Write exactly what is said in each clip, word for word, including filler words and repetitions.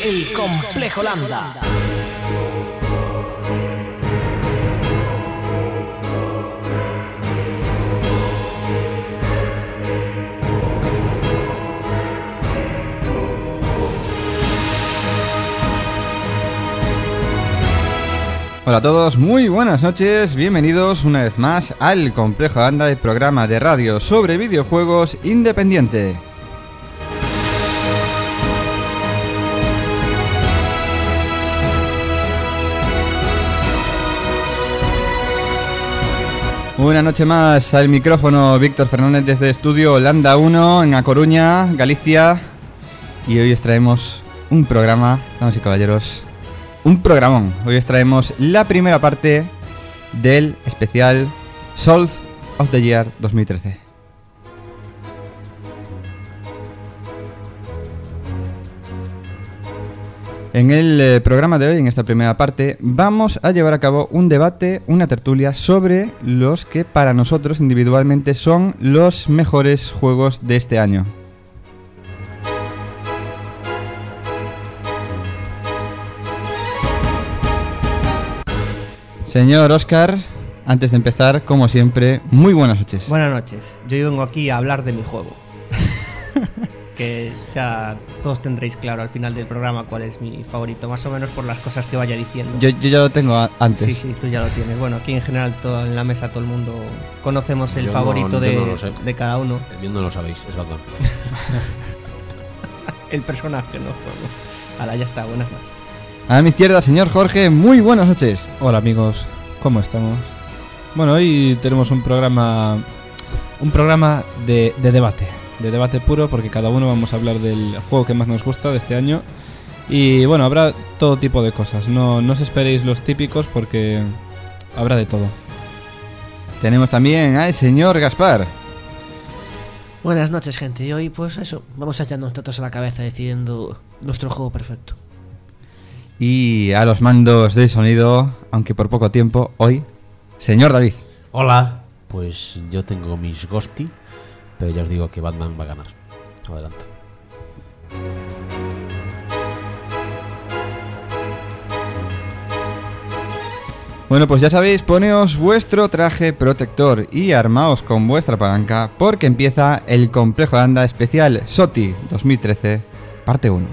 El Complejo Landa. Hola a todos, muy buenas noches, bienvenidos una vez más al Complejo Landa, el programa de radio sobre videojuegos independiente. Una noche más al micrófono Víctor Fernández desde Estudio Landa uno en A Coruña, Galicia. Y hoy os traemos un programa, damas y caballeros, un programón. Hoy os traemos la primera parte del especial Souls of the Year dos mil trece. En el eh, programa de hoy, en esta primera parte, vamos a llevar a cabo un debate, una tertulia sobre los que para nosotros individualmente son los mejores juegos de este año. Señor Óscar, antes de empezar, como siempre, muy buenas noches. Buenas noches. Yo vengo aquí a hablar de mi juego. Que ya todos tendréis claro al final del programa cuál es mi favorito, más o menos por las cosas que vaya diciendo. Yo, yo ya lo tengo a- antes. Sí, sí, tú ya lo tienes. Bueno, aquí en general todo, en la mesa todo el mundo conocemos el Yo favorito no- de, yo no lo sé. de cada uno. El mío no lo sabéis, es Batman. El personaje, no juego. Ahora ya está, buenas noches. A mi izquierda, señor Jorge, muy buenas noches. Hola amigos, ¿cómo estamos? Bueno, hoy tenemos un programa un programa de, de debate, de debate puro, porque cada uno vamos a hablar del juego que más nos gusta de este año. Y bueno, habrá todo tipo de cosas, no, no os esperéis los típicos porque habrá de todo. Tenemos también al señor Gaspar. Buenas noches, gente. Y hoy, pues eso, vamos a echarnos datos a la cabeza decidiendo nuestro juego perfecto. Y a los mandos de sonido, aunque por poco tiempo, hoy, señor David. Hola. Pues yo tengo mis Ghosty, pero ya os digo que Batman va a ganar. Adelante. Bueno, pues ya sabéis, poneos vuestro traje protector y armaos con vuestra palanca, porque empieza el Complejo Landa especial SOTI dos mil trece, parte uno.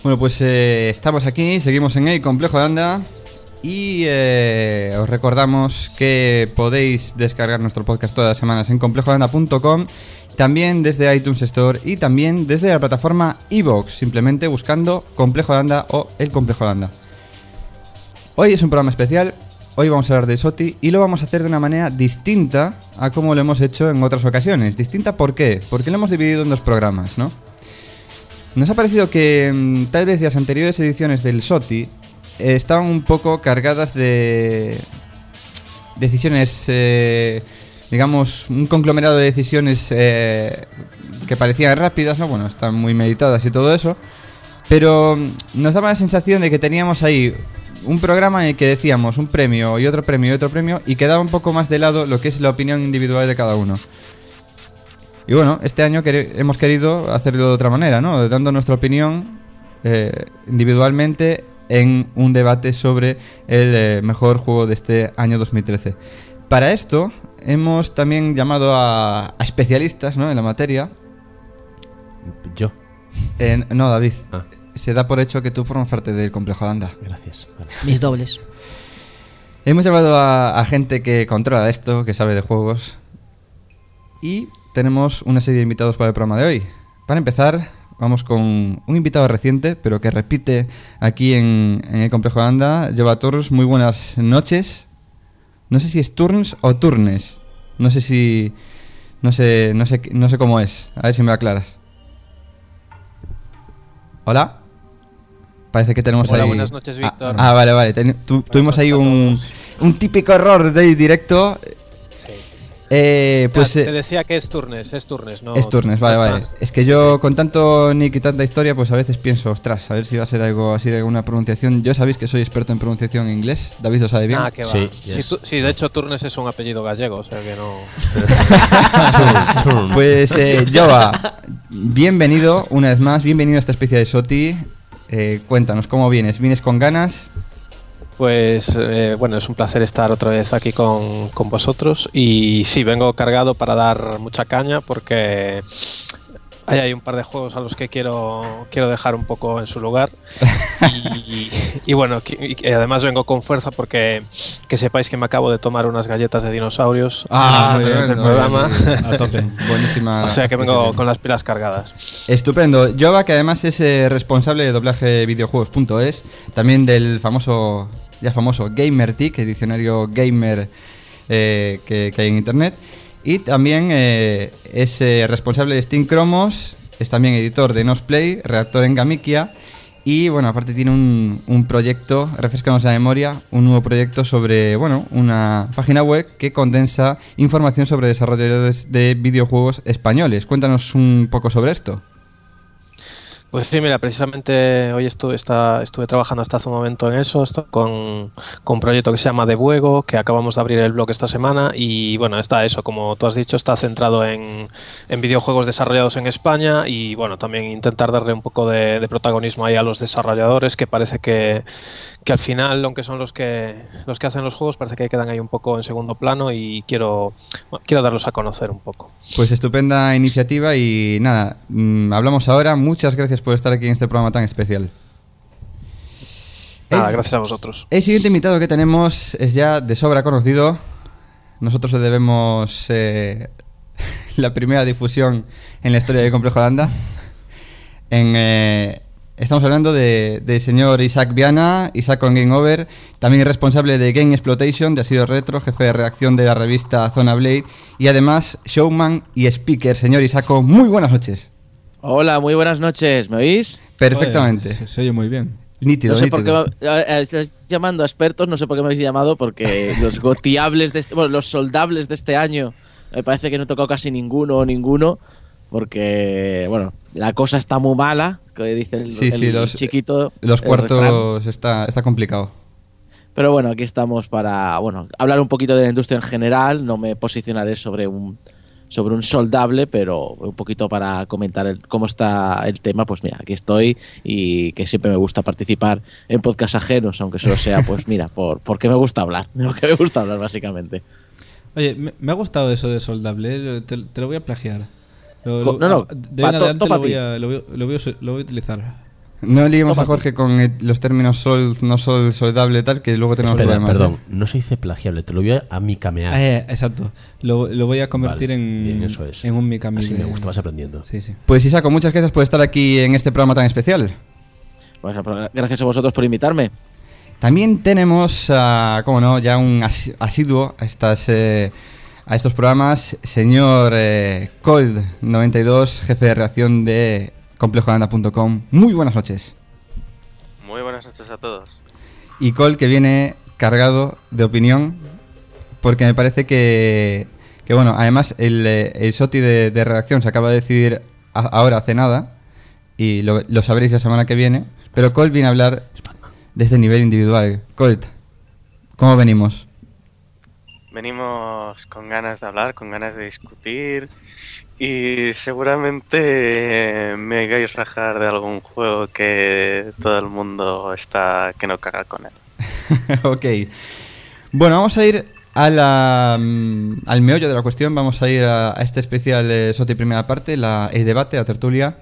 Bueno, pues eh, estamos aquí, seguimos en el Complejo Landa y eh, os recordamos que podéis descargar nuestro podcast todas las semanas en complejo landa punto com, también desde iTunes Store y también desde la plataforma iVoox, simplemente buscando Complejo Landa o El Complejo Landa. Hoy es un programa especial, hoy vamos a hablar de S O T I y lo vamos a hacer de una manera distinta a como lo hemos hecho en otras ocasiones. ¿Distinta por qué? Porque lo hemos dividido en dos programas, ¿no? Nos ha parecido que mmm, tal vez las anteriores ediciones del S O T I eh, estaban un poco cargadas de decisiones, eh, digamos, un conglomerado de decisiones eh, que parecían rápidas, ¿no? Bueno, están muy meditadas y todo eso, pero nos daba la sensación de que teníamos ahí un programa en el que decíamos un premio y otro premio y otro premio y quedaba un poco más de lado lo que es la opinión individual de cada uno. Y bueno, este año quer- hemos querido hacerlo de otra manera, ¿no? Dando nuestra opinión eh, individualmente en un debate sobre el eh, mejor juego de este año dos mil trece. Para esto hemos también llamado a, a especialistas, ¿no?, en la materia. Yo. Eh, no, David. Ah. Se da por hecho que tú formas parte del Complejo Landa. Gracias. Vale. Mis dobles. Hemos llamado a, a gente que controla esto, que sabe de juegos. Y tenemos una serie de invitados para el programa de hoy. Para empezar, vamos con un invitado reciente, pero que repite aquí en, en el Complejo Landa. Jova Turns, muy buenas noches. No sé si es Turns o Turnes. No sé si... No sé, no sé, no sé cómo es. A ver si me lo aclaras. ¿Hola? Parece que tenemos Hola, ahí... buenas noches, Víctor. Ah, ah, vale, vale. Ten- tu- tuvimos ahí un, un típico error de directo. Sí. Eh, pues... Ya, eh, te decía que es Turnes, es Turnes, ¿no? Es Turnes, vale, vale. Es que yo con tanto nick y tanta historia, pues a veces pienso, ostras, a ver si va a ser algo así de alguna pronunciación. Yo sabéis que soy experto en pronunciación en inglés. David lo sabe bien. Ah, que va. Sí, Sí, yes. tu- sí, de hecho Turnes es un apellido gallego, o sea que no... Pues, eh, Jova, bienvenido una vez más, bienvenido a esta especie de S O T I. Eh, cuéntanos, ¿cómo vienes? ¿Vienes con ganas? Pues eh, bueno, es un placer estar otra vez aquí con, con vosotros y sí, vengo cargado para dar mucha caña porque hay, hay un par de juegos a los que quiero, quiero dejar un poco en su lugar y, y bueno, y, y además vengo con fuerza porque que sepáis que me acabo de tomar unas galletas de dinosaurios Ah, antes del tremendo, programa. sí, sí. A tope. Buenísima. O sea que vengo con las pilas cargadas. Estupendo. Jova, que además es eh, responsable de doblaje videojuegos punto es, también del famoso, ya famoso GamerTik, el diccionario gamer eh, que, que hay en internet. Y también eh, es eh, responsable de Steam Cromos, es también editor de Nosplay, redactor en Gamikia. Y bueno, aparte tiene un, un proyecto, refrescanos la memoria, un nuevo proyecto sobre, bueno, una página web que condensa información sobre desarrolladores de videojuegos españoles. Cuéntanos un poco sobre esto. Pues sí, mira, precisamente hoy estuve, está, estuve trabajando hasta hace un momento en eso, estoy con, con un proyecto que se llama Debuego, que acabamos de abrir el blog esta semana y bueno, está eso, como tú has dicho, está centrado en, en videojuegos desarrollados en España y bueno, también intentar darle un poco de, de protagonismo ahí a los desarrolladores, que parece que, que al final, aunque son los que, los que hacen los juegos, parece que quedan ahí un poco en segundo plano y quiero, bueno, quiero darlos a conocer un poco. Pues estupenda iniciativa y nada, mmm, hablamos ahora. Muchas gracias por estar aquí en este programa tan especial. Nada, el, gracias a vosotros. El siguiente invitado que tenemos es ya de sobra conocido. Nosotros le debemos eh, la primera difusión en la historia del Complejo Landa. En, eh, estamos hablando del de señor Isaac Viana, Isaac con Game Over, también responsable de Game Exploitation, de Asido Retro, jefe de redacción de la revista Zona Blade y además showman y speaker. Señor Isaco, muy buenas noches. Hola, muy buenas noches, ¿me oís? Perfectamente. Joder, se, se oye muy bien. Nítido, No sé nítido. por qué me, eh, estás llamando a expertos, no sé por qué me habéis llamado, porque los gotiables de este, bueno, los soldables de este año, me parece que no he tocado casi ninguno o ninguno, porque, bueno, la cosa está muy mala, que dice el, Sí, el sí, los- chiquito. Los el refrán. cuartos está, está complicado. Pero bueno, aquí estamos para, bueno, hablar un poquito de la industria en general, no me posicionaré sobre un sobre un soldable, pero un poquito para comentar el, cómo está el tema, pues mira, aquí estoy y que siempre me gusta participar en podcasts ajenos, aunque solo sea, pues mira, por porque me gusta hablar, lo que me gusta hablar básicamente. Oye, me, me ha gustado eso de soldable, eh, te, te lo voy a plagiar. Lo- Co- lo- no, no, de pa- en to- adelante topa lo voy, ti. a, lo, voy, lo, voy a, us- lo voy a utilizar. No liemos Toma a Jorge con el- los términos sol, no sol, soldable, tal, que luego tenemos Espera, problemas. perdón, ¿eh? no se dice plagiable, te lo voy a micamear. Eh, exacto. Lo, lo voy a convertir Vale, en, bien, eso es. en un Mikami. Así me de- gusta, vas aprendiendo. Sí, sí. Pues Isaco, muchas gracias por estar aquí en este programa tan especial. Pues, gracias a vosotros por invitarme. También tenemos, uh, como no, ya un as- asiduo a estas eh, a estos programas, señor eh, Cold noventa y dos, jefe de redacción de complejo landa punto com. Muy buenas noches. Muy buenas noches a todos. Y Cold, que viene cargado de opinión, porque me parece que, que bueno, además el, eh, el S O T I de, de redacción se acaba de decidir a- ahora hace nada, y lo, lo sabréis la semana que viene, pero Colt viene a hablar desde el nivel individual. Colt, ¿cómo venimos? Venimos con ganas de hablar, con ganas de discutir y seguramente me hagáis rajar de algún juego que todo el mundo está que no caga con él. Ok. Bueno, vamos a ir a la, mm, al meollo de la cuestión. Vamos a ir a, a este especial eh, S O T I primera parte, la, el debate, la tertulia.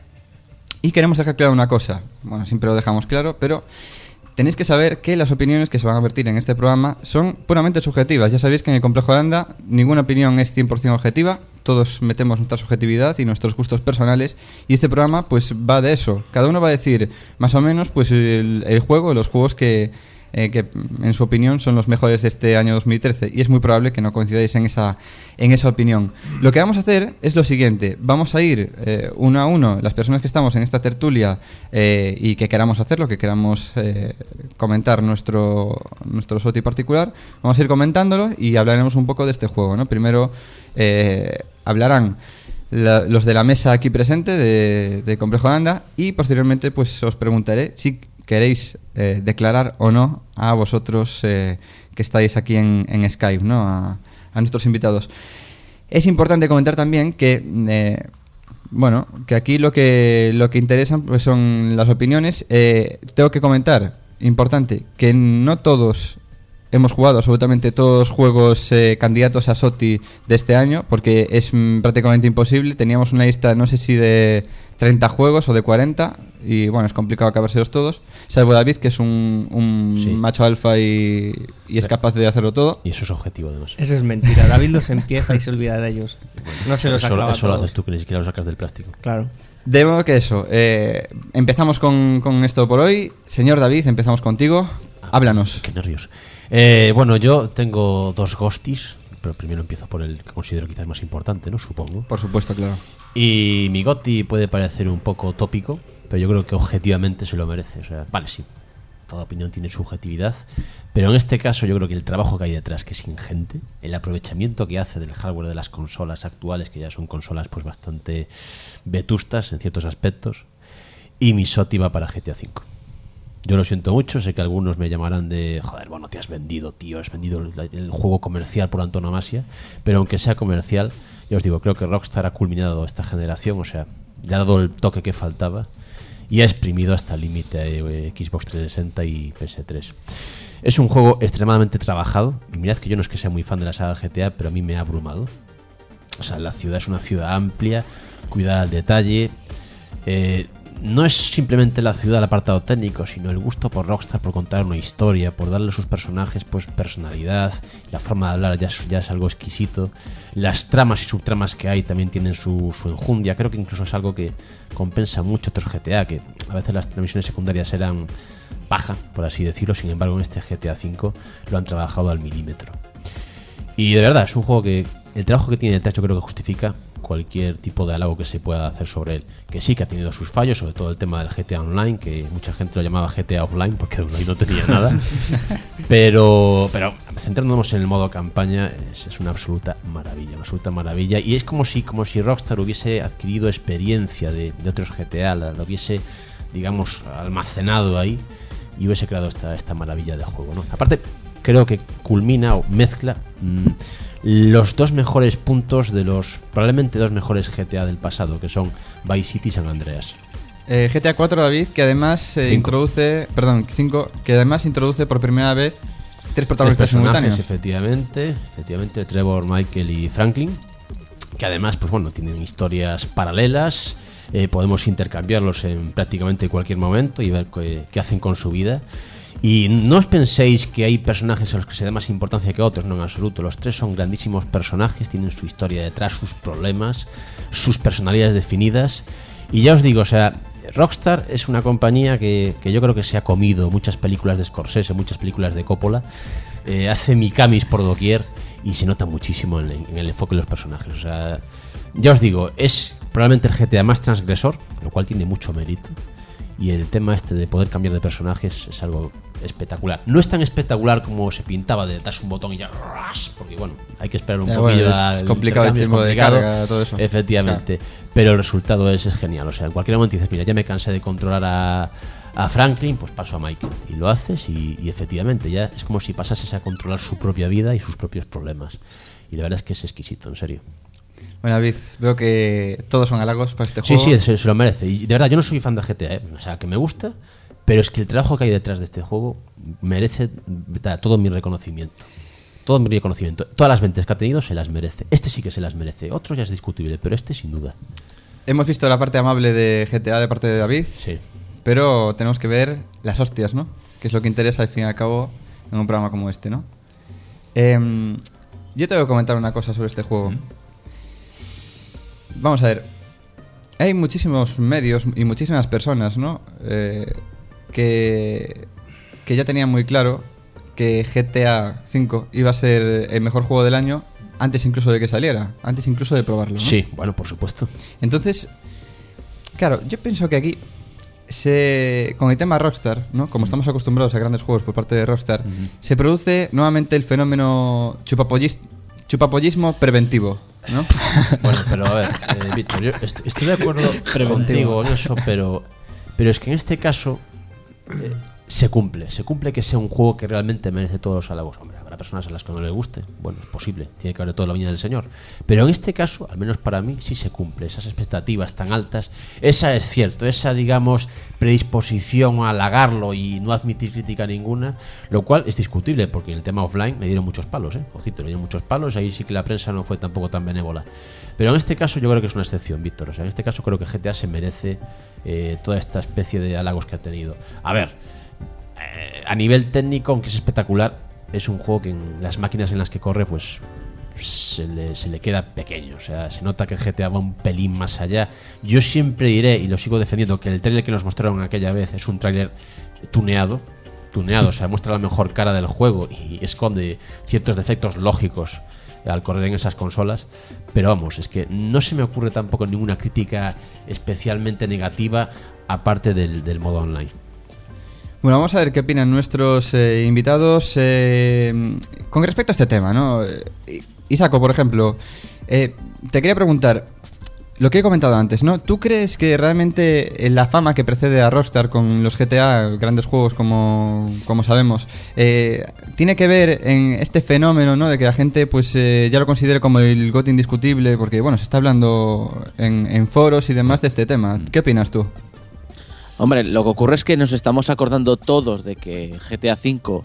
Y queremos dejar claro una cosa. Bueno, siempre lo dejamos claro, pero tenéis que saber que las opiniones que se van a vertir en este programa son puramente subjetivas. Ya sabéis que en el Complejo Landa ninguna opinión es cien por ciento objetiva. Todos metemos nuestra subjetividad y nuestros gustos personales. Y este programa pues va de eso. Cada uno va a decir más o menos pues el, el juego, los juegos que... Eh, que en su opinión son los mejores de este año dos mil trece, y es muy probable que no coincidáis en esa, en esa opinión. Lo que vamos a hacer es lo siguiente: vamos a ir eh, uno a uno, las personas que estamos en esta tertulia eh, y que queramos hacerlo, que queramos eh, comentar nuestro, nuestro S O T I particular, vamos a ir comentándolo y hablaremos un poco de este juego, ¿no? Primero eh, hablarán la, los de la mesa aquí presente de, de Complejo Landa, y posteriormente pues os preguntaré si queréis eh, declarar o no a vosotros eh, que estáis aquí en, en Skype, ¿no? A, a nuestros invitados. Es importante comentar también que eh, bueno, que aquí lo que lo que interesan pues son las opiniones. Eh, tengo que comentar, importante, que no todos hemos jugado absolutamente todos los juegos eh, candidatos a S O T I de este año, porque es mm, prácticamente imposible. Teníamos una lista, no sé si de treinta juegos o de cuarenta, y bueno, es complicado acabárselos todos, salvo David, que es un, un Sí. macho alfa y, y es capaz de hacerlo todo. Y eso es objetivo, además. Eso es mentira. David los empieza y se olvida de ellos. No se los eso acaba eso lo todos. haces tú, que ni siquiera lo sacas del plástico. Claro. De modo que eso, eh, empezamos con, con esto por hoy. Señor David, empezamos contigo. Háblanos. Qué nervios. Eh, bueno, yo tengo dos ghosties, pero primero empiezo por el que considero quizás más importante, ¿no? Supongo. Por supuesto, claro. Y mi GOTY puede parecer un poco tópico, pero yo creo que objetivamente se lo merece. O sea, vale, sí, toda opinión tiene subjetividad, pero en este caso yo creo que el trabajo que hay detrás, que es ingente, el aprovechamiento que hace del hardware de las consolas actuales, que ya son consolas pues bastante vetustas en ciertos aspectos, y mi S O T I va para G T A cinco. Yo lo siento mucho, sé que algunos me llamarán de joder, bueno, te has vendido, tío, has vendido el, el juego comercial por antonomasia, pero aunque sea comercial, ya os digo, creo que Rockstar ha culminado esta generación, o sea, le ha dado el toque que faltaba y ha exprimido hasta el límite eh, Xbox trescientos sesenta y P S tres. Es un juego extremadamente trabajado, y mirad que yo no es que sea muy fan de la saga G T A, pero a mí me ha abrumado. O sea, la ciudad es una ciudad amplia, cuidada al detalle. Eh, no es simplemente la ciudad el apartado técnico, sino el gusto por Rockstar por contar una historia, por darle a sus personajes pues personalidad. La forma de hablar ya es, ya es algo exquisito. Las tramas y subtramas que hay también tienen su, su enjundia. Creo que incluso es algo que compensa mucho otros G T A, que a veces las transmisiones secundarias eran paja, por así decirlo. Sin embargo, en este G T A cinco lo han trabajado al milímetro. Y de verdad, es un juego que el trabajo que tiene detrás yo creo que justifica cualquier tipo de halago que se pueda hacer sobre él. Que sí que ha tenido sus fallos, sobre todo el tema del G T A Online, que mucha gente lo llamaba G T A Offline porque online no tenía nada. pero pero centrándonos en el modo campaña, es, es una absoluta maravilla, una absoluta maravilla. Y es como si como si Rockstar hubiese adquirido experiencia de, de otros G T A, lo hubiese, digamos, almacenado ahí y hubiese creado esta, esta maravilla de juego, ¿no? Aparte, creo que culmina o mezcla mmm, los dos mejores puntos de los probablemente dos mejores G T A del pasado, que son Vice City y San Andreas. Eh, G T A cuatro, David, que además eh, introduce, perdón, cinco, que además introduce por primera vez tres protagonistas Tres personajes, simultáneos. efectivamente, efectivamente, Trevor, Michael y Franklin, que además, pues bueno, tienen historias paralelas, eh, podemos intercambiarlos en prácticamente cualquier momento y ver qué, qué hacen con su vida. Y no os penséis que hay personajes a los que se da más importancia que a otros, no, en absoluto. Los tres son grandísimos personajes, tienen su historia detrás, sus problemas, sus personalidades definidas. Y ya os digo, o sea, Rockstar es una compañía que, que yo creo que se ha comido muchas películas de Scorsese, muchas películas de Coppola, eh, hace mikamis por doquier y se nota muchísimo en, en el enfoque de los personajes. O sea, ya os digo, es probablemente el G T A más transgresor, lo cual tiene mucho mérito. Y el tema este de poder cambiar de personajes es algo espectacular. No es tan espectacular como se pintaba de das un botón y ya ras, porque bueno, hay que esperar un eh, poquillo. Bueno, es complicado el tiempo de carga, todo eso. Efectivamente, claro. Pero el resultado es, es genial. O sea, en cualquier momento dices, mira, ya me cansé de controlar a, a Franklin, pues paso a Michael. Y lo haces y, y efectivamente ya es como si pasases a controlar su propia vida y sus propios problemas. Y la verdad es que es exquisito, en serio. Bueno, David, veo que todos son halagos para este Sí, juego. sí, se, se lo merece. Y de verdad, yo no soy fan de G T A, ¿eh? O sea, que me gusta, pero es que el trabajo que hay detrás de este juego merece todo mi reconocimiento. Todo mi reconocimiento. Todas las ventas que ha tenido se las merece. Este sí que se las merece. Otro ya es discutible, pero este sin duda. Hemos visto la parte amable de G T A de parte de David. Sí. Pero tenemos que ver las hostias, ¿no? Que es lo que interesa al fin y al cabo en un programa como este, ¿no? Eh, yo te voy a comentar una cosa sobre este juego. ¿Mm? Vamos a ver, hay muchísimos medios y muchísimas personas, ¿no? Eh, que, que ya tenían muy claro que G T A cinco iba a ser el mejor juego del año antes incluso de que saliera, antes incluso de probarlo, ¿no? Sí, bueno, por supuesto. Entonces, claro, yo pienso que aquí se, con el tema Rockstar, ¿no? Como estamos acostumbrados a grandes juegos por parte de Rockstar, uh-huh. se produce nuevamente el fenómeno chupapollis, chupapollismo preventivo, ¿no? Bueno, pero a ver, eh, Víctor, yo est- estoy de acuerdo contigo en eso, pero, pero es que en este caso eh, se cumple, se cumple que sea un juego que realmente merece todos los halagos. Hombre, habrá personas a las que no les guste, bueno, es posible, tiene que haber toda la viña del Señor, pero en este caso, al menos para mí, sí se cumple, esas expectativas tan altas, esa es cierto, esa, digamos, predisposición a halagarlo y no admitir crítica ninguna, lo cual es discutible, porque en el tema offline le dieron muchos palos, ¿eh? Ojito, le dieron muchos palos, ahí sí que la prensa no fue tampoco tan benévola. Pero en este caso yo creo que es una excepción, Víctor, o sea, en este caso creo que G T A se merece eh, toda esta especie de halagos que ha tenido. A ver, eh, a nivel técnico, aunque es espectacular, es un juego que en las máquinas en las que corre, pues se le, se le queda pequeño. O sea, se nota que G T A va un pelín más allá. Yo siempre diré, y lo sigo defendiendo, que el tráiler que nos mostraron aquella vez es un tráiler tuneado, tuneado, o sea, muestra la mejor cara del juego y esconde ciertos defectos lógicos al correr en esas consolas. Pero vamos, es que no se me ocurre tampoco ninguna crítica especialmente negativa aparte del, del modo online. Bueno, vamos a ver qué opinan nuestros eh, invitados eh, con respecto a este tema, ¿no? Isaco, por ejemplo, eh, te quería preguntar lo que he comentado antes, ¿no? ¿Tú crees que realmente la fama que precede a Rockstar con los G T A, grandes juegos como, como sabemos, eh, tiene que ver en este fenómeno, ¿no? De que la gente pues eh, ya lo considere como el GOTY indiscutible? Porque, bueno, se está hablando en, en foros y demás de este tema. ¿Qué opinas tú? Hombre, lo que ocurre es que nos estamos acordando todos de que G T A cinco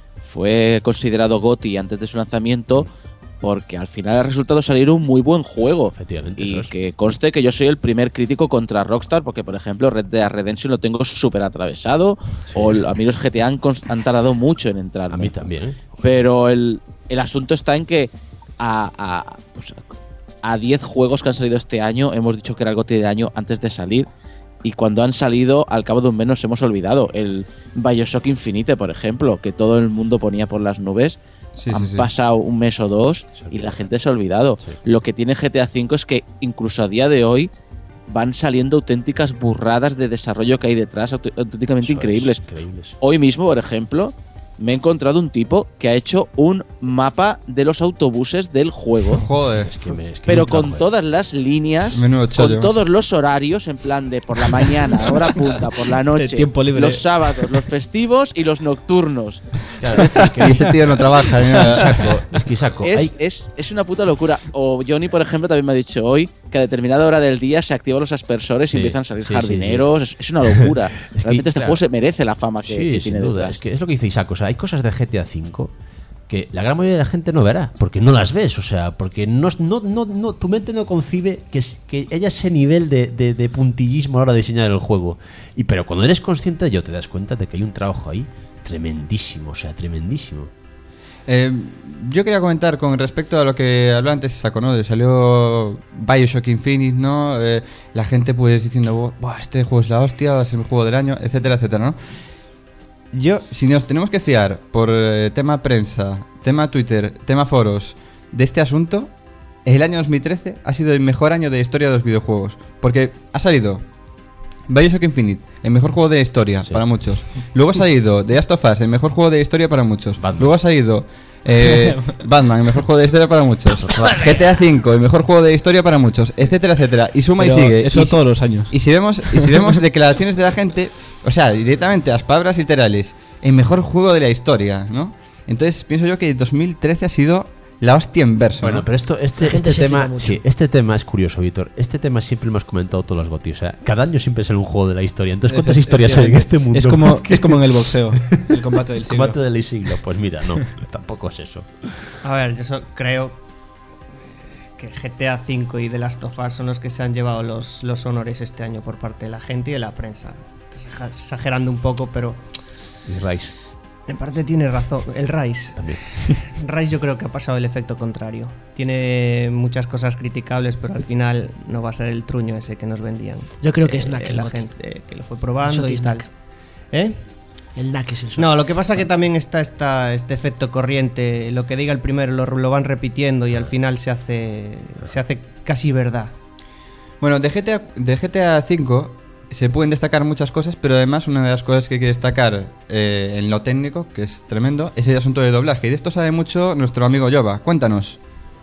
fue considerado GOTY antes de su lanzamiento, porque al final ha resultado salir un muy buen juego. Efectivamente, y es. que conste que yo soy el primer crítico contra Rockstar, porque por ejemplo Red Dead Redemption lo tengo súper atravesado, sí. O a mí los G T A han, han tardado mucho en entrar. A mí también, ¿eh? Pero el, el asunto está en que a, a, pues a diez juegos que han salido este año hemos dicho que era el GOTY de año antes de salir. Y cuando han salido, al cabo de un mes nos hemos olvidado. El Bioshock Infinite, por ejemplo, que todo el mundo ponía por las nubes. Sí, han sí, sí. pasado un mes o dos y la gente se ha olvidado. Sí. Lo que tiene G T A cinco es que incluso a día de hoy van saliendo auténticas burradas de desarrollo que hay detrás, auténticamente increíbles. increíbles. Hoy mismo, por ejemplo, me he encontrado un tipo que ha hecho un mapa de los autobuses del juego. Joder. Es que me, es que pero me con todas las líneas, Menudo con chollo. todos los horarios, en plan de por la mañana, hora punta, por la noche, tiempo libre. Los sábados, los festivos y los nocturnos. Claro, es que ese tío no trabaja. es, ¿no? que saco, es que saco. Es, Hay... es, es una puta locura. O Johnny, por ejemplo, también me ha dicho hoy que a determinada hora del día se activan los aspersores Sí, y empiezan a salir sí, jardineros. Sí, sí. Es, es una locura. Es que, Realmente este claro, juego se merece la fama que, sí, que sin tiene duda. detrás. Es que es lo que dice Isaac. O sea, hay cosas de G T A cinco que la gran mayoría de la gente no verá, porque no las ves, o sea, porque no, no, no, no tu mente no concibe que, que haya ese nivel de, de, de puntillismo a la hora de diseñar el juego. Y pero cuando eres consciente de ello, te das cuenta de que hay un trabajo ahí tremendísimo, o sea, tremendísimo. Eh, yo quería comentar con respecto a lo que habló antes Saco, ¿no? De salió Bioshock Infinite, ¿no? Eh, la gente pues diciendo, Buah, este juego es la hostia, va a ser el juego del año, etcétera, etcétera, ¿no? Yo, si nos tenemos que fiar por eh, tema prensa, tema Twitter, tema foros de este asunto, el año dos mil trece ha sido el mejor año de la historia de los videojuegos. Porque ha salido Bioshock Infinite, el mejor juego de la historia, sí, para muchos. Luego ha salido The Last of Us, el mejor juego de la historia para muchos. Batman. Luego ha salido eh, Batman, el mejor juego de la historia para muchos. G T A cinco, el mejor juego de la historia para muchos, etcétera, etcétera. Y suma Pero y sigue. Eso y, todos los años. Y si vemos, y si vemos declaraciones de la gente, o sea, directamente las palabras literales, el mejor juego de la historia, ¿no? Entonces pienso yo que dos mil trece ha sido la hostia en verso. Bueno, ¿no? pero esto, este, La gente este se tema, fija mucho. sí, este tema es curioso, Víctor. Este tema siempre lo hemos comentado todos los gotis. O sea, cada año siempre sale un juego de la historia. Entonces, ¿cuántas historias hay en este mundo? Es como, es como en el boxeo, el combate del siglo. Combate del siglo. Pues mira, no, tampoco es eso. A ver, yo so- creo que G T A cinco y The Last of Us son los que se han llevado los, los honores este año por parte de la gente y de la prensa. Estás exagerando un poco, pero Y Rise en parte tiene razón. El Rise. también. Rise yo creo que ha pasado el efecto contrario. Tiene muchas cosas criticables, pero al final no va a ser el truño ese que nos vendían. Yo creo que es Eh, Knack el la goti. gente eh, que lo fue probando Eso y es tal. Knack. ¿Eh? El Knack es el suyo. No, lo que pasa que también está esta, este efecto corriente. Lo que diga el primero lo, lo van repitiendo y al final se hace se hace casi verdad. Bueno, de G T A, de G T A cinco se pueden destacar muchas cosas, pero además una de las cosas que hay que destacar eh, en lo técnico, que es tremendo, es el asunto de doblaje. Y de esto sabe mucho nuestro amigo Yoba. Cuéntanos.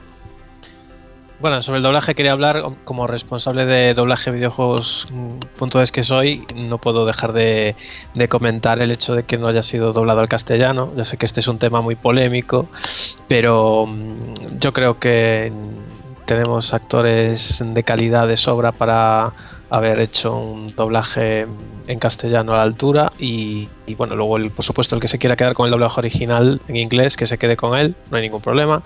Bueno, sobre el doblaje quería hablar como responsable de doblaje de videojuegos punto es que soy. No puedo dejar de, de comentar el hecho de que no haya sido doblado al castellano. Ya sé que este es un tema muy polémico, pero mm, yo creo que tenemos actores de calidad de sobra para haber hecho un doblaje en castellano a la altura y, y bueno, luego el, por supuesto el que se quiera quedar con el doblaje original en inglés, que se quede con él, no hay ningún problema.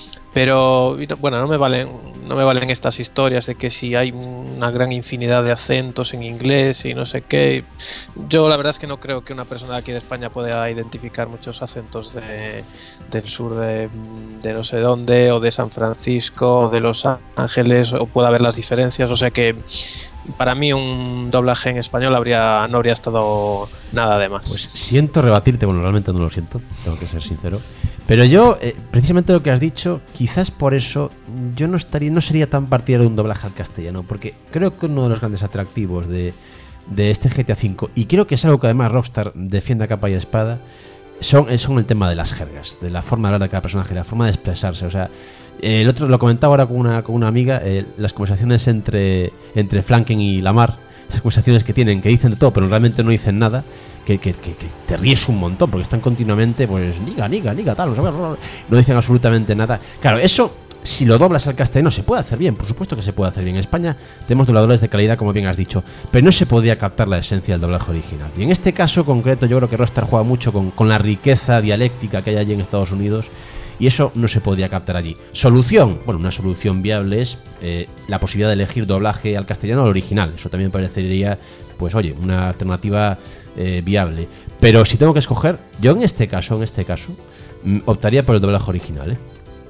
Pero bueno, no me valen no me valen estas historias de que si hay una gran infinidad de acentos en inglés y no sé qué. Yo la verdad es que no creo que una persona de aquí de España pueda identificar muchos acentos de, del sur de, de no sé dónde, o de San Francisco, o de Los Ángeles, o pueda ver las diferencias. O sea que para mí un doblaje en español habría no habría estado nada de más. Pues siento rebatirte, bueno, realmente no lo siento, tengo que ser sincero. Pero yo, eh, precisamente lo que has dicho, quizás por eso yo no estaría, no sería tan partidario de un doblaje al castellano, porque creo que uno de los grandes atractivos de, de este G T A cinco, y creo que es algo que además Rockstar defiende a capa y espada, son, son el tema de las jergas, de la forma de hablar de cada personaje, la forma de expresarse. O sea, eh, el otro lo comentaba ahora con una, con una amiga, eh, las conversaciones entre, entre Flanken y Lamar, esas conversaciones que tienen, que dicen de todo, pero realmente no dicen nada. Que, que, que, que te ríes un montón porque están continuamente, pues, niga, niga, niga, tal, no dicen absolutamente nada. Claro, eso, si lo doblas al castellano, se puede hacer bien, por supuesto que se puede hacer bien. En España tenemos dobladores de calidad, como bien has dicho, pero no se podía captar la esencia del doblaje original. Y en este caso concreto, yo creo que Rockstar juega mucho con, con la riqueza dialéctica que hay allí en Estados Unidos. Y eso no se podía captar allí. Solución, bueno, una solución viable es eh, la posibilidad de elegir doblaje al castellano o al original. Eso también parecería, pues oye, una alternativa eh, viable. Pero si tengo que escoger, yo en este caso, en este caso, mm, optaría por el doblaje original, ¿eh?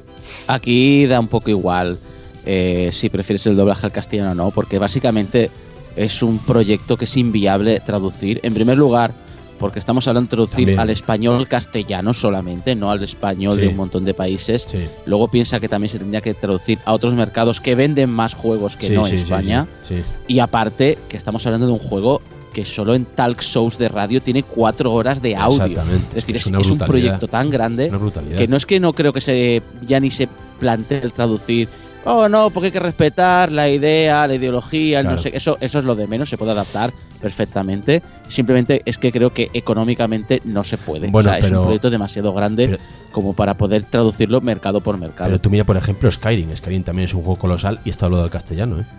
Aquí da un poco igual eh, si prefieres el doblaje al castellano o no, porque básicamente es un proyecto que es inviable traducir. En primer lugar, porque estamos hablando de traducir También. al español castellano solamente, no al español Sí. de un montón de países. Sí. Luego piensa que también se tendría que traducir a otros mercados que venden más juegos que Sí, no sí, en sí, España. sí, sí. Y aparte, que estamos hablando de un juego que solo en talk shows de radio tiene cuatro horas de audio. Exactamente. Es decir, Es es, una es un brutalidad. proyecto tan grande Una brutalidad. que no es que no creo que se ya ni se plantee el traducir. Oh, no, porque hay que respetar la idea, la ideología, el Claro. no sé, eso, eso es lo de menos, se puede adaptar perfectamente. Simplemente es que creo que económicamente no se puede. Bueno, o sea, es pero- un proyecto demasiado grande pero- como para poder traducirlo mercado por mercado. Pero tú mira, por ejemplo, Skyrim. Skyrim también es un juego colosal y está hablado al castellano, ¿eh?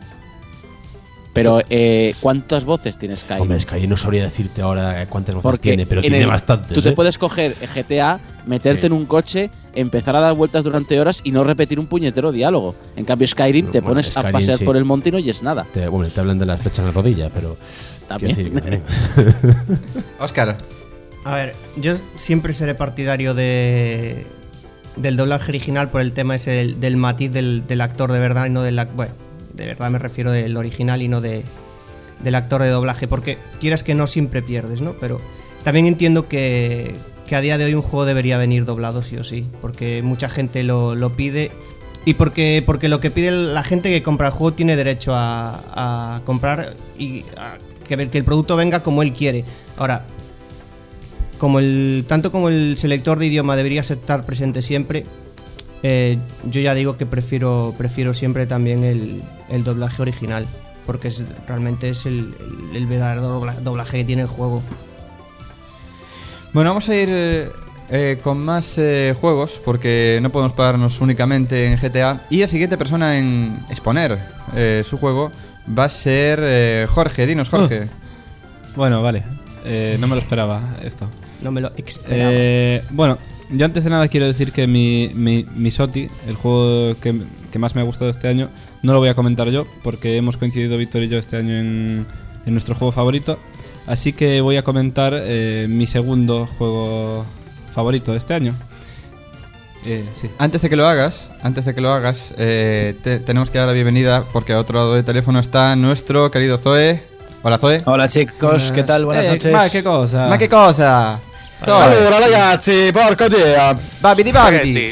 Pero, eh, ¿cuántas voces tiene Skyrim? Hombre, Skyrim no sabría decirte ahora cuántas voces Porque tiene, pero en tiene el- bastantes. Tú te ¿eh? puedes coger G T A meterte Sí. en un coche, empezar a dar vueltas durante horas y no repetir un puñetero diálogo. En cambio, Skyrim te Bueno, pones Skyrim, a pasear sí. por el monte y no oyes nada. Te, bueno, te hablan de las flechas en la rodilla, pero. También. quiero decir que también. Óscar. A ver, yo siempre seré partidario de del doblaje original por el tema ese del, del matiz del, del actor de verdad y no del... ac- Bueno, de verdad me refiero del original y no de del actor de doblaje, porque quieras que no siempre pierdes, ¿no? Pero también entiendo que, que a día de hoy un juego debería venir doblado sí o sí, porque mucha gente lo, lo pide y porque, porque lo que pide la gente que compra el juego tiene derecho a, a comprar y a que, que el producto venga como él quiere. Ahora, como el tanto como el selector de idioma debería estar presente siempre, eh, yo ya digo que prefiero prefiero siempre también el, el doblaje original, porque es, realmente es el, el, el verdadero dobla- doblaje que tiene el juego. Bueno, vamos a ir eh, eh, con más eh, juegos, porque no podemos pararnos únicamente en G T A. Y la siguiente persona en exponer eh, su juego va a ser eh, Jorge. Dinos, Jorge. Bueno, vale. Eh, no me lo esperaba esto. No me lo esperaba. Eh, bueno, yo antes de nada quiero decir que mi, mi, mi Soti, el juego que, que más me ha gustado este año, no lo voy a comentar yo, porque hemos coincidido Víctor y yo este año en, en nuestro juego favorito. Así que voy a comentar eh, mi segundo juego favorito de este año. Eh, sí. Antes de que lo hagas, antes de que lo hagas, eh, te- tenemos que dar la bienvenida, porque a otro lado del teléfono está nuestro querido Zoe. Hola, Zoe. Hola chicos, ¿qué tal? Buenas Eh, noches. ma, qué cosa. Ma che cosa? Zoe. Allora ragazzi, porco dio. Babidi babidi.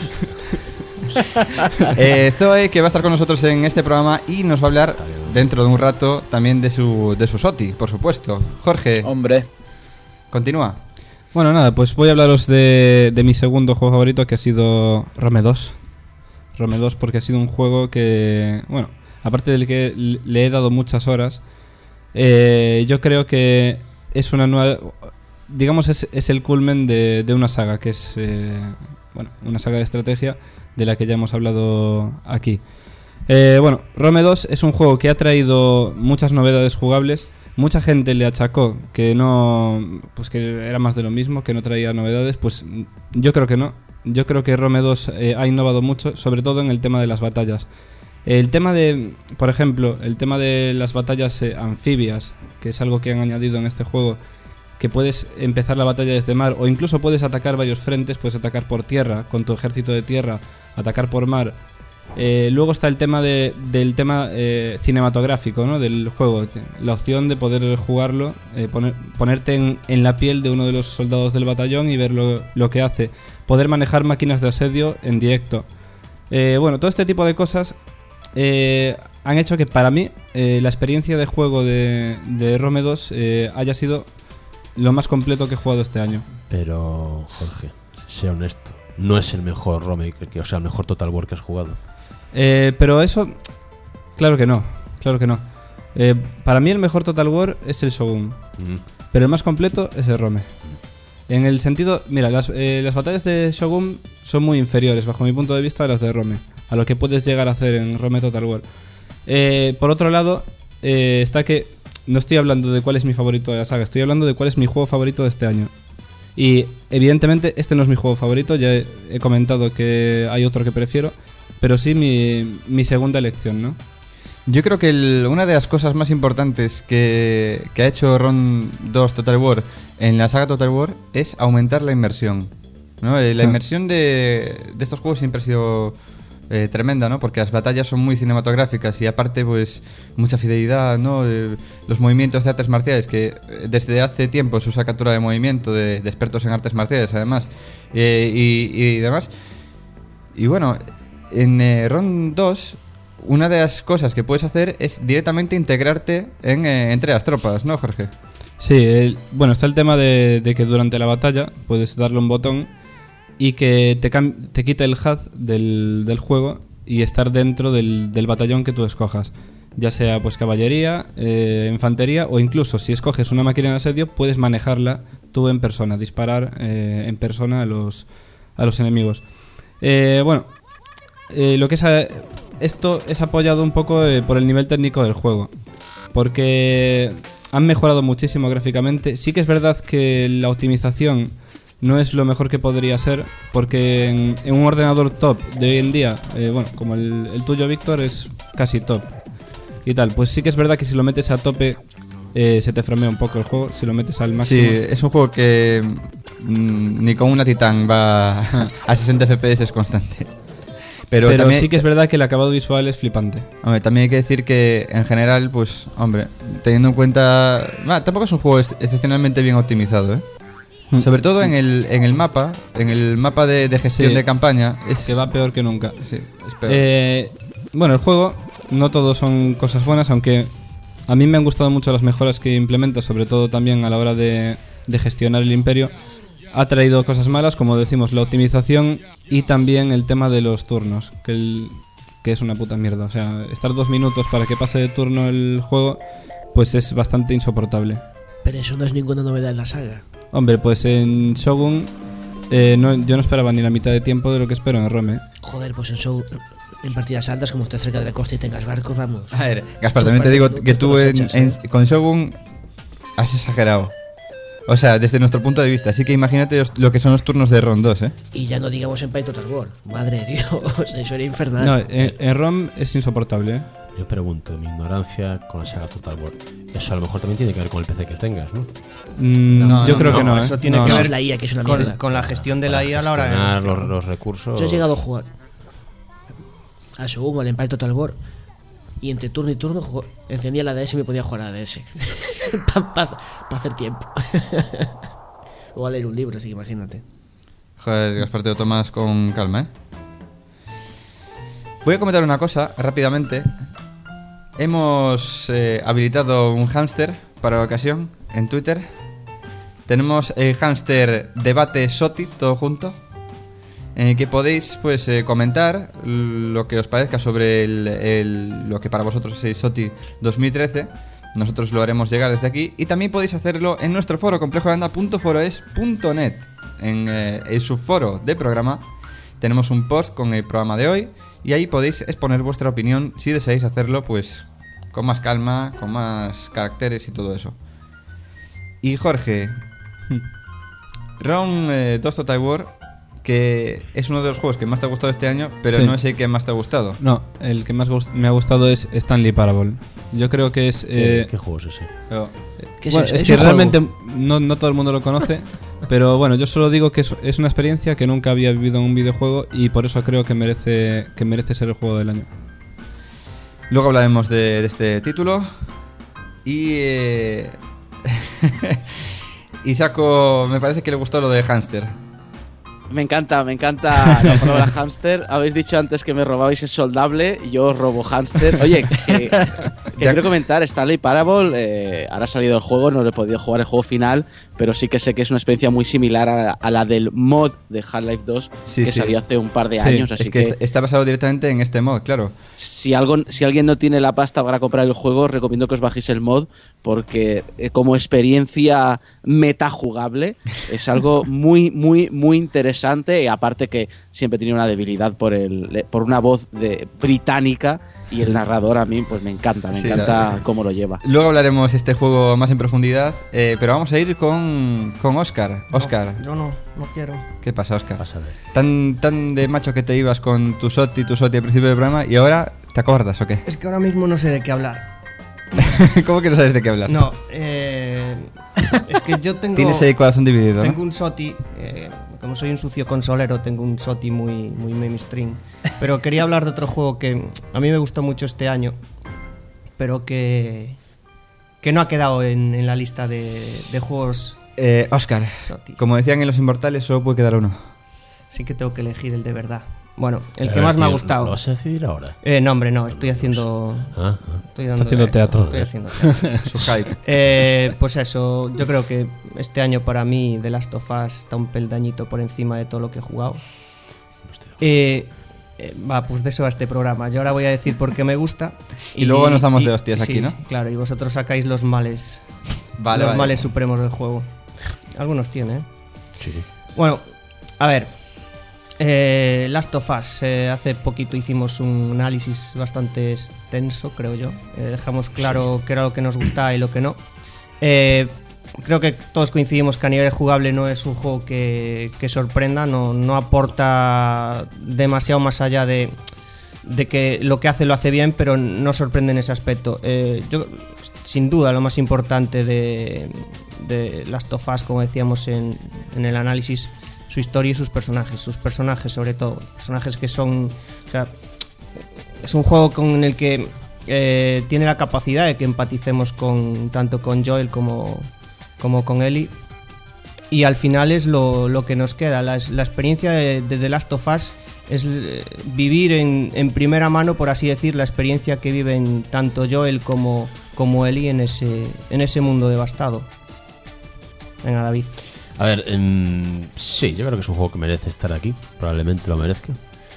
Spaghetti. Eh, Zoe, que va a estar con nosotros en este programa y nos va a hablar dentro de un rato también de su, de su Soti, por supuesto. Jorge, Hombre. continúa. Bueno, nada, pues voy a hablaros de, de mi segundo juego favorito, que ha sido Rome dos. Rome dos porque ha sido un juego que, bueno, aparte del que l- le he dado muchas horas, eh, yo creo que es una nueva... Digamos, es, es el culmen de, de una saga, que es, eh, bueno, una saga de estrategia de la que ya hemos hablado aquí. Eh, bueno, Rome dos es un juego que ha traído muchas novedades jugables. Mucha gente le achacó que no, pues que era más de lo mismo, que no traía novedades. Pues yo creo que no. Yo creo que Rome dos eh, ha innovado mucho, sobre todo en el tema de las batallas. El tema de, por ejemplo, el tema de las batallas eh, anfibias, que es algo que han añadido en este juego, que puedes empezar la batalla desde mar o incluso puedes atacar varios frentes, puedes atacar por tierra con tu ejército de tierra, atacar por mar. Eh, luego está el tema de, del tema eh, cinematográfico, ¿no? Del juego, la opción de poder jugarlo, eh, poner, ponerte en, en la piel de uno de los soldados del batallón y ver lo, lo que hace, poder manejar máquinas de asedio en directo. Eh, bueno, todo este tipo de cosas eh, han hecho que para mí eh, la experiencia de juego de, de Rome dos eh, haya sido lo más completo que he jugado este año. Pero, Jorge, sea honesto, no es el mejor Rome, que, o sea, el mejor Total War que has jugado. Eh, pero eso, claro que no, claro que no. Eh, para mí el mejor Total War es el Shogun, Mm. pero el más completo es el Rome. En el sentido, mira, las, eh, las batallas de Shogun son muy inferiores, bajo mi punto de vista, a las de Rome, a lo que puedes llegar a hacer en Rome Total War. Eh, por otro lado, eh, está que no estoy hablando de cuál es mi favorito de la saga, estoy hablando de cuál es mi juego favorito de este año. Y evidentemente este no es mi juego favorito, ya he, he comentado que hay otro que prefiero, pero sí mi, mi segunda elección, ¿no? Yo creo que el- una de las cosas más importantes que, que ha hecho Rome dos Total War en la saga Total War es aumentar la inmersión, ¿no? Eh, La Ah. inmersión de, de estos juegos siempre ha sido eh, tremenda, ¿no? Porque las batallas son muy cinematográficas y aparte pues mucha fidelidad, ¿no? Eh, los movimientos de artes marciales, que eh, desde hace tiempo se usa captura de movimiento de, de expertos en artes marciales además, eh, y, y demás. Y bueno, en eh, Rome dos una de las cosas que puedes hacer es directamente integrarte en, eh, entre las tropas, ¿no, Jorge? Sí, el- bueno, está el tema de, de que durante la batalla puedes darle un botón y que te, cam- te quite el H U D del, del juego y estar dentro del, del batallón que tú escojas. Ya sea pues caballería, eh, infantería o incluso si escoges una máquina de asedio puedes manejarla tú en persona, disparar eh, en persona a los, a los enemigos. Eh, bueno, eh, lo que es a- esto es apoyado un poco eh, por el nivel técnico del juego, porque han mejorado muchísimo gráficamente. Sí que es verdad que la optimización no es lo mejor que podría ser, porque en, en un ordenador top de hoy en día, eh, bueno, como el, el tuyo, Víctor, es casi top y tal, pues sí que es verdad que si lo metes a tope eh, se te framea un poco el juego, si lo metes al máximo. Sí, es un juego que mm, ni con una Titan va a sesenta F P S es constante. Pero, Pero también, sí que es verdad que el acabado visual es flipante. Hombre, también hay que decir que en general, pues, hombre, teniendo en cuenta... Bah, tampoco es un juego ex- excepcionalmente bien optimizado, ¿eh? Mm. Sobre todo en el, en el mapa, en el mapa de, de gestión Sí. de campaña. Es Que va peor que nunca. Sí, es peor. Eh, bueno, el juego, no todo son cosas buenas, aunque a mí me han gustado mucho las mejoras que implementa, sobre todo también a la hora de, de gestionar el imperio. Ha traído cosas malas, como decimos, la optimización y también el tema de los turnos, que, el, que es una puta mierda. O sea, estar dos minutos para que pase de turno el juego, pues es bastante insoportable. Pero eso no es ninguna novedad en la saga. Hombre, pues en Shogun eh, no, yo no esperaba ni la mitad de tiempo de lo que espero en Rome. Joder, pues en show, en partidas altas, como estés cerca de la costa y tengas barcos, vamos. A ver, Gaspar, también te digo que tú en, en, con Shogun has exagerado. O sea, desde nuestro punto de vista. Así que imagínate los- lo que son los turnos de Ron dos, ¿eh? Y ya no digamos en Pay Total War. Madre de Dios, eso era infernal. No, en, en Rome es insoportable, ¿eh? Yo pregunto, mi ignorancia con la saga Total War. Eso a lo mejor también tiene que ver con el P C que tengas, ¿no? Mm, No, yo no, creo no, que no, ¿eh? eso tiene No, que no. ver Es la I A, que es una Con, mierda. con la gestión de la I A a la hora Gestionar de... los, los recursos. Yo he llegado a jugar a Shogun, al Empire Total War, y entre turno y turno jugó- encendía la D S y me podía jugar a la D S. Para hacer tiempo. O a leer un libro, así que imagínate. Joder, Gaspar, te lo tomas con calma, ¿eh? Voy a comentar una cosa rápidamente. Hemos eh, habilitado un hámster para la ocasión en Twitter. Tenemos el hámster Debate Soti, todo junto, en el que podéis pues eh, comentar lo que os parezca sobre el, el- lo que para vosotros es el Soti dos mil trece. Nosotros lo haremos llegar desde aquí. Y también podéis hacerlo en nuestro foro, complejoanda punto foroes punto net. En eh, el subforo de programa tenemos un post con el programa de hoy. Y ahí podéis exponer vuestra opinión si deseáis hacerlo, pues con más calma, con más caracteres y todo eso. Y Jorge, Round eh, dos Total War, que es uno de los juegos que más te ha gustado este año, pero Sí. no es el que más te ha gustado. No, el que más gust- me ha gustado es Stanley Parable. Yo creo que es... ¿Qué, eh, qué juego es ese? Pero- ¿Qué es bueno, eso? es Es que un juego. realmente no, no todo el mundo lo conoce, pero bueno, yo solo digo que es, es una experiencia que nunca había vivido en un videojuego y por eso creo que merece, que merece ser el juego del año. Luego hablaremos de, de este título. Y... Eh, y Saco, me parece que le gustó lo de Hamster. Me encanta, me encanta la palabra hámster. Habéis dicho antes que me robabais el soldable, yo os robo hámster. Oye, que, que quiero comentar, Stanley Parable, eh, ahora ha salido el juego, no lo he podido jugar el juego final, pero sí que sé que es una experiencia muy similar a, a la del mod de Half-Life dos, Sí, que sí. salió hace un par de Sí, años, así Es que, que, est- está basado directamente en este mod, claro. si, algo, si alguien no tiene la pasta para comprar el juego, os recomiendo que os bajéis el mod, porque eh, como experiencia metajugable es algo muy, muy, muy interesante, y aparte que siempre tenía una debilidad por, el, por una voz de, británica, y el narrador a mí pues me encanta, me Sí, encanta la- cómo lo lleva. Luego hablaremos este juego más en profundidad, eh, pero vamos a ir con, con Oscar. Oscar, Yo no, no quiero. ¿qué pasa, Oscar? Vas a ver. Tan, tan de macho que te ibas con tu Soti, tu Soti al principio del programa y ahora te acordas o qué? Es que ahora mismo no sé de qué hablar. ¿Cómo que no sabes de qué hablar? No, eh, es que yo tengo... Tienes el corazón dividido, Tengo ¿no? un SOTI, eh, como soy un sucio consolero, tengo un SOTI muy, muy mainstream. Pero quería hablar de otro juego que a mí me gustó mucho este año, pero que, que no ha quedado en, en la lista de, de juegos Eh, Oscar, SOTI. como decían en Los Inmortales, solo puede quedar uno. Sí que tengo que elegir el de verdad. Bueno, el A que ver, más me ha tío, gustado. ¿Lo vas a decidir ahora? Eh, no, hombre, no, estoy haciendo... Ah, ah. Estoy dando haciendo eso, teatro. Estoy haciendo teatro. Su hype. Eh, pues eso, yo creo que este año para mí The Last of Us está un peldañito por encima de todo lo que he jugado. Eh, eh, va, pues de eso va este programa. Yo ahora voy a decir por qué me gusta. Y luego nos damos de hostias aquí, ¿no? Claro, y vosotros sacáis los males, Vale, los vale. males supremos del juego. Algunos tiene, ¿eh? Sí. Bueno, a ver. Eh, Last of Us, eh, hace poquito hicimos un análisis bastante extenso, creo yo. Eh, dejamos claro qué era lo que nos gustaba y lo que no. Eh, creo que todos coincidimos que a nivel jugable no es un juego que, que sorprenda, no, no aporta demasiado más allá de, de que lo que hace lo hace bien, pero no sorprende en ese aspecto. Eh, yo, sin duda, lo más importante de, de Last of Us, como decíamos en, en el análisis, su historia y sus personajes, sus personajes sobre todo, personajes que son, o sea, es un juego con el que eh, tiene la capacidad de que empaticemos con tanto con Joel como, como con Ellie, y al final es lo, lo que nos queda, la, la experiencia de, de The Last of Us es vivir en, en primera mano, por así decir, la experiencia que viven tanto Joel como, como Ellie en ese, en ese mundo devastado. Venga, David. A ver, um, sí, yo creo que es un juego que merece estar aquí, probablemente lo merezca.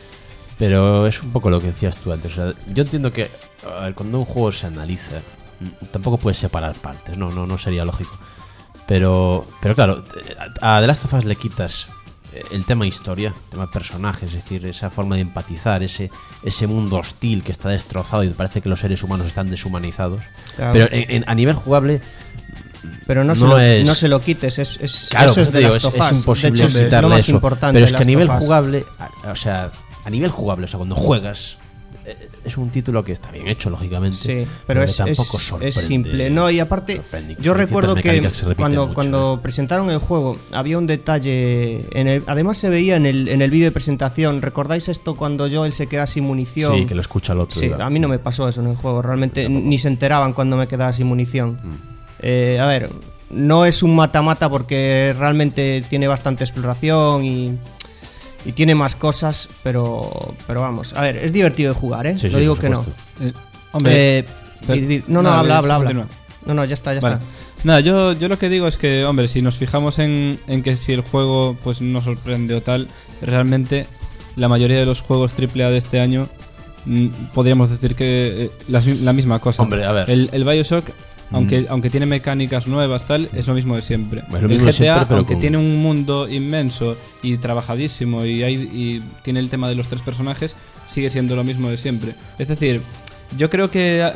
Pero es un poco lo que decías tú antes. O sea, yo entiendo que a ver, cuando un juego se analiza, tampoco puedes separar partes, no, no, no sería lógico. Pero, pero claro, a The Last of Us le quitas el tema historia, el tema personajes, es decir, esa forma de empatizar, ese, ese mundo hostil que está destrozado y parece que los seres humanos están deshumanizados. Claro. Pero en, en, a nivel jugable, pero no, no, se, lo, es... no se lo quites, es, es, claro, eso es de digo, Last of es, Us. es imposible de hecho, quitarle es lo más eso. importante. Pero es que a nivel of Us. jugable, o sea, a nivel jugable, o sea, cuando juegas, es un título que está bien hecho, lógicamente. Sí, pero, pero es, tampoco es, es simple. No, y aparte, sorprende. yo recuerdo que, que cuando, mucho, cuando ¿eh? presentaron el juego, había un detalle. En el, además, se veía en el, en el vídeo de presentación. ¿Recordáis esto cuando Joel se queda sin munición? Sí, que lo escucha el otro. Sí, a mí no me pasó eso en el juego. Realmente ni se enteraban cuando me quedaba sin munición. Mm. Eh, a ver, no es un mata-mata porque realmente tiene bastante exploración y. Y tiene más cosas, pero pero vamos, a ver, es divertido de jugar, ¿eh? Sí, Lo sí, digo que no. Eh, hombre, eh, pero, di, di, no, no, no, habla, habla, habla. Continúa. No, no, ya está, ya vale. está. Nada, yo, yo lo que digo es que, hombre, si nos fijamos en, en que si el juego pues no sorprende o tal, realmente la mayoría de los juegos triple A de este año mm, podríamos decir que eh, la, la misma cosa. Hombre, a ver. El, el Bioshock, aunque, mm. aunque tiene mecánicas nuevas, tal, es lo mismo de siempre. Es lo el mismo G T A, siempre, aunque con... tiene un mundo inmenso y trabajadísimo y, hay, y tiene el tema de los tres personajes, sigue siendo lo mismo de siempre. Es decir, yo creo que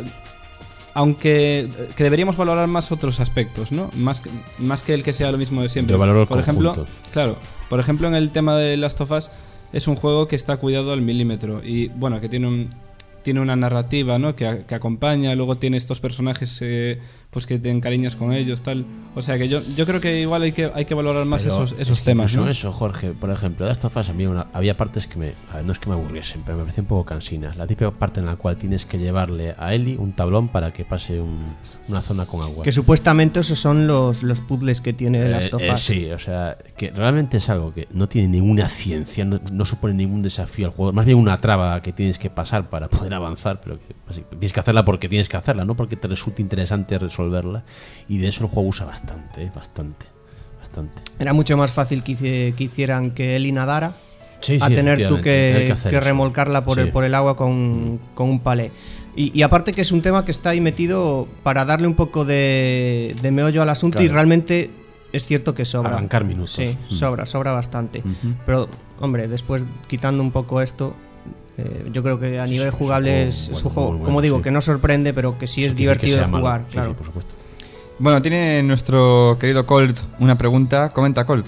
aunque que deberíamos valorar más otros aspectos, ¿no? Más que, más que el que sea lo mismo de siempre. Yo valoro el por conjunto. ejemplo, claro, por ejemplo en el tema de Last of Us es un juego que está cuidado al milímetro y bueno, que tiene un tiene una narrativa, ¿no? que, que acompaña, luego tiene estos personajes eh, pues que te encariñas con ellos, tal. O sea que yo yo creo que igual hay que hay que valorar más pero esos esos es que temas, ¿no? Eso, Jorge, por ejemplo, de Last of Us a mí una, había partes que me, a ver, no es que me aburriesen, pero me parecían un poco cansinas. La típica parte en la cual tienes que llevarle a Ellie un tablón para que pase un, una zona con agua. Que supuestamente esos son los, los puzzles que tiene eh, Last of Us. Eh, sí, o sea, que realmente es algo que no tiene ninguna ciencia, no, no supone ningún desafío al jugador, más bien una traba que tienes que pasar para poder avanzar, pero que así, tienes que hacerla porque tienes que hacerla, no porque te resulte interesante resolverla. Y de eso el juego usa bastante, ¿eh? bastante, bastante. Era mucho más fácil que, hice, que hicieran que Ellie nadara sí, a sí, tener tú que, que, que remolcarla por, sí. el, por el agua con, mm. con un palé. Y, y aparte que es un tema que está ahí metido para darle un poco de, de meollo al asunto, claro. Y realmente es cierto que sobra. Arrancar minutos. Sí, mm. sobra, sobra bastante. Uh-huh. Pero, hombre, después quitando un poco esto... Eh, yo creo que a nivel jugable es, es un juego, bueno, como digo, sí. que no sorprende, pero que sí es divertido de jugar, sí, claro. Sí, por supuesto. Bueno, tiene nuestro querido Colt una pregunta. Comenta, Colt.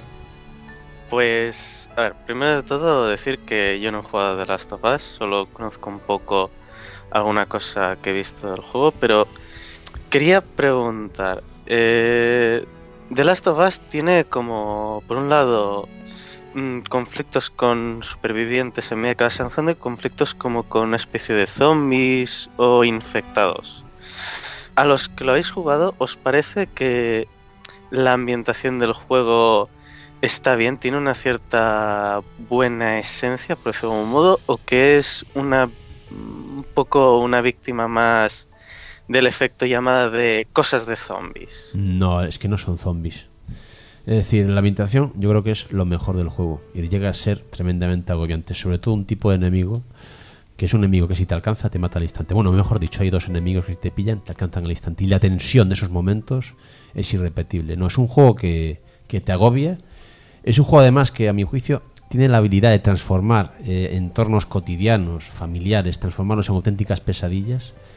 Pues, a ver, primero de todo decir que yo no he jugado a The Last of Us, solo conozco un poco alguna cosa que he visto del juego, pero quería preguntar, eh, The Last of Us tiene como, por un lado... conflictos con supervivientes, en mi sensación de conflictos como con una especie de zombies o infectados. A los que lo habéis jugado, ¿os parece que la ambientación del juego está bien? ¿Tiene una cierta buena esencia, por decirlo de algún modo? ¿O que es una un poco una víctima más del efecto llamada de cosas de zombies? No, es que no son zombies. Es decir, la ambientación yo creo que es lo mejor del juego y llega a ser tremendamente agobiante, sobre todo un tipo de enemigo que es un enemigo que si te alcanza te mata al instante. Bueno, mejor dicho, hay dos enemigos que si te pillan te alcanzan al instante y la tensión de esos momentos es irrepetible. No, es un juego que, que te agobia, es un juego además que a mi juicio tiene la habilidad de transformar eh, entornos cotidianos, familiares, transformarlos en auténticas pesadillas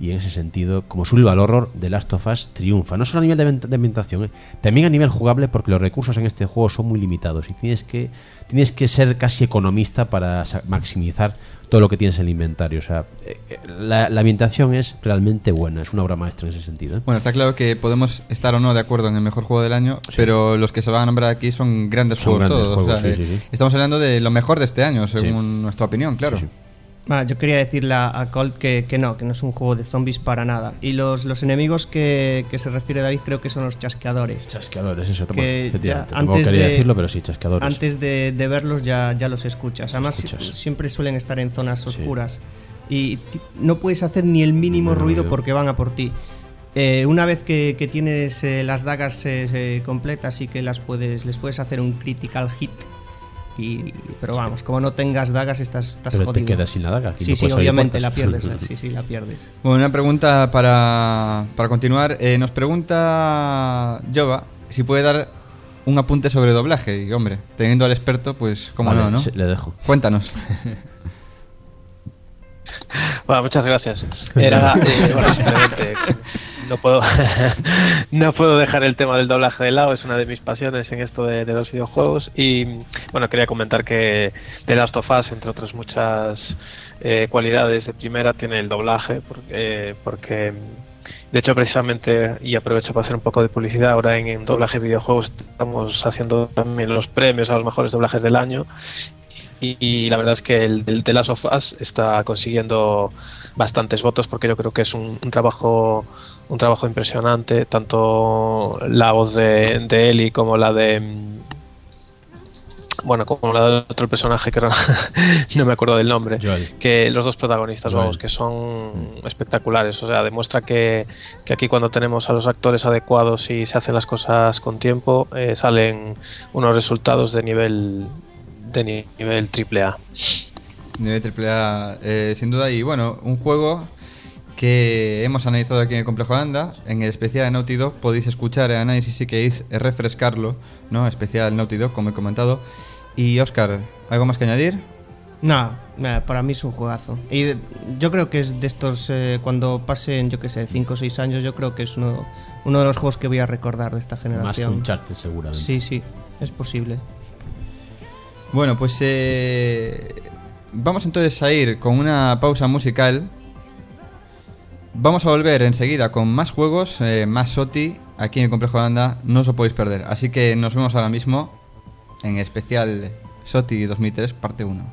y en ese sentido, como Survival Horror, The Last of Us triunfa, no solo a nivel de, de ambientación, ¿eh? también a nivel jugable, porque los recursos en este juego son muy limitados y tienes que tienes que ser casi economista para maximizar todo lo que tienes en el inventario. O sea, la, la ambientación es realmente buena, es una obra maestra en ese sentido, ¿eh? Bueno, está claro que podemos estar o no de acuerdo en el mejor juego del año, sí. pero los que se van a nombrar aquí son grandes son juegos grandes todos. Juegos, o sea, sí, sí, sí. Estamos hablando de lo mejor de este año, según sí. nuestra opinión, claro. Sí, sí. Ah, yo quería decirle a Colt que, que no, que no es un juego de zombies para nada. Y los, los enemigos que, que se refiere David creo que son los chasqueadores. Chasqueadores, eso. Que efectivamente. ya Tampoco quería de, decirlo, pero sí, chasqueadores. Antes de, de verlos ya, ya los escuchas. Además, escuchas. siempre suelen estar en zonas oscuras. Sí. Y t- no puedes hacer ni el mínimo No, ruido no. porque van a por ti. Eh, una vez que, que tienes eh, las dagas eh, eh, completas y que las puedes, les puedes hacer un critical hit. Y, pero vamos, como no tengas dagas estás, estás pero jodido. te quedas sin la daga. Aquí Sí, no sí, puedes abrir obviamente la puertas. pierdes. sí, sí, la pierdes. Bueno, una pregunta para, para continuar. Eh, nos pregunta Jova si puede dar un apunte sobre doblaje. Y hombre, teniendo al experto, pues cómo Vale, no, ¿no? se- le dejo. Cuéntanos. Bueno, muchas gracias. Era, eh, bueno, simplemente no puedo no puedo dejar el tema del doblaje de lado, es una de mis pasiones en esto de, de los videojuegos y bueno, quería comentar que The Last of Us, entre otras muchas eh, cualidades de primera, tiene el doblaje porque, eh, porque de hecho precisamente, y aprovecho para hacer un poco de publicidad, ahora en, en doblaje de videojuegos estamos haciendo también los premios a los mejores doblajes del año. Y, y la verdad es que el, el The Last of Us está consiguiendo bastantes votos porque yo creo que es un, un trabajo un trabajo impresionante, tanto la voz de, de Ellie como la de bueno como la de otro personaje que no, no me acuerdo del nombre, Joel. que los dos protagonistas, Joel. vamos, que son espectaculares, o sea, demuestra que, que aquí cuando tenemos a los actores adecuados y se hacen las cosas con tiempo, eh, salen unos resultados de nivel de nivel triple A. Nivel triple A, eh, sin duda. Y bueno, un juego que hemos analizado aquí en el Complejo Landa, en el especial de Naughty Dog. Podéis escuchar el análisis si queréis refrescarlo, ¿no? Especial Naughty Dog, como he comentado. Y Óscar, ¿algo más que añadir? No, nada, para mí es un juegazo. Y de- yo creo que es de estos, eh, cuando pasen, yo que sé, cinco o seis años, yo creo que es uno, uno de los juegos que voy a recordar de esta Más que generación. un charte, seguramente. Sí, sí, es posible. Bueno, pues eh, vamos entonces a ir con una pausa musical. Vamos a volver enseguida con más juegos, eh, más S O T I, aquí en el Complejo de Anda, no os lo podéis perder. Así que nos vemos ahora mismo en especial S O T I dos mil tres, parte uno.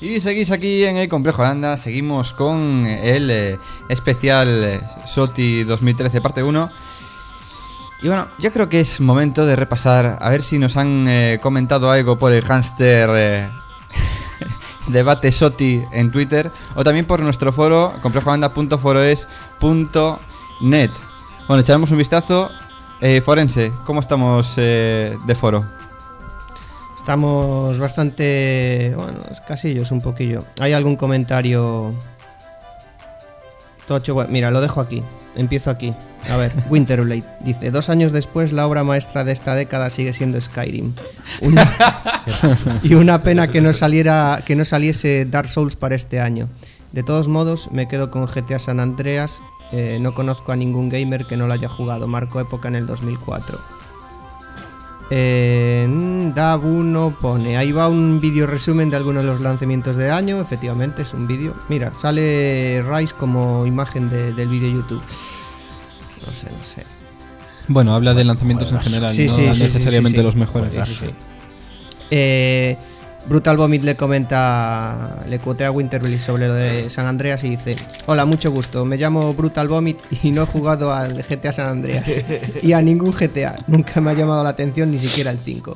Y seguís aquí en el Complejo Landa. Seguimos con el eh, especial eh, SOTI dos mil trece parte uno. Y bueno, yo creo que es momento de repasar, a ver si nos han eh, comentado algo por el hámster eh, debate SOTI en Twitter, o también por nuestro foro complejoanda punto foroes punto net. Bueno, echaremos un vistazo. eh, Forense, ¿cómo estamos eh, de foro? Estamos bastante... Bueno, escasillos un poquillo. ¿Hay algún comentario tocho? Bueno, mira, lo dejo aquí. Empiezo aquí. A ver, Winterblade dice: dos años después, la obra maestra de esta década sigue siendo Skyrim. Una... y una pena que no saliera, que no saliese Dark Souls para este año. De todos modos, me quedo con G T A San Andreas. Eh, no conozco a ningún gamer que no lo haya jugado. Marcó época en el dos mil cuatro. Eh, Dab uno pone: ahí va un vídeo resumen de algunos de los lanzamientos de año. Efectivamente, es un vídeo. Mira, sale Rise como imagen de, del vídeo YouTube. No sé, no sé. Bueno, habla de lanzamientos en general, sí, no sí, sí, necesariamente sí, sí. los mejores. Sí, sí, sí. Eh, Brutal Vomit le comenta, le cuotea a Winterblade sobre lo de San Andreas y dice: hola, mucho gusto, me llamo Brutal Vomit y no he jugado al G T A San Andreas y a ningún G T A, nunca me ha llamado la atención, ni siquiera el cinco.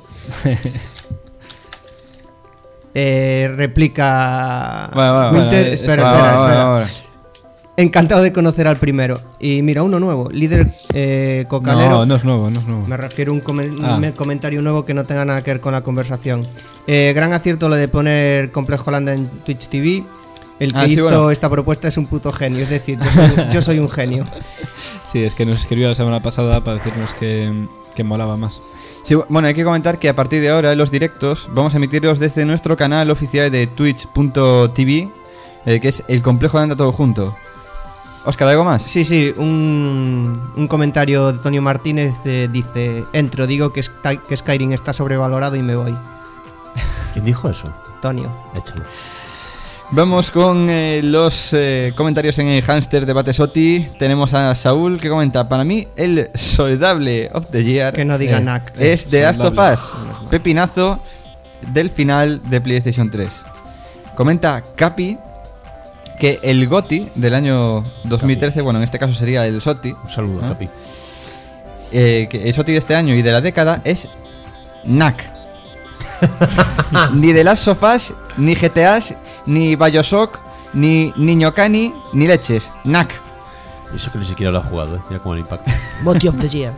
eh, replica bueno, bueno, Winter, bueno, espera, eso, espera, bueno, espera. bueno, bueno. Encantado de conocer al primero. Y mira, uno nuevo, líder eh, cocalero. No, no es nuevo, no es nuevo. Me refiero a un, comen- Ah. un comentario nuevo que no tenga nada que ver con la conversación. Eh, gran acierto lo de poner Complejo Landa en Twitch T V. El que Ah, sí, hizo bueno. esta propuesta es un puto genio. Es decir, yo soy, yo soy un genio. Sí, es que nos escribió la semana pasada para decirnos que, que molaba más. Sí, bueno, hay que comentar que a partir de ahora los directos vamos a emitirlos desde nuestro canal oficial de twitch punto t v, eh, que es el Complejo Landa todo junto. Óscar, ¿algo más? Sí, sí, un, un comentario de Antonio Martínez eh, dice: entro, digo que, Sky- que Skyrim está sobrevalorado y me voy. ¿Quién dijo eso? Antonio. Échalo. Vamos con eh, los eh, comentarios en el Hamster Debate SOTI. Tenemos a Saúl que comenta: para mí el soldable of the year Que no diga Eh, N A C. es The Last of soldable. Us, pepinazo del final de PlayStation tres. Comenta Capi que el GOTY del año dos mil trece, bueno, en este caso sería el SOTI, Un saludo, ¿Ah? Capi. eh, que el SOTI de este año y de la década es N A C. Ni The Last of Us, ni G T A, ni Bioshock, ni Niño Cani, ni leches. N A C. Eso que ni siquiera lo ha jugado, ¿eh? Mira cómo le impacta. Motive of the Year.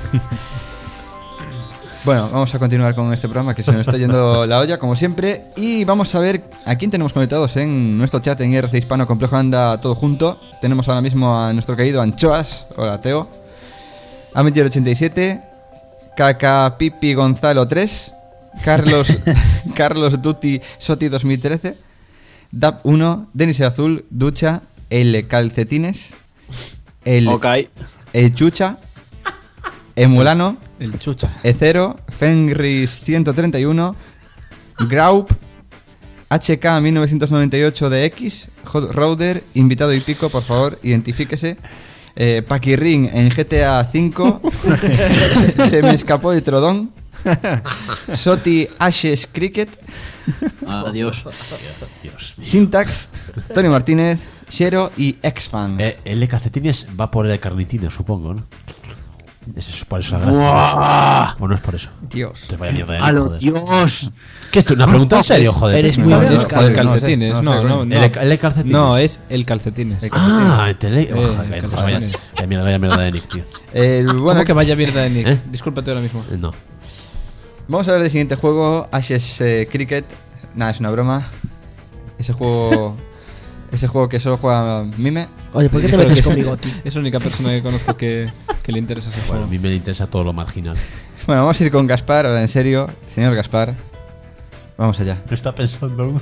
Bueno, vamos a continuar con este programa que se nos está yendo la olla, como siempre. Y vamos a ver a quién tenemos conectados en nuestro chat en R C Hispano Complejo Anda todo junto. Tenemos ahora mismo a nuestro querido Anchoas. Hola, Teo. Ametir ochenta y siete. Caca Pipi Gonzalo tres. Carlos Carlos Duty Soti dos mil trece. Dab uno. Denis el Azul. Ducha. El Calcetines. El, Ok. el Chucha. Emulano. El chucha. Ecero, Fenris ciento treinta y uno, Graup, H K mil novecientos noventa y ocho de X, Hot Roder, invitado y pico, por favor, identifíquese. Eh, Paquirrin en G T A cinco, se me escapó el trodón. Soti Ashes Cricket, Adiós. Dios mío. Syntax, Tony Martínez, Shero y X-Fan. Eh, el de calcetines va por el de carnitines, supongo, ¿no? Eso es por eso la gracia. ¿O no es por eso? Dios. Te vaya mierda de ¡A lo joder. Dios! ¿Qué es esto? ¿Una pregunta en serio, joder? Eres No, muy no, bueno, no, Oscar. joder, El no sé, calcetines, no sé, no, coño. no, no. ¿El de- el de calcetines? No, es el calcetines. Ah, el tele. Eh, Ojo, el vaya, calcetines. vaya, vaya mierda, vaya mierda de Nick, tío. El, bueno, ¿Cómo que vaya mierda de Nick? ¿Eh? Discúlpate ahora mismo. Eh, No. vamos a ver del siguiente juego, Ashes eh, Cricket. Nada, es una broma. Ese juego... ese juego que solo juega Mime. Oye, ¿por qué te Yo creo metes que con es- Bigoti? Es la única persona que conozco que, que le interesa ese Bueno, juego. a mí me interesa todo lo marginal. Bueno, vamos a ir con Gaspar, ahora en serio. Señor Gaspar, vamos allá. No está pensando.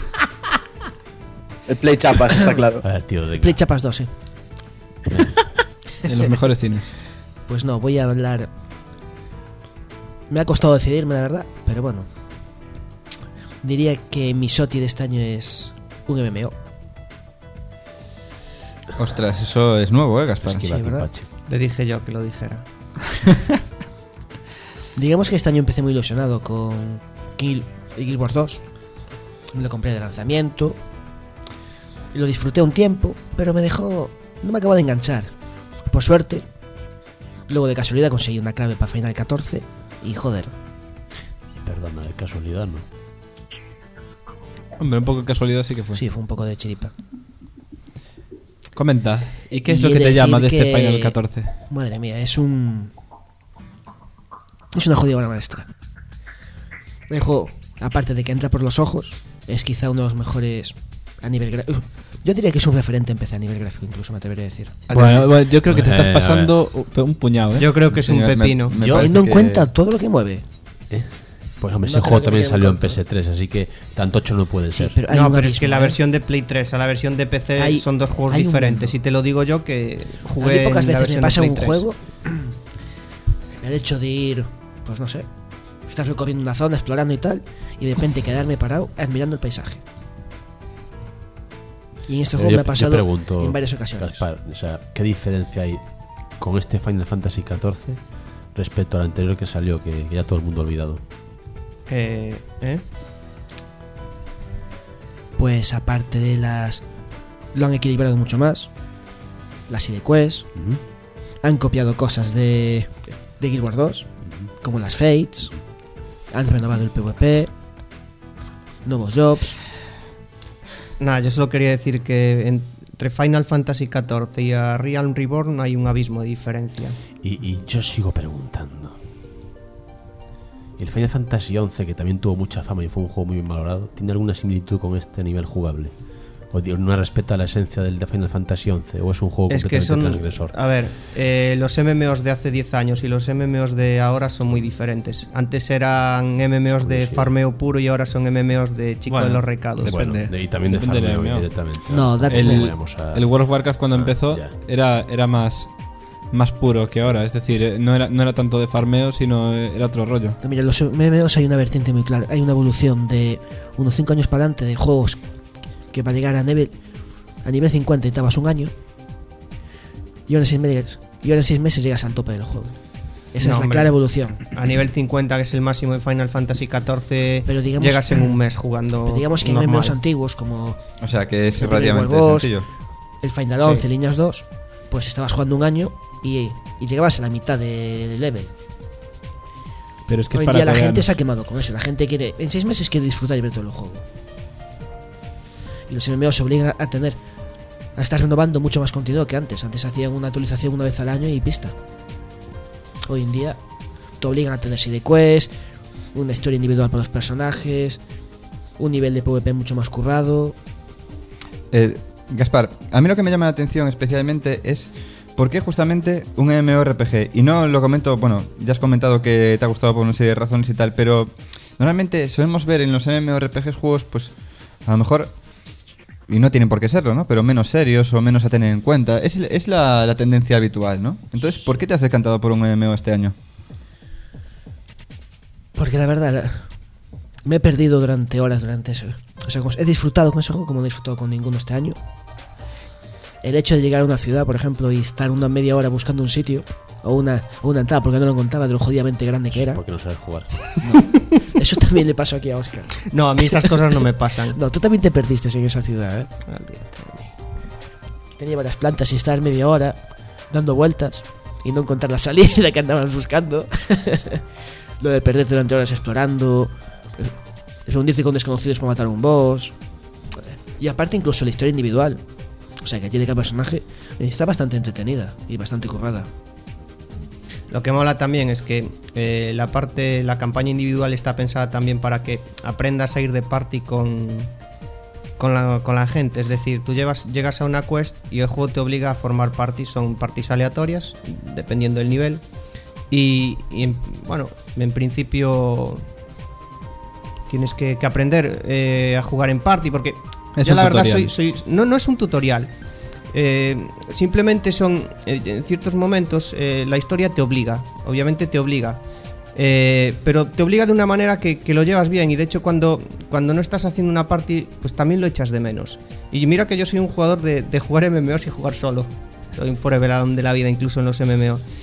El Play Chapas, está claro. A ver, tío, de Play Chapas dos, eh. En los mejores cines. Pues no, voy a hablar. Me ha costado decidirme, la verdad, pero bueno. Diría que mi SOTI de este año es un M M O. Ostras, eso es nuevo, ¿eh, Gaspar? Esquiva, Sí, ¿verdad? Pimpache. Le dije yo que lo dijera. Digamos que este año empecé muy ilusionado con Guild, Guild Wars dos. Me lo compré de lanzamiento. Y lo disfruté un tiempo, pero me dejó... No me acabó de enganchar. Por suerte, luego de casualidad conseguí una clave para Final catorce y joder. Perdona, de casualidad no. Hombre, un poco de casualidad sí que fue. Sí, fue un poco de chiripa. Comenta, ¿y qué es Y lo he que de te llama de decir este que- Final catorce? Madre mía, es un... Es una jodida obra maestra. El juego, aparte de que entra por los ojos, es quizá uno de los mejores a nivel gráfico. Yo diría que es un referente en P C a nivel gráfico, incluso me atrevería a decir. Bueno, bueno, yo creo que te Eh, estás a pasando un- un puñado, ¿eh? Yo creo que es un Señor, me- pepino. me Yo- parece Teniendo en que- cuenta todo lo que mueve. ¿Eh? Pues hombre, No ese creo juego que también me salió en quede P S tres, así que tanto ocho no puede Sí, ser. pero hay No, un pero es abismo, que la ¿eh? versión de Play tres a la versión de P C Hay- son dos juegos hay un diferentes. mundo. Y te lo digo yo que A jugué mí pocas en la veces me versión pasa de un Play tres. juego el hecho de ir, pues no sé, estás recorriendo una zona, explorando y tal, y de repente quedarme parado admirando el paisaje. Y en este Pero juego yo- me ha yo pasado pregunto, en varias ocasiones. Gaspar, o sea, ¿qué diferencia hay con este Final Fantasy catorce respecto al anterior que salió, que, que ya todo el mundo ha olvidado? Eh, ¿eh? Pues aparte de las... Lo han equilibrado mucho más. Las side quests. Ujú. Han copiado cosas de, de Guild Wars dos, como las Fates. Han renovado el PvP. Nuevos jobs. Nada, yo solo quería decir que entre Final Fantasy catorce y a Realm Reborn hay un abismo de diferencia. Y, y yo sigo preguntando. El Final Fantasy once, que también tuvo mucha fama y fue un juego muy bien valorado, ¿tiene alguna similitud con este a nivel jugable? ¿O digo, no respeta la esencia del de Final Fantasy once? ¿O es un juego Es que completamente son... transgresor? A ver, eh, los M M Os de hace diez años y los M M Os de ahora son muy diferentes. Antes eran M M Os de Pues sí. farmeo puro y ahora son M M Os de chico Bueno, de los recados. depende. Bueno, de- y también de Depende del farmeo M M O. directamente. No, da- El, no vayamos a- el World of Warcraft cuando Ah, empezó ya. era, era más, más puro que ahora. Es decir, eh, no era, no era tanto de farmeo, sino eh, era otro rollo. No, mira, en los M M Os hay una vertiente muy clara. Hay una evolución de unos cinco años para adelante de juegos que para llegar a nivel a nivel cincuenta necesitabas un año y ahora en seis meses, y ahora en seis meses llegas al tope del juego. Esa No, es la hombre. clara evolución. A nivel cincuenta, que es el máximo de Final Fantasy catorce, Pero digamos- llegas en un mes jugando. Pero digamos que en normal. M M Os antiguos como O sea, que es El relativamente World Wars, sencillo. el Final once, Líneas dos, pues estabas jugando un año y, y llegabas a la mitad del level. Pero es que Hoy es en para día la gente coreanos. se ha quemado con eso. La gente quiere, en seis meses quiere disfrutar y ver todo el juego. Y los M M Os se obligan a tener, a estar renovando mucho más contenido que antes. Antes hacían una actualización una vez al año y pista. Hoy en día te obligan a tener side quest, una historia individual para los personajes, un nivel de PvP mucho más currado. Eh, Gaspar, a mí lo que me llama la atención especialmente es por qué justamente un MMORPG. Y no lo comento, bueno, ya has comentado que te ha gustado por una serie de razones y tal, pero normalmente solemos ver en los MMORPGs juegos, pues, a lo mejor, y no tienen por qué serlo, ¿no? Pero menos serios o menos a tener en cuenta. Es, es la, la tendencia habitual, ¿no? Entonces, ¿por qué te has decantado por un M M O este año? Porque la verdad, la- me he perdido durante horas durante eso. O sea, como- he disfrutado con ese juego como no he disfrutado con ninguno este año. El hecho de llegar a una ciudad, por ejemplo, y estar una media hora buscando un sitio o una, o una entrada porque no lo encontraba de lo jodidamente grande que era. Porque no sabes jugar. Eso también le pasó aquí a Oscar. No, a mí esas cosas no me pasan. No, tú también te perdiste en esa ciudad, ¿eh? Olvídate de mí. Tenía varias plantas y estar media hora dando vueltas y no encontrar la salida que andabas buscando. Lo de perderte durante horas explorando, eh, reunirte con desconocidos para matar a un boss. Y aparte incluso la historia individual, o sea que tiene cada personaje, eh, está bastante entretenida y bastante currada. Lo que mola también es que eh, la parte, la campaña individual está pensada también para que aprendas a ir de party con, con, la, con la gente. Es decir, tú llevas, llegas a una quest y el juego te obliga a formar parties. Son parties aleatorias, dependiendo del nivel. Y, y en- bueno, en principio tienes que, que aprender eh, a jugar en party porque Es yo un la verdad soy, tutorial. soy... No, no es un tutorial. Eh, simplemente son eh, en ciertos momentos eh, la historia te obliga, obviamente te obliga, eh, pero te obliga de una manera que, que lo llevas bien y de hecho cuando, cuando no estás haciendo una party pues también lo echas de menos. Y mira que yo soy un jugador de, de jugar M M Os y jugar solo, soy un forever alone de la vida incluso en los M M O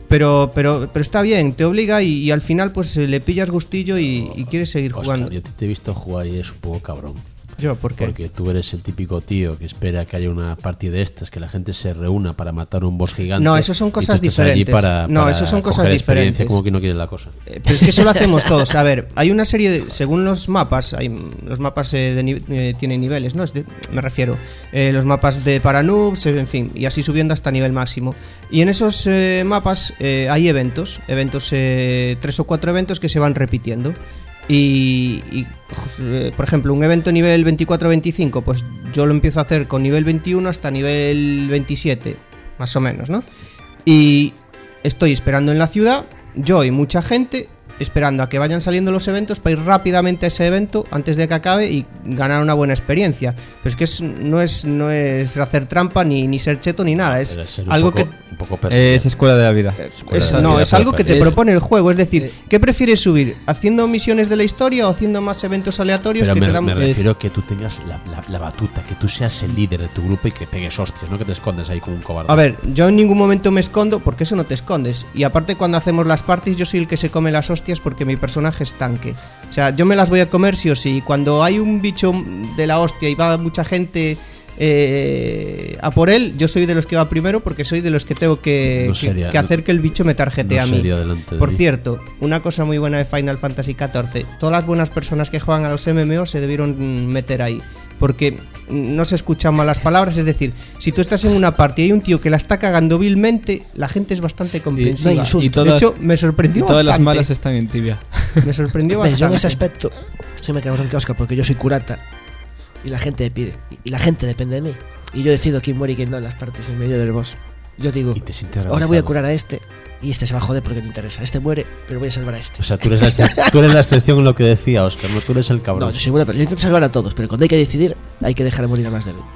Pero, pero, pero está bien, te obliga y, y al final pues le pillas gustillo y, y quieres seguir Oscar, jugando. yo te, te he visto jugar y eres un poco cabrón. Yo, ¿por qué? Porque tú eres el típico tío que espera que haya una partida de estas, que la gente se reúna para matar un boss gigante. No, eso son cosas y tú estás allí diferentes. Para, no, para eso son cosas coger experiencia, diferentes. como que no quieres la cosa. Eh, pero es que eso lo hacemos todos. A ver, hay una serie de, según los mapas, hay, los mapas eh, de, ni- eh, tienen niveles, ¿no? Es de- me refiero. Eh, los mapas de para noobs, eh, en fin, y así subiendo hasta nivel máximo. Y en esos eh, mapas eh, hay eventos, eventos, eh, tres o cuatro eventos que se van repitiendo. Y, y, eh, por ejemplo, un evento nivel veinticuatro veinticinco, pues yo lo empiezo a hacer con nivel veintiuno hasta nivel veintisiete, más o menos, ¿no? Y estoy esperando en la ciudad, yo y mucha gente, esperando a que vayan saliendo los eventos para ir rápidamente a ese evento antes de que acabe y ganar una buena experiencia. Pero es que es, no, es, no es hacer trampa ni, ni ser cheto ni nada, es Pero ser un algo poco- que... un poco perdido. Es escuela de la vida. Escuela Es- de la no, vida, es algo que te es- propone el juego. Es decir, ¿qué prefieres subir? ¿Haciendo misiones de la historia o haciendo más eventos aleatorios Pero que me, te dan... me es- refiero a que tú tengas la, la- la batuta, que tú seas el líder de tu grupo y que pegues hostias, no que te escondes ahí como un cobarde. A ver, yo en ningún momento me escondo porque eso no te escondes. Y aparte cuando hacemos las parties yo soy el que se come las hostias porque mi personaje es tanque. O sea, yo me las voy a comer sí o sí. Y cuando hay un bicho de la hostia y va mucha gente eh, a por él, yo soy de los que va primero porque soy de los que tengo que, No que- sería- que hacer que el bicho me tarjete no a mí. sería delante de Por ti. cierto, una cosa muy buena de Final Fantasy catorce, todas las buenas personas que juegan a los M M O se debieron meter ahí. Porque no se escuchan malas palabras, es decir, si tú estás en una party y hay un tío que la está cagando vilmente, la gente es bastante comprensiva. no insultes. Y todas- de hecho, me sorprendió Y todas las bastante. malas están en tibia. Me sorprendió Ves, yo en bastante. ese aspecto soy más cabrón que Oscar porque yo soy curata y la gente me pide. Y la gente depende de mí. Y yo decido quién muere y quién no en las partes en medio del boss. Yo digo, Y te sientes ahora voy a realizado. curar a este y este se va a joder porque no interesa. Este muere, pero voy a salvar a este. O sea, tú eres, la, ex- tú eres la excepción en lo que decía Oscar, no tú eres el cabrón. No, yo soy buena, pero yo intento salvar a todos, pero cuando hay que decidir, hay que dejar morir a más débil.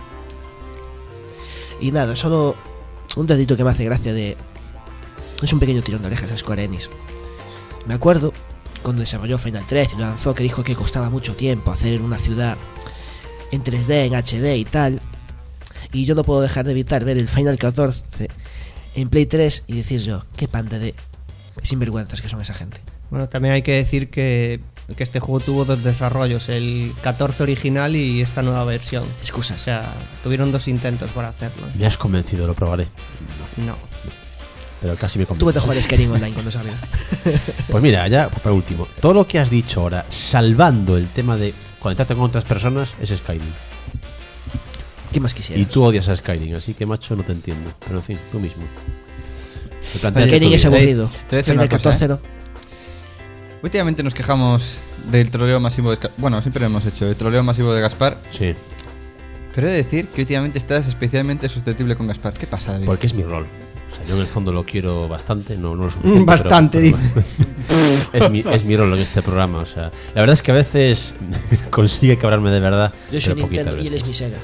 Y nada, solo un dedito que me hace gracia de... Es un pequeño tirón de orejas a Square Enix. Me acuerdo cuando desarrolló Final trece y lo lanzó, que dijo que costaba mucho tiempo hacer una ciudad en tres D, en H D y tal. Y yo no puedo dejar de evitar ver el Final catorce en Play tres y decir yo, qué panda de sinvergüenzas que son esa gente. Bueno, también hay que decir que, que este juego tuvo dos desarrollos, el catorce original y esta nueva versión. O Excusas. sea, tuvieron dos intentos para hacerlo. Me has convencido, lo probaré. No. Pero casi me Tú convences. vete a jugar Skyrim Online cuando salga. Pues mira, ya por último, todo lo que has dicho ahora, salvando el tema de conectarte con otras personas, es Skyrim. ¿Qué más quisieras? Y tú odias a Skyrim, así que macho no te entiendo. Pero en fin, tú mismo. Te planteas Skyrim tu es vida. aburrido. te voy a decir Final una cosa, catorce ¿eh? no. Últimamente nos quejamos del troleo masivo de Gaspar. Bueno, siempre lo hemos hecho, el troleo masivo de Gaspar. Sí, Pero he de decir que últimamente estás especialmente susceptible con Gaspar. ¿Qué pasa, David? porque es mi rol. O sea, yo en el fondo lo quiero bastante, no, no lo suficiente. Mm, bastante, pero- pero- es, mi, es mi rol en este programa. O sea, la verdad es que a veces consigue cabrarme de verdad. Yo soy pero poquitas Nintendo y él veces. es mi Sega.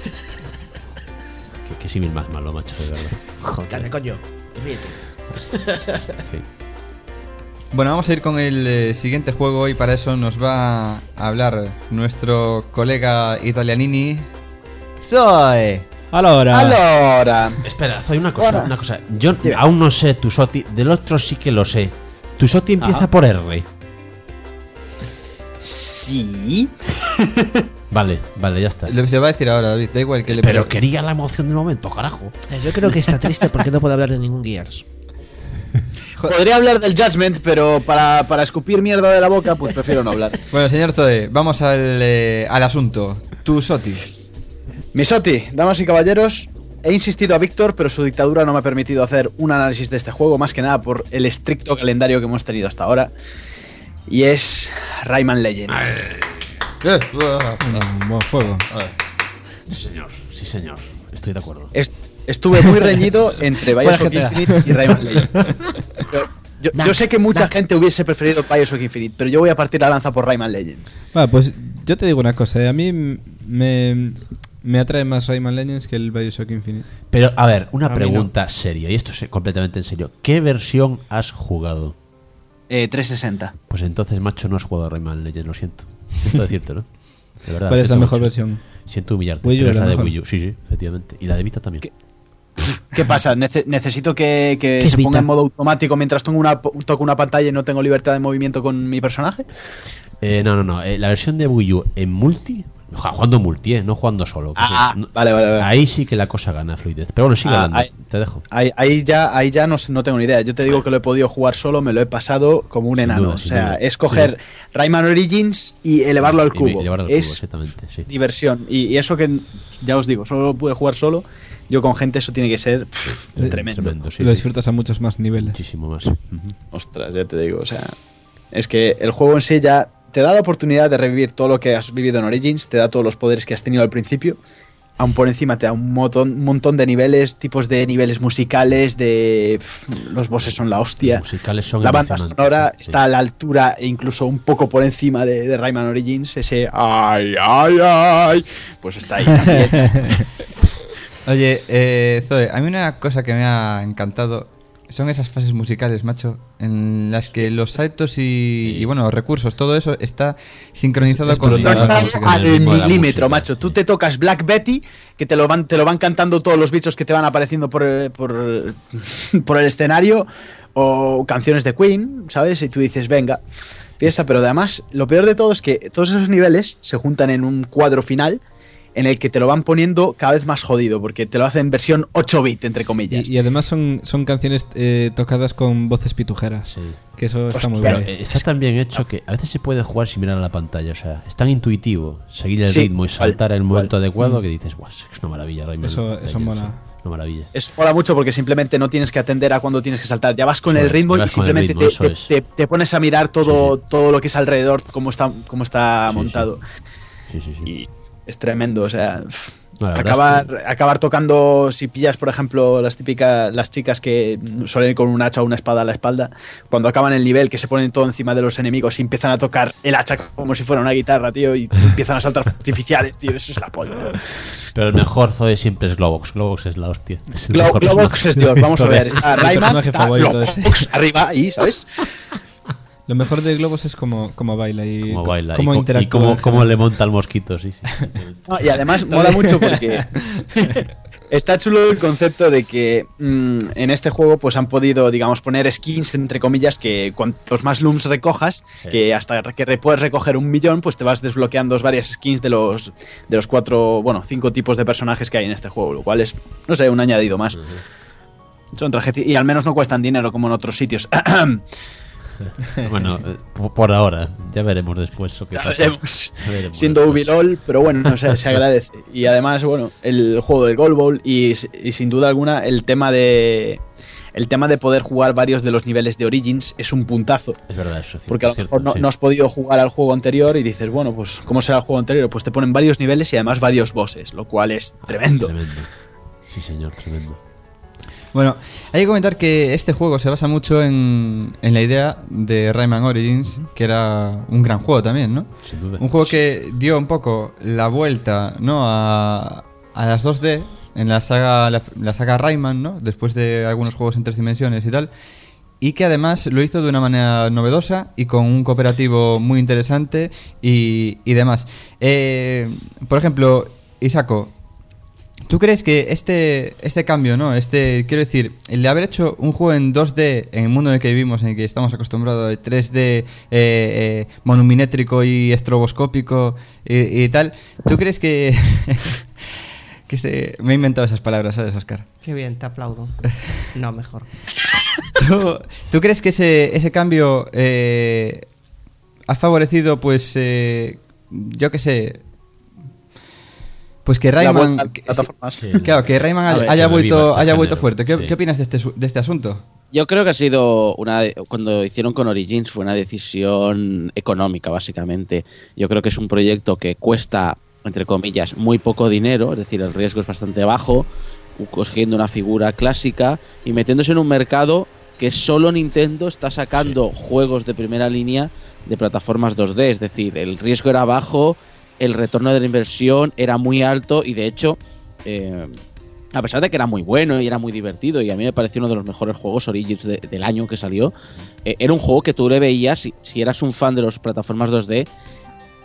Que, que símil más malo, macho, de verdad. Joder, Calla, coño. Ríete. en fin. Bueno, vamos a ir con el eh, siguiente juego y para eso nos va a hablar nuestro colega italianini. Zoe. Allora. Allora, Espera, hay una cosa, Ahora. una cosa. Yo Dime. aún no sé tu Soti, del otro sí que lo sé. Tu Soti empieza Ajá. por R. sí. Vale, vale, ya está. Lo se va a decir ahora, David. Da igual que le Pero pre- quería la emoción del momento, carajo. Eh, Yo creo que está triste porque no puede hablar de ningún Gears. Podría hablar del Judgment, pero para, para escupir mierda de la boca, pues prefiero no hablar. Bueno, señor Zoe, vamos al, eh, al asunto. Tu Soti. Misoti, damas y caballeros, he insistido a Víctor, pero su dictadura no me ha permitido hacer un análisis de este juego, más que nada por el estricto calendario que hemos tenido hasta ahora. Y es Rayman Legends. Un buen juego. Sí, señor, sí, señor. Estoy de acuerdo. Est- Estuve muy reñido entre Bioshock G T A. Infinite y Rayman Legends. Pero yo, yo sé que mucha gente hubiese preferido Bioshock Infinite, pero yo voy a partir la lanza por Rayman Legends. Bueno, pues yo te digo una cosa. eh, A mí m- me, me atrae más Rayman Legends que el Bioshock Infinite. Pero, a ver, una A mí pregunta seria, y esto es completamente en serio. ¿Qué versión has jugado? Eh, trescientos sesenta. Pues entonces, macho, no has jugado a Rayman Legends, lo siento. Siento decirte, ¿no? De verdad. ¿Cuál es la siento mejor mucho. versión? Siento humillarte. Wii U pero es es la la de mejor. Wii U, sí, sí, efectivamente. Y la de Vita también. ¿Qué pasa? Nece- necesito que, que ¿Qué es se ponga Vita? en modo automático mientras toco una, toco una pantalla y no tengo libertad de movimiento con mi personaje. Eh, no, no, no. Eh, la versión de Wii U en multi, ja, jugando multi, eh, no jugando solo. que Ah, eso- no- vale, vale, vale. Ahí sí que la cosa gana fluidez. Pero bueno, sigue Ah, hablando. ahí- Te dejo. Ahí, ahí ya, ahí ya no, sé- no tengo ni idea. Yo te digo que lo he podido jugar solo, me lo he pasado como un Sin enano. duda, o sin sea, duda. es coger Rayman Origins y elevarlo al Y- y cubo. llevarlo al cubo, es exactamente, sí. diversión. Y, y eso que, ya os digo, solo lo pude jugar solo. Yo con gente eso tiene que ser pff, Eh, tremendo. Tremendo, sí, Lo sí. disfrutas a muchos más niveles. Muchísimo más. Ujú. Ostras, ya te digo, o sea, es que el juego en sí ya te da la oportunidad de revivir todo lo que has vivido en Origins, te da todos los poderes que has tenido al principio, aún por encima te da un montón, un montón de niveles, tipos de niveles musicales, de pff, los bosses son la hostia. Los musicales son La banda emocionantes, sonora sí, está a la altura e incluso un poco por encima de, de Rayman Origins, ese ay, ay, ay, pues está ahí también. Oye, eh, Zoe, a mí una cosa que me ha encantado son esas fases musicales, macho, en las que los saltos y, y bueno, los recursos, todo eso está sincronizado con con la la Al música. con el ritmo de la milímetro, música, macho. sí. Tú te tocas Black Betty, que te lo van, te lo van cantando todos los bichos que te van apareciendo por, el- por, por el escenario, o canciones de Queen, ¿sabes? Y tú dices, venga, fiesta, pero además, lo peor de todo es que todos esos niveles se juntan en un cuadro final en el que te lo van poniendo cada vez más jodido, porque te lo hacen en versión ocho bit, entre comillas. Y, y además son, son canciones eh, tocadas con voces pitujeras. Sí. Que eso está muy Hostia, guay. Eh, Está tan bien hecho que a veces se puede jugar sin mirar a la pantalla. O sea, es tan intuitivo seguir el Sí, ritmo y saltar en el momento vale. adecuado que dices, guau, es una maravilla. Rayman Eso- Legends, eso mola. sí, Una maravilla. Eso mola mucho porque simplemente no tienes que atender a cuando tienes que saltar. Ya vas con Eso el es, ritmo vas y con el simplemente ritmo, te, eso te- es. te- te pones a mirar todo, Sí, todo lo que es alrededor, cómo está, cómo está Sí, montado. Sí, sí, sí. Y es tremendo, o sea, pff, No, la verdad acabar, es acabar tocando, si pillas, por ejemplo, las típicas, las chicas que suelen ir con un hacha o una espada a la espalda, cuando acaban el nivel, que se ponen todo encima de los enemigos y empiezan a tocar el hacha como si fuera una guitarra, tío, y empiezan a saltar artificiales, tío, eso es la polla. Pero el mejor Zoe siempre es Globox. Globox es la hostia. Es el Glo- mejor Globox personaje. es Dios, vamos a ver, está Mi Rayman, personaje está favorito ese. Globox arriba ahí, ¿sabes? Lo mejor de Globos es como, como baila y Cómo co- baila. cómo y, co- y interactúa cómo, en cómo general. le monta el mosquito, sí. sí. No, y además mola mucho porque está chulo el concepto de que mm, en este juego pues han podido, digamos, poner skins entre comillas que cuantos más looms recojas, Sí. que hasta que re- puedes recoger un millón, pues te vas desbloqueando varias skins de los de los cuatro, bueno, cinco tipos de personajes que hay en este juego, lo cual es, no sé, un añadido más. Son trajes y al menos no cuestan dinero como en otros sitios. Bueno, eh, por- por ahora. Ya veremos después lo que Ya pasa. veremos. Ya veremos Siendo después. Ubilol, pero bueno, o sea, se agradece. Y además, bueno, el juego del Gold Bowl y, y sin duda alguna el tema de el tema de poder jugar varios de los niveles de Origins es un puntazo. Es verdad, eso. Porque a lo cierto, mejor no, sí. no has podido jugar al juego anterior y dices, bueno, pues ¿cómo será el juego anterior? Pues te ponen varios niveles y además varios bosses, lo cual es tremendo. Tremendo. Sí, señor, tremendo. Bueno, hay que comentar que este juego se basa mucho en, en la idea de Rayman Origins, que era un gran juego también, ¿no? Sin duda. Un juego que dio un poco la vuelta, ¿no? A, a las dos D en la saga, la, la saga Rayman, ¿no? Después de algunos juegos en tres dimensiones y tal. Y que además lo hizo de una manera novedosa y con un cooperativo muy interesante y, y demás. Eh, por ejemplo, Isako, ¿tú crees que este, este cambio, ¿no? Este, quiero decir, el de haber hecho un juego en dos D en el mundo en el que vivimos, en el que estamos acostumbrados a tres D eh, eh, monuminétrico y estroboscópico y, y tal, ¿tú crees que... que este, me he inventado esas palabras, ¿sabes, Oscar? Qué bien, te aplaudo. No, mejor. ¿Tú, tú crees que ese, ese cambio eh, ha favorecido, pues, eh, yo qué sé... Pues que La Rayman, vuelta a que- plataformas. Sí. claro, que Rayman A haya, ver, haya que reviva vuelto, este haya vuelto género, fuerte. ¿Qué, sí. ¿Qué opinas de este, su- de este asunto? Yo creo que ha sido una de- cuando hicieron con Origins fue una decisión económica básicamente. Yo creo que es un proyecto que cuesta entre comillas muy poco dinero, es decir, el riesgo es bastante bajo, cogiendo una figura clásica y metiéndose en un mercado que solo Nintendo está sacando juegos de primera línea de plataformas dos D, es decir, el riesgo era bajo, el retorno de la inversión era muy alto y de hecho eh, a pesar de que era muy bueno y era muy divertido y a mí me pareció uno de los mejores juegos Origins de- del año que salió, eh, era un juego que tú le veías, si, si eras un fan de las plataformas dos D,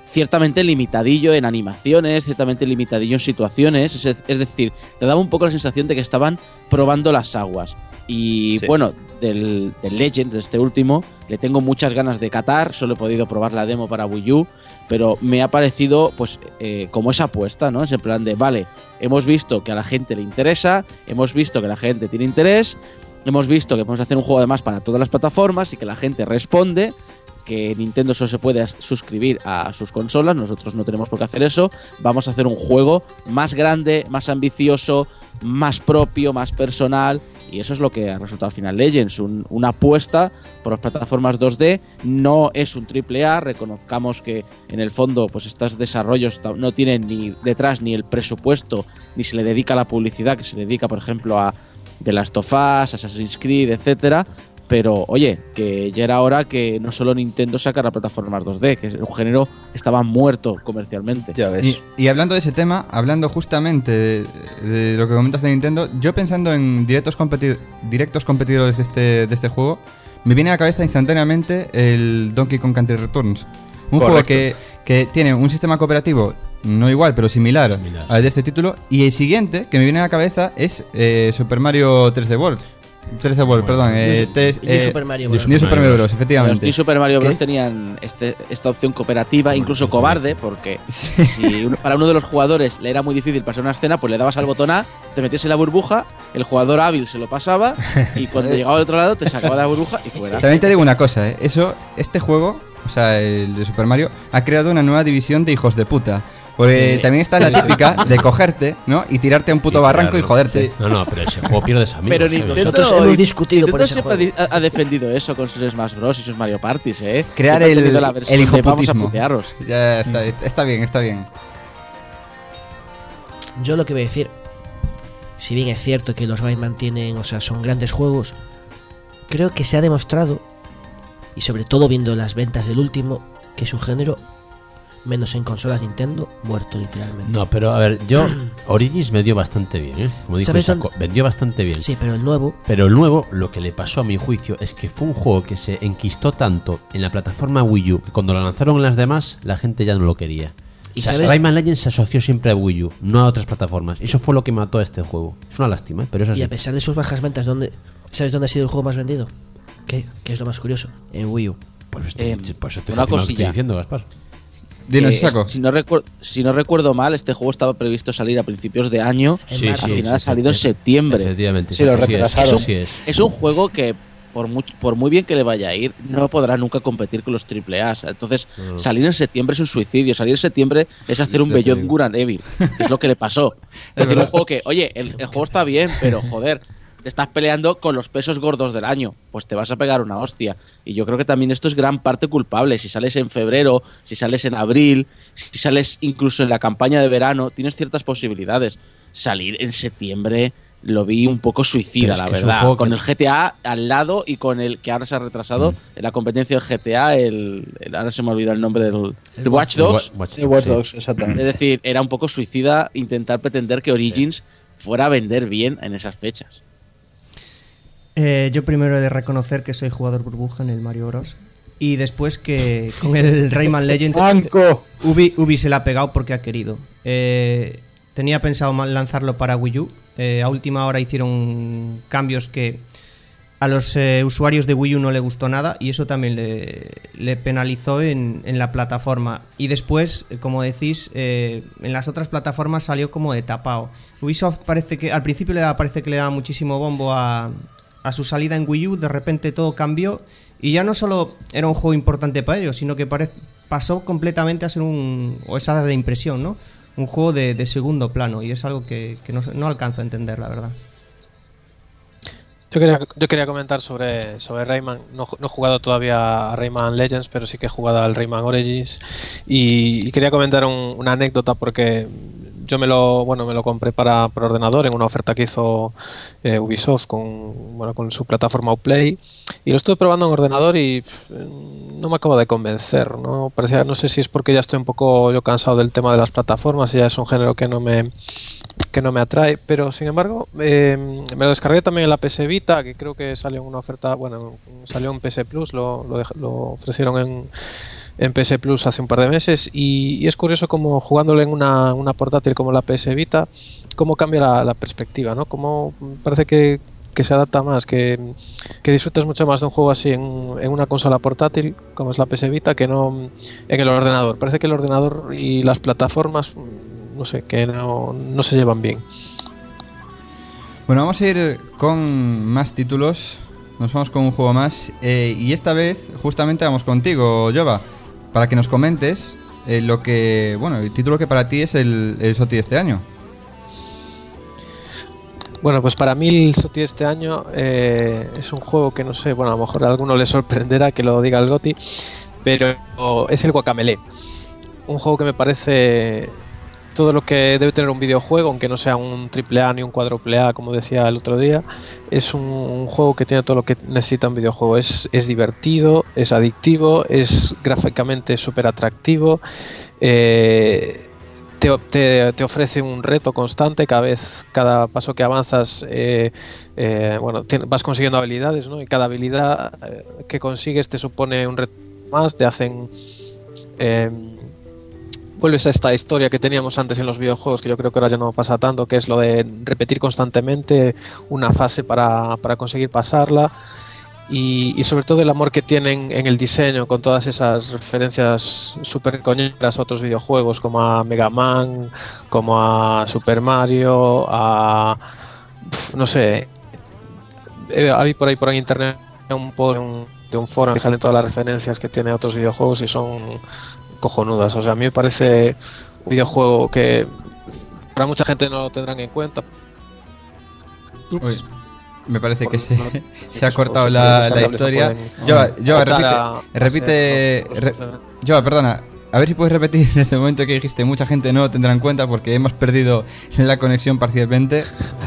ciertamente limitadillo en animaciones, ciertamente limitadillo en situaciones, es, es decir, te daba un poco la sensación de que estaban probando las aguas. Y Sí. bueno, del, del Legend, de este último, le tengo muchas ganas de catar, solo he podido probar la demo para Wii U, pero me ha parecido pues eh, como esa apuesta, ¿no? Es en plan de, vale, hemos visto que a la gente le interesa, hemos visto que la gente tiene interés, hemos visto que podemos hacer un juego además para todas las plataformas y que la gente responde, que Nintendo solo se puede suscribir a sus consolas, nosotros no tenemos por qué hacer eso, vamos a hacer un juego más grande, más ambicioso, más propio, más personal, y eso es lo que ha resultado al final Legends, un, una apuesta por las plataformas dos D, no es un triple A, reconozcamos que en el fondo pues estos desarrollos no tienen ni detrás ni el presupuesto, ni se le dedica la publicidad que se dedica por ejemplo a The Last of Us, Assassin's Creed, etcétera. Pero, oye, que ya era hora que no solo Nintendo sacara plataformas dos D, que un género estaba muerto comercialmente. Ya ves. Y, y hablando de ese tema, hablando justamente de, de lo que comentas de Nintendo, yo pensando en directos, competi- directos competidores de este, de este juego, me viene a la cabeza instantáneamente el Donkey Kong Country Returns. Un Correcto. juego que, que tiene un sistema cooperativo, no igual, pero similar, Similar. al de este título. Y el siguiente que me viene a la cabeza es eh, Super Mario tres D World. tres D World, perdón. Eh, New, tres- New eh, Super Mario New Bros. New Super Mario Bros, Los efectivamente. New Super Mario Bros. ¿Qué? Tenían este, esta opción cooperativa, incluso sí, cobarde, porque si uno- para uno de los jugadores le era muy difícil pasar una escena, pues le dabas al botón A, te metías en la burbuja, el jugador hábil se lo pasaba y cuando llegaba al otro lado te sacaba de la burbuja y fuera. También te digo una cosa, ¿eh? Eso, este juego, o sea, el de Super Mario, ha creado una nueva división de hijos de puta. Porque Sí. también está la típica de cogerte, ¿no? Y tirarte a un puto Sí, barranco claro. y joderte. No, no, pero ese juego pierdes amigos. Pero ¿sabes? Nintendo, Nosotros hemos discutido por Nintendo ese siempre juego. ha di- ha, ha defendido eso con sus Smash Bros. Y sus Mario Parties, ¿eh? Crear Siempre ha el, tenido la versión el de vamos a hijoputismo. putearos. Ya está, está bien, está bien. Yo lo que voy a decir, si bien es cierto que los Rayman tienen, o sea, son grandes juegos, creo que se ha demostrado, y sobre todo viendo las ventas del último, que es un género, menos en consolas Nintendo, muerto literalmente. No, pero a ver, yo Origins me dio bastante bien, ¿eh? Como dijo ¿Sabes Isaac, dónde? vendió bastante bien. Sí, pero el nuevo, Pero el nuevo, lo que le pasó a mi juicio es que fue un juego que se enquistó tanto en la plataforma Wii U que cuando lo lanzaron en las demás, la gente ya no lo quería. ¿Y O sea, sabes? Rayman Legends se asoció siempre a Wii U, no a otras plataformas. Eso fue lo que mató a este juego. Es una lástima, ¿eh? Pero eso y sí. a pesar de sus bajas ventas, ¿dónde, ¿sabes dónde ha sido el juego más vendido? ¿Qué? ¿Qué es lo más curioso? En Wii U. Pues estoy, Eh, pues estoy, una encima lo que estoy cosilla. diciendo, Gaspar. Dinos, Eh, saco. si, no recuer- si no recuerdo mal, este juego estaba previsto salir a principios de año. En Sí, marzo. Al sí, final sí, ha salido en sí. septiembre. Efectivamente. Sí, lo así es, retrasaron. así es. Es un juego que, por muy, por muy bien que le vaya a ir, no podrá nunca competir con los triple A. Entonces, No. salir en septiembre es un suicidio. Salir en septiembre es hacer un ya te Beyond digo. Good and Evil, que es lo que le pasó. Es decir, un juego que, oye, el, el juego está bien, pero joder, te estás peleando con los pesos gordos del año. Pues te vas a pegar una hostia. Y yo creo que también esto es gran parte culpable. Si sales en febrero, si sales en abril, si sales incluso en la campaña de verano, tienes ciertas posibilidades. Salir en septiembre lo vi un poco suicida, Pero es la que es un verdad. juego Con que- el G T A al lado y con el que ahora se ha retrasado en la competencia del G T A, el, el- ahora se me olvida el nombre del el Watch Dogs. El Wa- Watch El Watch sí. Dogs, exactamente. Es decir, era un poco suicida intentar pretender que Origins fuera a vender bien en esas fechas. Eh, yo primero he de reconocer que soy jugador burbuja en el Mario Bros. Y después que con el Rayman Legends ¡Banco! Ubi, Ubi se la ha pegado porque ha querido. Eh, tenía pensado mal lanzarlo para Wii U. Eh, a última hora hicieron cambios que a los eh, usuarios de Wii U no le gustó nada y eso también le, le penalizó en, en la plataforma. Y después, eh, como decís, eh, en las otras plataformas salió como de tapado. Ubisoft parece que al principio le daba, parece que le daba muchísimo bombo a, a su salida en Wii U, de repente todo cambió y ya no solo era un juego importante para ellos, sino que parece, pasó completamente a ser un, o esa de impresión, ¿no? Un juego de, de segundo plano y es algo que, que no, no alcanzo a entender, la verdad. Yo quería, yo quería comentar sobre, sobre Rayman. No, no he jugado todavía a Rayman Legends, pero sí que he jugado al Rayman Origins. Y, y quería comentar un- una anécdota porque yo me lo bueno me lo compré para, para ordenador en una oferta que hizo eh, Ubisoft con bueno con su plataforma Uplay. Y lo estuve probando en ordenador y pff, no me acabo de convencer. ¿no? Parecía, no sé si es porque ya estoy un poco yo cansado del tema de las plataformas y ya es un género que no me que no me atrae, pero sin embargo eh, me lo descargué también en la P S Vita, que creo que salió en una oferta, bueno, salió en P S Plus, lo, lo, dej- lo ofrecieron en, en P S Plus hace un par de meses y, y es curioso como jugándolo en una, una portátil como la P S Vita, cómo cambia la, la perspectiva, ¿no? Como parece que, que se adapta más, que, que disfrutas mucho más de un juego así en, en una consola portátil como es la P S Vita que no en el ordenador. Parece que el ordenador y las plataformas, no sé, que no, no se llevan bien. Bueno, vamos a ir con más títulos. Nos vamos con un juego más. Eh, y esta vez, justamente, vamos contigo, Jova, para que nos comentes eh, lo que. Bueno, el título que para ti es el, el SOTY este año. Bueno, pues para mí el SOTY este año eh, es un juego que no sé, bueno, a lo mejor a alguno le sorprenderá que lo diga el GOTY, pero es el Guacamelee. Un juego que me parece todo lo que debe tener un videojuego, aunque no sea un triple A ni un cuádruple A, como decía el otro día. Es un, un juego que tiene todo lo que necesita un videojuego. Es, es divertido, es adictivo, es gráficamente súper atractivo. Eh, te, te, te ofrece un reto constante. Cada vez, cada paso que avanzas, eh, eh, bueno, te, vas consiguiendo habilidades, ¿no? Y cada habilidad eh, que consigues te supone un reto más, te hacen... Eh, vuelves a esta historia que teníamos antes en los videojuegos, que yo creo que ahora ya no pasa tanto, que es lo de repetir constantemente una fase para, para conseguir pasarla, y, y sobre todo el amor que tienen en el diseño, con todas esas referencias súper coñeras a otros videojuegos, como a Mega Man, como a Super Mario, a... Pf, no sé, eh, hay por ahí por ahí en internet un post de un, de un foro que salen todas las referencias que tiene a otros videojuegos y son cojonudas. O sea, a mí me parece un videojuego que para mucha gente no lo tendrán en cuenta. Uy, me parece que se, no, se ha cortado la, la historia. Jova, Jova, repite, repite, re, Jova, perdona, a ver si puedes repetir en este momento que dijiste mucha gente no lo tendrá en cuenta porque hemos perdido la conexión parcialmente.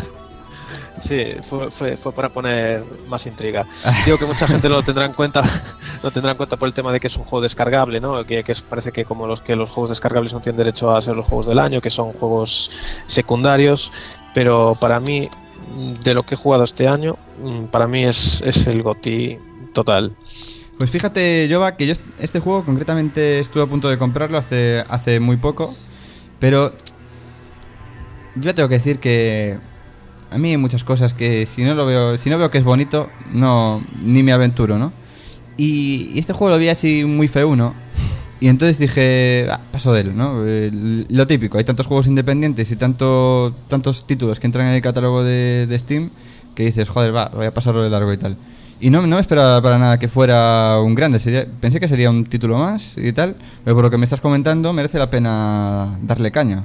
Sí, fue, fue, fue para poner más intriga. Digo que mucha gente no lo tendrá en cuenta, lo tendrá en cuenta por el tema de que es un juego descargable, ¿no? Que, que es, parece que como los que los juegos descargables no tienen derecho a ser los juegos del año, que son juegos secundarios, pero para mí, de lo que he jugado este año, para mí es, es el GOTY total. Pues fíjate, Jova, que yo este juego concretamente estuve a punto de comprarlo hace, hace muy poco, pero yo tengo que decir que a mí hay muchas cosas que si no lo veo, si no veo que es bonito, no ni me aventuro, ¿no? Y, y este juego lo vi así muy feuno. Y entonces dije, ah, paso de él, ¿no? Eh, lo típico, hay tantos juegos independientes y tanto, tantos títulos que entran en el catálogo de, de Steam que dices, joder, va, voy a pasarlo de largo y tal. Y no, no me esperaba para nada que fuera un grande, sería, pensé que sería un título más y tal, pero por lo que me estás comentando merece la pena darle caña.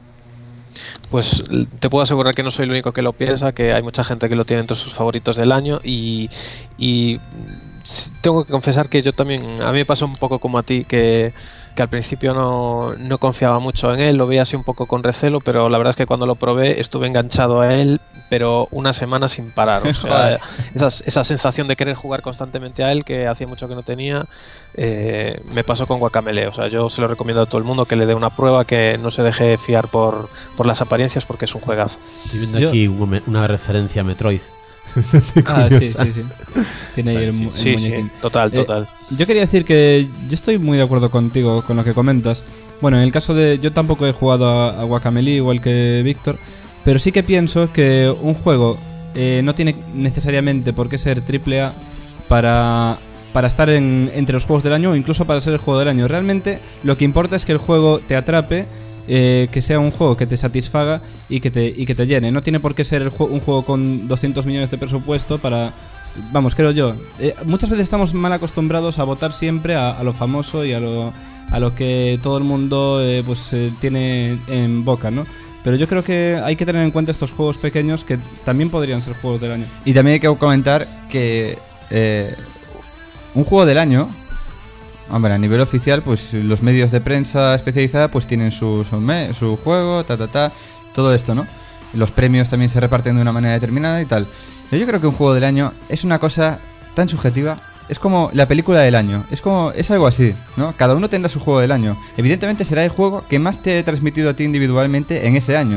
Pues te puedo asegurar que no soy el único que lo piensa, que hay mucha gente que lo tiene entre sus favoritos del año y, y tengo que confesar que yo también, a mí me pasó un poco como a ti, que, que al principio no, no confiaba mucho en él, lo veía así un poco con recelo, pero la verdad es que cuando lo probé estuve enganchado a él, pero una semana sin parar. O sea, esa, esa sensación de querer jugar constantemente a él, que hacía mucho que no tenía, eh, me pasó con Guacamelee. O sea, yo se lo recomiendo a todo el mundo que le dé una prueba, que no se deje fiar por, por las apariencias, porque es un juegazo. Estoy viendo Yo... aquí una, una referencia a Metroid. Ah, sí, sí, sí. Tiene ahí el, el sí, muñequín. Sí, total, total. Eh, yo quería decir que yo estoy muy de acuerdo contigo con lo que comentas. Bueno, en el caso de... Yo tampoco he jugado a, a Guacamelee igual que Víctor, pero sí que pienso que un juego eh, no tiene necesariamente por qué ser triple A para, para estar en, entre los juegos del año o incluso para ser el juego del año. Realmente lo que importa es que el juego te atrape, eh, que sea un juego que te satisfaga y que te, y que te llene. No tiene por qué ser el ju- un juego con doscientos millones de presupuesto para... Vamos, creo yo. Eh, muchas veces estamos mal acostumbrados a votar siempre a, a lo famoso y a lo, a lo que todo el mundo eh, pues eh, tiene en boca, ¿no? Pero yo creo que hay que tener en cuenta estos juegos pequeños que también podrían ser juegos del año. Y también hay que comentar que eh, un juego del año, hombre, a nivel oficial, pues los medios de prensa especializada pues tienen su, su, me, su juego, ta, ta, ta, todo esto, ¿no? Los premios también se reparten de una manera determinada y tal. Pero yo creo que un juego del año es una cosa tan subjetiva. Es como la película del año. Es como es algo así, ¿no? Cada uno tendrá su juego del año. Evidentemente será el juego que más te he transmitido a ti individualmente en ese año.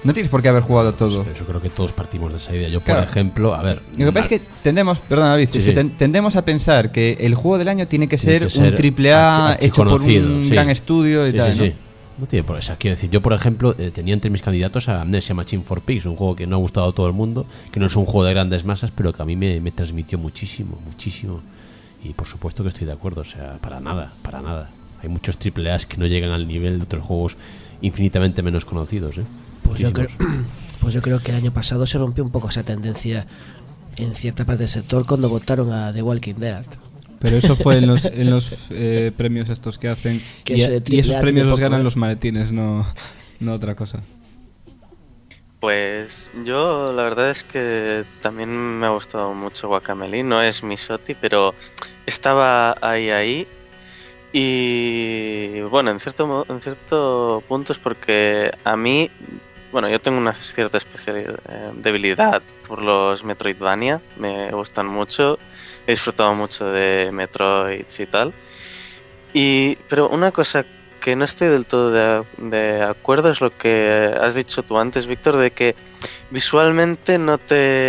No tienes por qué haber jugado todo. Pero yo creo que todos partimos de esa idea. Yo, por Claro. ejemplo, a ver. Lo que pasa es que tendemos, perdona, David, Sí, es que sí. ten- tendemos a pensar que el juego del año tiene que Tiene ser que ser un triple A archi- hecho por archiconocido, un sí. gran estudio y Sí, tal, sí, ¿no? sí. No tiene por eso. Quiero decir, yo, por ejemplo, eh, tenía entre mis candidatos a Amnesia Machine for Pigs, un juego que no ha gustado a todo el mundo, que no es un juego de grandes masas, pero que a mí me, me transmitió muchísimo, muchísimo. Y por supuesto que estoy de acuerdo, o sea, para nada, para nada. Hay muchos triple A's que no llegan al nivel de otros juegos infinitamente menos conocidos, ¿eh? Pues yo, creo, Muchísimos. pues yo creo que el año pasado se rompió un poco esa tendencia en cierta parte del sector cuando votaron a The Walking Dead. Pero eso fue en los, en los eh, premios estos que hacen. Que y, eso de y triple esos A premios tiene los poco, ganan ¿eh? los maletines, no, no otra cosa. Pues yo la verdad es que también me ha gustado mucho Guacamelee, no es mi Shoti, pero estaba ahí ahí y bueno, en cierto mo- en cierto punto es porque a mí, bueno, yo tengo una cierta especialidad, eh, debilidad por los Metroidvania, me gustan mucho, he disfrutado mucho de Metroids y tal, y pero una cosa que no estoy del todo de, de acuerdo es lo que has dicho tú antes, Víctor, de que visualmente no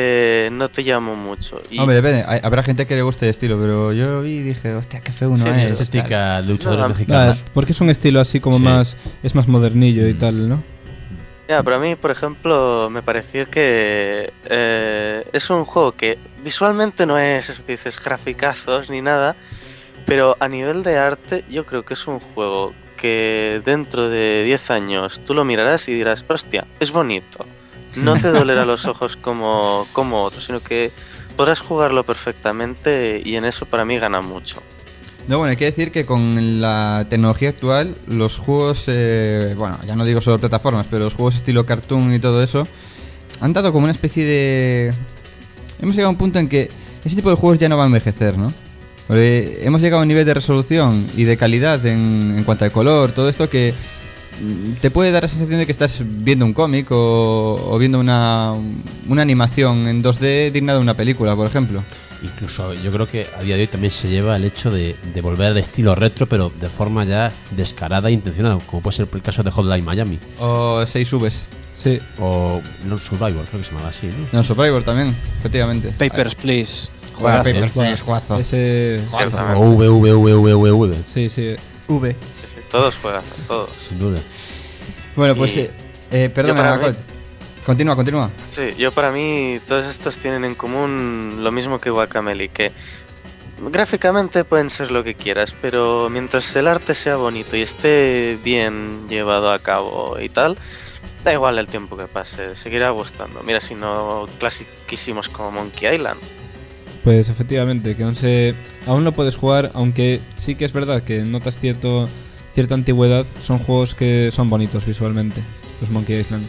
te no te llamo mucho. Y Hombre, depende. Hay- habrá gente que le guste el estilo, pero yo lo vi y dije, hostia, qué feo uno Sí, es. Estética de luchadores No, mexicanos. Ah, porque es un estilo así como Sí. más. Es más modernillo y Mm. tal, ¿no? ya, para mí, por ejemplo, me pareció que eh, es un juego que visualmente no es eso que dices graficazos ni nada, pero a nivel de arte yo creo que es un juego que dentro de diez años tú lo mirarás y dirás, hostia, es bonito. No te dolerá los ojos como, como otros, sino que podrás jugarlo perfectamente y en eso para mí gana mucho. No, bueno, hay que decir que con la tecnología actual, los juegos, eh, bueno, ya no digo solo plataformas, pero los juegos estilo cartoon y todo eso, han dado como una especie de... Hemos llegado a un punto en que ese tipo de juegos ya no va a envejecer, ¿no? Porque hemos llegado a un nivel de resolución y de calidad en, en cuanto al color, todo esto que mm, te puede dar la sensación de que estás viendo un cómic o, o viendo una, una animación en dos D digna de una película, por ejemplo. Incluso yo creo que a día de hoy también se lleva el hecho de, de volver al estilo retro, pero de forma ya descarada e intencionada, como puede ser el caso de Hotline Miami O seis Vs. Sí. o No Survivor, creo que se llamaba así, ¿no? No, Survivor también, efectivamente. Papers, Please. Juega Juegazo. Papers, Please, juegazo. Ese. Ciertamente. O V, V, V, V, V, V, Sí, sí. V. Sí, sí, todos juegan, todos. sin duda. Bueno, pues, Y eh, eh, perdona, para mí- Colt. Continúa, continúa. Sí, yo para mí todos estos tienen en común lo mismo que Guacamelee, que gráficamente pueden ser lo que quieras, pero mientras el arte sea bonito y esté bien llevado a cabo y tal, da igual el tiempo que pase, seguirá gustando. Mira, si no clasiquísimos como Monkey Island. Pues efectivamente, que aún, se, aún lo puedes jugar, aunque sí que es verdad que notas cierto, cierta antigüedad, son juegos que son bonitos visualmente, los Monkey Island.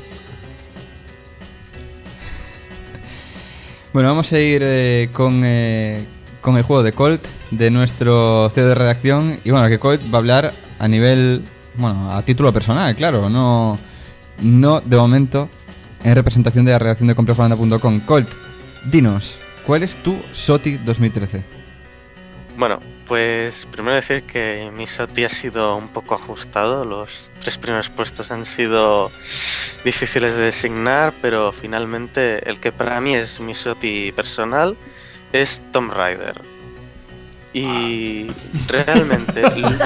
Bueno, vamos a ir eh, con, eh, con el juego de Colt, de nuestro C E O de redacción. Y bueno, que Colt va a hablar a nivel, bueno, a título personal, claro, no, no de momento en representación de la redacción de complejolanda punto com. Colt, dinos, ¿cuál es tu Shoti dos mil trece? Bueno, pues primero decir que mi Shoti ha sido un poco ajustado. Los tres primeros puestos han sido difíciles de designar, pero finalmente el que para mí es mi Shoti personal es Tomb Raider. Y realmente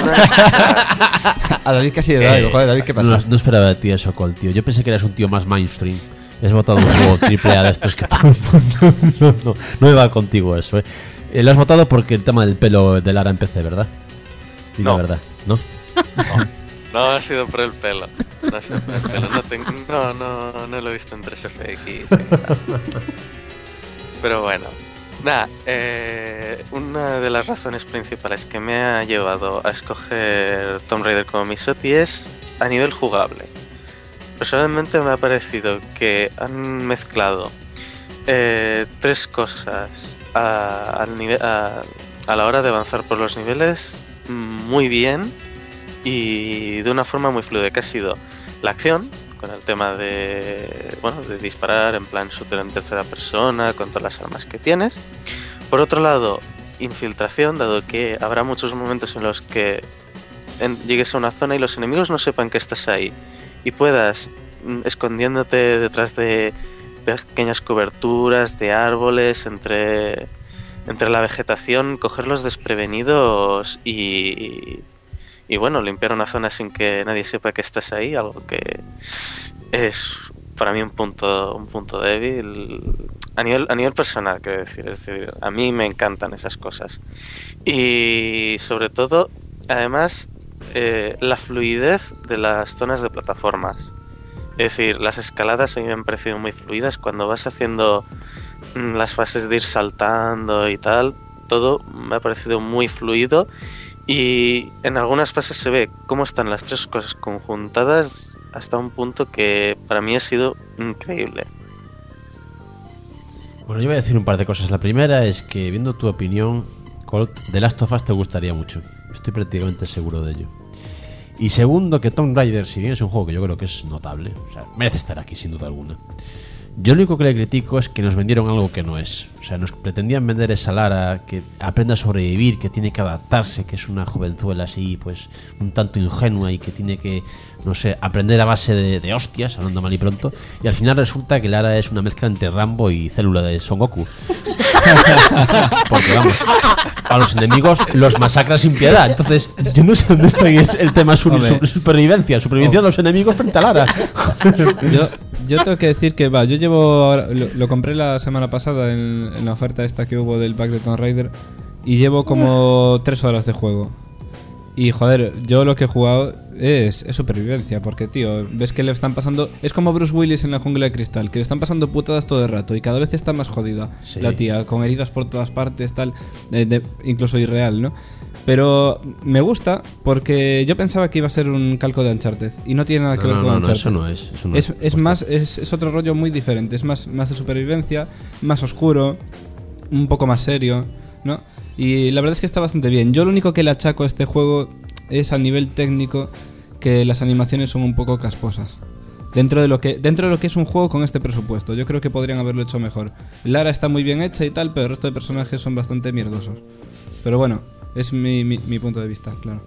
A David casi de algo, joder, David, ¿qué pasa? No, no esperaba de ti eso, Col, tío. Yo pensé que eras un tío más mainstream. Has votado un juego triple A de estos que todo el mundo- no, no, no me va contigo eso, eh. Eh, Lo has votado porque el tema del pelo de Lara en P C, ¿verdad? Di la No. verdad, ¿no? no ha sido por el pelo. No, ha sido por el pelo. No, tengo- no, no, no lo he visto en tres F X. ni nada. Pero bueno. Nada, eh, una de las razones principales que me ha llevado a escoger Tomb Raider como mi Shoti es a nivel jugable. Personalmente me ha parecido que han mezclado eh, tres cosas a, al nive- a, a la hora de avanzar por los niveles muy bien y de una forma muy fluida, que ha sido la acción, con el tema de, bueno, de disparar en plan shooter en tercera persona con todas las armas que tienes. Por otro lado, infiltración, dado que habrá muchos momentos en los que en- llegues a una zona y los enemigos no sepan que estás ahí y puedas escondiéndote detrás de pequeñas coberturas, de árboles, entre, entre la vegetación, cogerlos desprevenidos y, y bueno, limpiar una zona sin que nadie sepa que estás ahí, algo que es para mí un punto, un punto débil a nivel, a nivel personal, quiero decir. Es decir, a mí me encantan esas cosas. Y sobre todo, además, eh, la fluidez de las zonas de plataformas. Es decir, las escaladas a mí me han parecido muy fluidas. Cuando vas haciendo mm, las fases de ir saltando y tal, todo me ha parecido muy fluido. Y en algunas fases se ve cómo están las tres cosas conjuntadas hasta un punto que para mí ha sido increíble. Bueno, yo voy a decir un par de cosas. La primera es que, viendo tu opinión, Colt, The Last of Us te gustaría mucho. Estoy prácticamente seguro de ello. Y segundo, que Tomb Raider, si bien es un juego que yo creo que es notable, o sea, merece estar aquí sin duda alguna. Yo lo único que le critico es que nos vendieron algo que no es. O sea, nos pretendían vender esa Lara que aprende a sobrevivir, que tiene que adaptarse, que es una jovenzuela así, pues, un tanto ingenua y que tiene que, no sé, aprender a base de, de hostias, hablando mal y pronto. Y al final resulta que Lara es una mezcla entre Rambo y Célula de Son Goku. Porque vamos, a los enemigos los masacra sin piedad. Entonces, yo no sé dónde está el, el tema su, su, supervivencia, supervivencia de los enemigos frente a Lara. Yo, yo tengo que decir que va, yo llevo ahora, lo, lo compré la semana pasada en, en la oferta esta que hubo del pack de Tomb Raider y llevo como tres horas de juego. Y joder, yo lo que he jugado es, es supervivencia, porque tío, ves que le están pasando, es como Bruce Willis en La Jungla de Cristal, que le están pasando putadas todo el rato y cada vez está más jodida, sí, la tía, con heridas por todas partes, tal, de, de, incluso irreal, ¿no? Pero me gusta porque yo pensaba que iba a ser un calco de Uncharted y no tiene nada que no, ver no, con no, Uncharted. Eso no es. Eso no es, es, es más, es, es otro rollo muy diferente, es más, más de supervivencia, más oscuro, un poco más serio, ¿no? Y la verdad es que está bastante bien. Yo lo único que le achaco a este juego es a nivel técnico que las animaciones son un poco casposas. Dentro de lo que dentro de lo que es un juego con este presupuesto, yo creo que podrían haberlo hecho mejor. Lara está muy bien hecha y tal, pero el resto de personajes son bastante mierdosos. Pero bueno, es mi, mi, mi punto de vista, claro.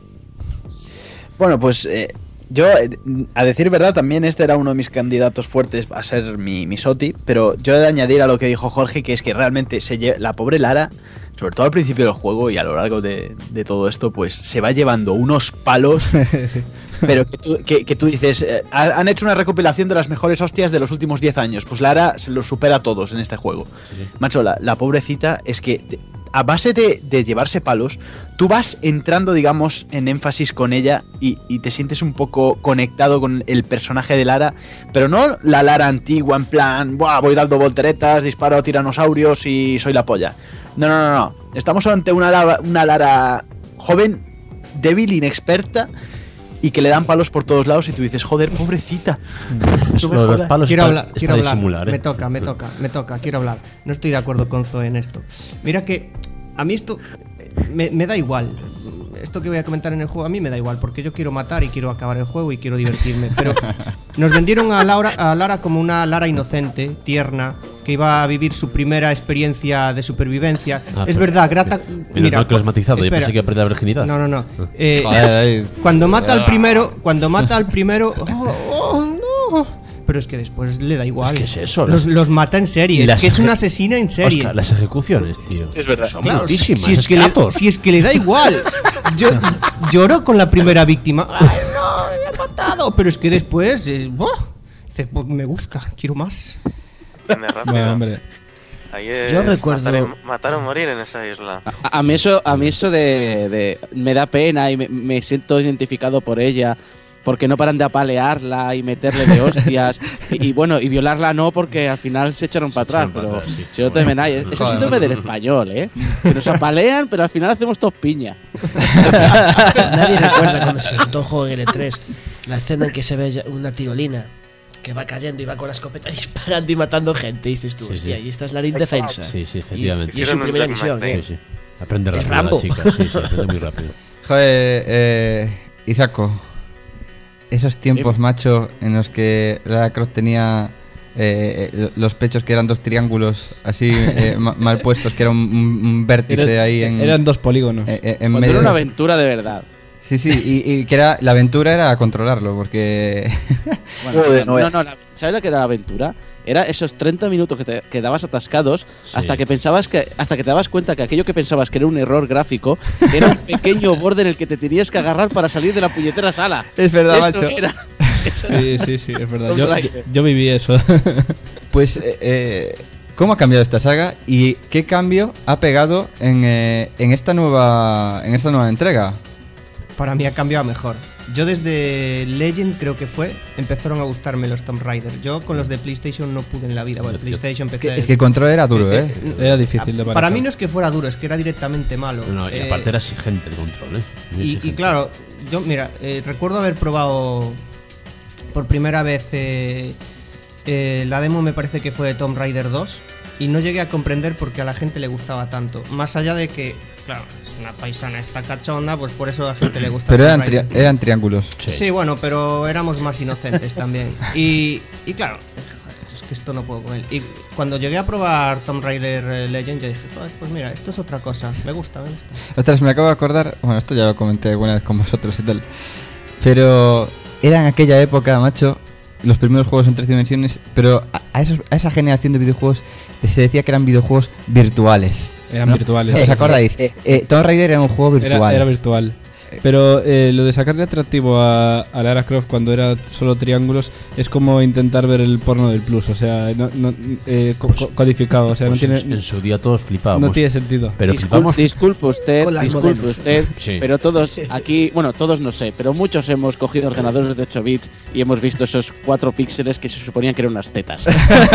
Bueno, pues eh, yo, eh, a decir verdad, también este era uno de mis candidatos fuertes a ser mi, mi Soti, pero yo he de añadir a lo que dijo Jorge, que es que realmente se lle- la pobre Lara, sobre todo al principio del juego y a lo largo de, de todo esto, pues se va llevando unos palos, sí. Pero que tú, que, que tú dices, eh, han hecho una recopilación de las mejores hostias de los últimos diez años, pues Lara se los supera a todos en este juego. Sí. Macho, la, la pobrecita es que... Te, a base de, de llevarse palos, tú vas entrando, digamos, en énfasis con ella y, y te sientes un poco conectado con el personaje de Lara, pero no la Lara antigua, en plan, buah, voy dando volteretas, disparo a tiranosaurios y soy la polla. No, no, no, no. Estamos ante una Lara, una Lara joven, débil, inexperta, y que le dan palos por todos lados y tú dices, joder, pobrecita. No me jodas. Palos quiero hablar, quiero hablar. Disimular, ¿eh? Me toca, me toca, me toca, quiero hablar. No estoy de acuerdo con Zoe en esto. Mira que a mí esto me, me da igual. Esto que voy a comentar en el juego a mí me da igual, porque yo quiero matar y quiero acabar el juego y quiero divertirme. Pero nos vendieron a Laura, a Lara como una Lara inocente, tierna, que iba a vivir su primera experiencia de supervivencia. Ah, es verdad, grata. Mira, no que lo has matizado, yo pensé que perder la virginidad. No, no, no. Eh, cuando mata al primero, cuando mata al primero, oh, oh, no. Pero es que después le da igual. Es que es eso. Los, los mata en serie. Es que es una asesina en serie. Oscar, las ejecuciones, tío. Es verdad. Son claro, brutísimas. Si es, que le, si es que le da igual. Yo lloro con la primera víctima. Ay, no, me ha matado. Pero es que después, eh, oh, me gusta, quiero más. Bueno, hombre. Ahí es yo recuerdo matar, matar o morir en esa isla. A, a mí eso, a mí eso de, de me da pena y me, me siento identificado por ella. Porque no paran de apalearla y meterle de hostias. y, y bueno, y violarla no, porque al final se echaron para atrás. Pero para atrás, sí. Si no te menáis, eso es síndrome del español, ¿eh? Que nos apalean, pero al final hacemos todos piña. Nadie recuerda cuando se presentó el juego en L tres la escena en que se ve una tirolina que va cayendo y va con la escopeta disparando y matando gente. Y dices tú, sí, hostia, sí. Y esta es la indefensa. Sí, sí, efectivamente. Y, y es su primera misión, ¿eh? Sí, sí. Aprende rápido la chica. Sí, sí, aprende muy rápido. Joder, eh, Isaco. Esos tiempos, macho, en los que Lara Croft tenía eh, los pechos que eran dos triángulos así eh, mal puestos, que era un, un vértice era, ahí en... Eran dos polígonos. Eh, eh, en medio medio era una aventura de verdad. Sí, sí, y, y que era, la aventura era controlarlo, porque... Bueno, Joder, no, no, no, la- ¿sabes lo que era la aventura? Era esos treinta minutos que te quedabas atascados Sí. hasta que pensabas que hasta que te dabas cuenta que aquello que pensabas que era un error gráfico era un pequeño borde en el que te tenías que agarrar para salir de la puñetera sala. Es verdad, Eso macho. era. Sí, sí, sí, es verdad. Tomb Yo, Raider. yo viví eso. Pues, eh, eh, ¿cómo ha cambiado esta saga y qué cambio ha pegado en, eh, en esta nueva en esta nueva entrega? Para mí ha cambiado a mejor. Yo desde Legend, creo que fue, empezaron a gustarme los Tomb Raider. Yo con los de PlayStation no pude en la vida. Bueno, PlayStation Que- empecé... es que el control era duro, ¿eh? Era difícil de Para manejar. mí no es que fuera duro, es que era directamente malo. No, no, y Eh, aparte era exigente el control, ¿eh? Muy Y, y exigente. claro, yo, mira, eh, recuerdo haber probado por primera vez eh, eh, la demo, me parece que fue de Tomb Raider dos, y no llegué a comprender por qué a la gente le gustaba tanto. Más allá de que, claro, es una paisana esta cachonda, pues por eso a la gente le gusta. Pero Tomb eran, Raider. tri- eran triángulos. Sí. bueno, pero éramos más inocentes también. Y, y claro, es que esto no puedo con él. Y cuando llegué a probar Tomb Raider eh, Legend, yo dije, "Joder, pues mira, esto es otra cosa. Me gusta, me gusta. Ostras, me acabo de acordar, bueno, esto ya lo comenté alguna vez con vosotros y tal, pero era en aquella época, macho, los primeros juegos en tres dimensiones, pero a, a esos- a esa generación de videojuegos se decía que eran videojuegos virtuales. Eran ¿no? virtuales. ¿Os acordáis? Eh, Eh, Tomb Raider era un juego Era, virtual. era virtual. Pero eh, lo de sacarle atractivo a, a Lara Croft cuando era solo triángulos es como intentar ver el porno del Plus, o sea, no, no, eh, co- co- codificado, o sea, Pues no en- tiene, en su día todos flipábamos. no tiene sentido. Pero Discul- flipamos. disculpe usted, Con las disculpe modelos. usted, Sí. pero todos aquí, bueno, todos no sé, pero muchos hemos cogido ordenadores de ocho bits y hemos visto esos cuatro píxeles que se suponían que eran unas tetas.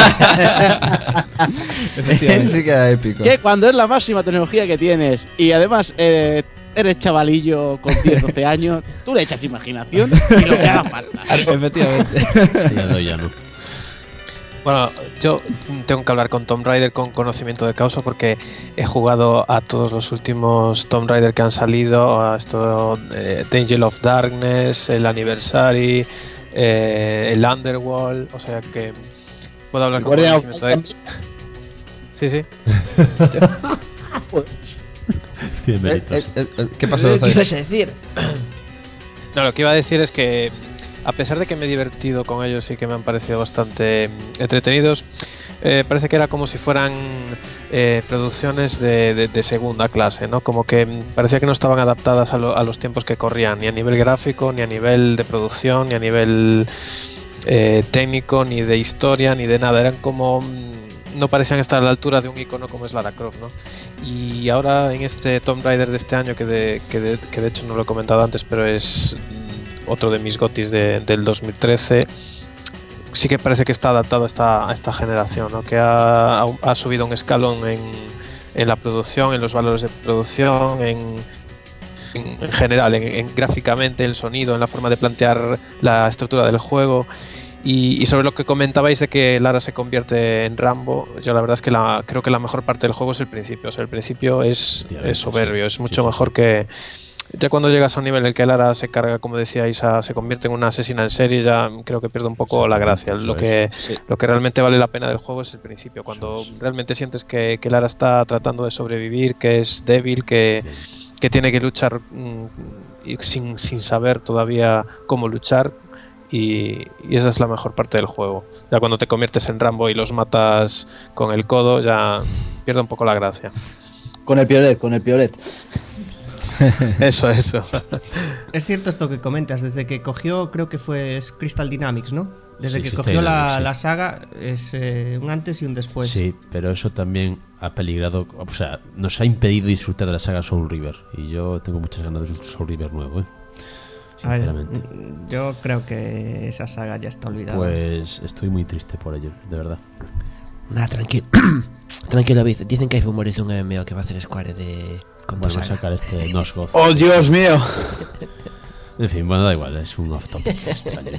Eso sí que era épico. Que cuando es la máxima tecnología que tienes y además eh, eres chavalillo con diez, doce años, tú le echas imaginación y lo que haga falta. Efectivamente. Ya doy, ya no. Bueno, yo tengo que hablar con Tomb Raider con conocimiento de causa porque he jugado a todos los últimos Tomb Raider que han salido, a esto, eh, The Angel of Darkness, el Anniversary, eh, el Underworld, o sea que puedo hablar con Guardian of conocimiento de... Sí, sí. Tiene Eh, méritos. eh, eh, eh, ¿Qué pasó? ¿Qué Zay? ibas a decir? No, lo que iba a decir es que a pesar de que me he divertido con ellos y que me han parecido bastante mm, entretenidos, eh, parece que era como si fueran eh, producciones de, de- de segunda clase, ¿no? Como que mm, parecía que no estaban adaptadas a, lo- a los tiempos que corrían, ni a nivel gráfico, ni a nivel de producción, ni a nivel eh, técnico, ni de historia, ni de nada. Eran como... mm, no parecían estar a la altura de un icono como es Lara Croft, ¿no? Y ahora en este Tomb Raider de este año, que de, que de, que de hecho no lo he comentado antes, pero es mm, otro de mis gotis de- del dos mil trece, sí que parece que está adaptado a esta, a esta generación, ¿no? Que ha, ha subido un escalón en, en la producción, en los valores de producción, en, en, en general, en, en gráficamente, el sonido, en la forma de plantear la estructura del juego. Y, y sobre lo que comentabais de que Lara se convierte en Rambo, yo la verdad es que la, creo que la mejor parte del juego es el principio. O sea, el principio es, Efectivamente, es soberbio, sí. es mucho Sí, sí. mejor que... Ya cuando llegas a un nivel en el que Lara se carga, como decíais, a- se convierte en una asesina en serie, ya creo que pierde un poco la gracia. Eso Lo es. que, Sí. lo que realmente vale la pena del juego es el principio, cuando realmente sientes que, que Lara está tratando de sobrevivir, que es débil, que, que tiene que luchar mm, y sin, sin saber todavía cómo luchar. Y, y esa es la mejor parte del juego. Ya cuando te conviertes en Rambo y los matas con el codo, ya pierde un poco la gracia. Con el piolet, con el piolet. Eso, eso. Es cierto esto que comentas, desde que cogió, creo que fue es Crystal Dynamics, ¿no? Desde Sí, que sí, cogió la, Dynamics, sí. la saga, es eh, un antes y un después. Sí, pero eso también ha peligrado, o sea, nos ha impedido disfrutar de la saga Soul River. Y yo tengo muchas ganas de un Soul River nuevo, ¿eh? A ver, Sinceramente. mm, yo creo que esa saga ya está olvidada. Pues estoy muy triste por ello, de verdad. Nada, tranquilo. Tranquilo, Viz. Dicen que hay rumores de un M M O que va a hacer Square de... Con tu Bueno, a saga. sacar este Nosgoth. ¡Oh, Dios mío! En fin, bueno, da igual, es un off-topic extraño.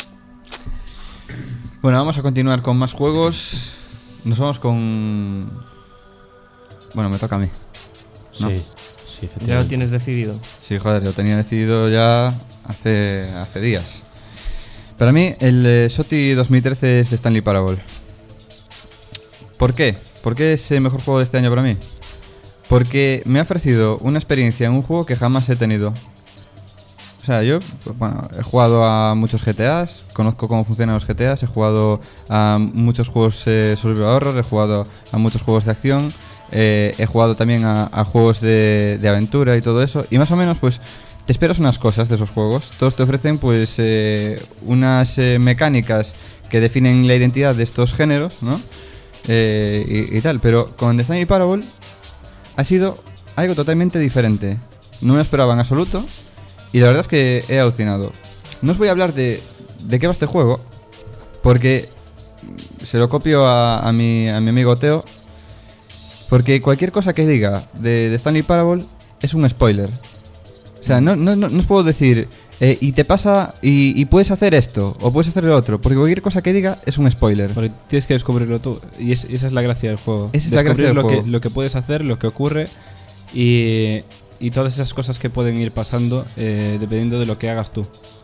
Bueno, vamos a continuar con más juegos. Nos vamos con... Bueno, me toca a mí. No. Sí, sí, Ya lo efectivamente. tienes decidido. Sí, joder, lo tenía decidido ya hace, hace días. Para mí, el eh, S O T I dos mil trece es de Stanley Parable. ¿Por qué? ¿Por qué es el mejor juego de este año para mí? Porque me ha ofrecido una experiencia en un juego que jamás he tenido. sea, yo bueno, he jugado a muchos G T As, conozco cómo funcionan los G T As, he jugado a muchos juegos eh, survival horror, he jugado a muchos juegos de acción, eh, he jugado también a, a juegos de, de aventura y todo eso, y más o menos pues te esperas unas cosas de esos juegos. Todos te ofrecen pues eh, unas eh, mecánicas que definen la identidad de estos géneros, ¿no? Eh, y, y tal, pero con The Stanley Parable ha sido algo totalmente diferente. No me esperaba en absoluto y la verdad es que he alucinado. No os voy a hablar de, de qué va este juego, porque se lo copio a, a, mi, a mi amigo Teo, porque cualquier cosa que diga de, de Stanley Parable es un spoiler. O sea, no, no, no, no os puedo decir eh, y te pasa y, y puedes hacer esto o puedes hacer lo otro, porque cualquier cosa que diga es un spoiler. Porque tienes que descubrirlo tú y es, esa es la gracia del juego. Esa es la gracia del lo juego. Que, lo que puedes hacer, lo que ocurre y, y todas esas cosas que pueden ir pasando eh, dependiendo de lo que hagas tú.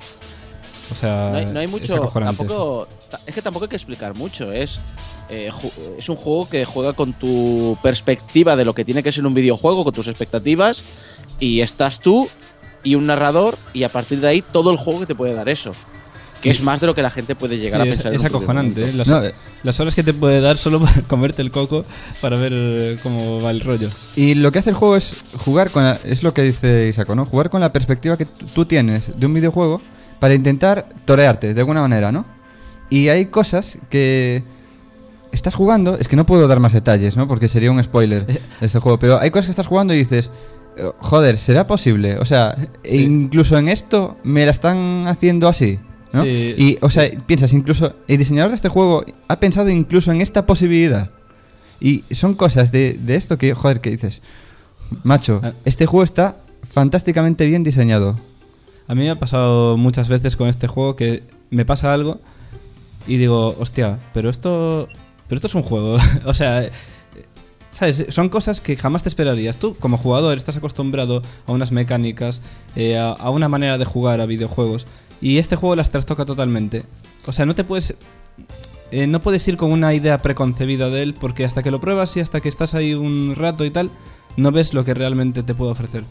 O sea, No hay, no hay mucho. es acojonante Tampoco, ta- es que tampoco hay que explicar mucho. Es, eh, ju- es un juego que juega con tu perspectiva de lo que tiene que ser un videojuego, con tus expectativas, y estás tú y un narrador, y a partir de ahí todo el juego que te puede dar eso. Que es más de lo que la gente puede llegar Sí, a es, pensar. es en un acojonante, videojuego. ¿eh? Las, No, eh. las horas que te puede dar solo para comerte el coco para ver eh, cómo va el rollo. Y lo que hace el juego es jugar con la, es lo que dice Isaco, ¿no? Jugar con la perspectiva que t- tú tienes de un videojuego para intentar torearte de alguna manera, ¿no? Y hay cosas que estás jugando, es que no puedo dar más detalles, ¿no? Porque sería un spoiler de este juego, pero hay cosas que estás jugando y dices, joder, ¿será posible? O sea, Sí. incluso en esto me la están haciendo así, ¿no? Sí. Y, o sea, piensas, incluso el diseñador de este juego ha pensado incluso en esta posibilidad. Y son cosas de, de esto que, joder, que dices, macho, Ah. este juego está fantásticamente bien diseñado. A mí me ha pasado muchas veces con este juego que me pasa algo y digo, hostia, pero esto, pero esto es un juego. O sea, ¿sabes? Son cosas que jamás te esperarías. Tú, como jugador, estás acostumbrado a unas mecánicas, eh, a, a una manera de jugar a videojuegos. Y este juego las trastoca totalmente. O sea, no te puedes... eh, no puedes ir con una idea preconcebida de él, porque hasta que lo pruebas y hasta que estás ahí un rato y tal, no ves lo que realmente te puede ofrecer.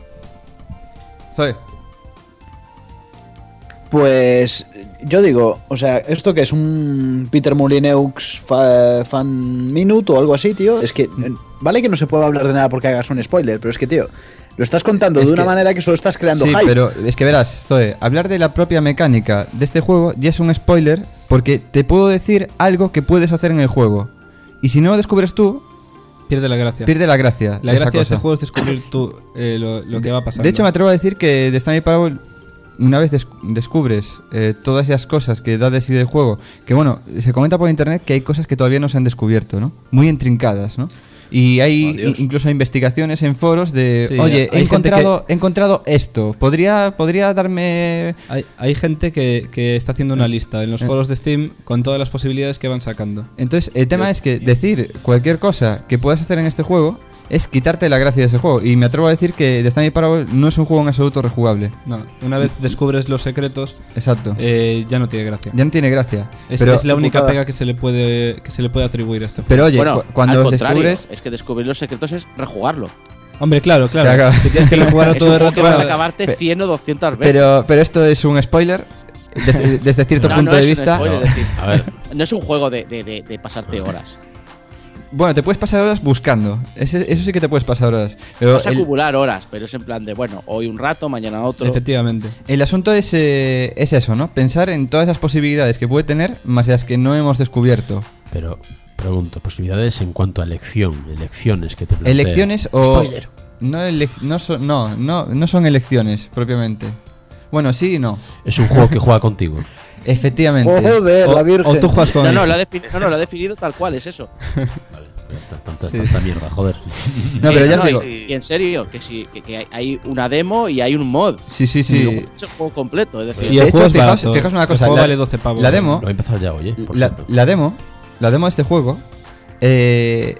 Zoe. Pues yo digo, o sea, esto que es un Peter Molyneux fa- fan minute o algo así, tío, es que eh, vale que no se pueda hablar de nada porque hagas un spoiler, pero es que, tío, lo estás contando Es de una que- manera que solo estás creando Sí, hype. pero es que verás, Zoe, hablar de la propia mecánica de este juego ya es un spoiler porque te puedo decir algo que puedes hacer en el juego. Y si no lo descubres tú, Pierde la gracia. pierde la gracia. La esa gracia de este cosa. juego es descubrir tú eh, lo, lo que De- va pasando. De hecho, me atrevo a decir que de Stanley Parable, una vez des- descubres eh, todas esas cosas que da de sí del juego, que bueno, se comenta por internet que hay cosas que todavía no se han descubierto, ¿no? Muy intrincadas, ¿no? Y hay Oh, Dios. i- incluso investigaciones en foros de, Sí, oye, hay he gente encontrado, he encontrado esto, ¿podría, podría darme...? Hay, hay gente que, que está haciendo una lista en los Eh. foros de Steam con todas las posibilidades que van sacando. Entonces, el tema es que decir cualquier cosa que puedas hacer en este juego es quitarte la gracia de ese juego. Y me atrevo a decir que The Stanley Parable no es un juego en absoluto rejugable. No, una vez descubres los secretos, Exacto. eh, ya no tiene gracia. Ya no tiene gracia. Es, pero, es la única putada. pega que se le puede que se le puede atribuir a este juego. pero oye, Bueno, cu- cuando al los contrario, descubres... es que descubrir los secretos es rejugarlo. Hombre, claro, claro. Claro, claro. Que tienes que rejugar Es todo un el juego rato. que vas a para- acabarte Pe- cien o doscientas veces. Pero, pero esto es un spoiler desde, desde cierto No, punto no de es un vista. spoiler, No, es decir, a ver, no es un juego de, de- de- de pasarte horas. Bueno, te puedes pasar horas buscando. Ese- eso sí que te puedes pasar horas. Pero Vas a el, acumular horas, pero es en plan de, bueno, hoy un rato, mañana otro. Efectivamente. el asunto es, eh, es eso, ¿no? Pensar en todas esas posibilidades que puede tener, más las que no hemos descubierto. pero pregunto, posibilidades en cuanto a elección, elecciones que te plantea. Elecciones o... Spoiler. No, elec- no, son, no, no, no son elecciones propiamente. Bueno, sí y no. Es un juego que juega contigo. Efectivamente. Joder, la virgen. O tú juegas con No, él. no, lo ha, defini- no, no, lo ha definido tal cual, es eso. Vale, ya está, tanta, Sí. tanta mierda, joder. No, pero Eh, ya no, os digo. y, y en serio, que sí, que, que hay, hay una demo y hay un mod. Sí, sí, Y sí. luego es el juego completo, es decir, Y el De juego hecho, es fijaos- barato. fijaos una cosa, El juego la- vale doce pavos. la demo- Lo he empezado ya hoy, ¿eh? Por La, cierto. la demo, la demo de este juego, eh,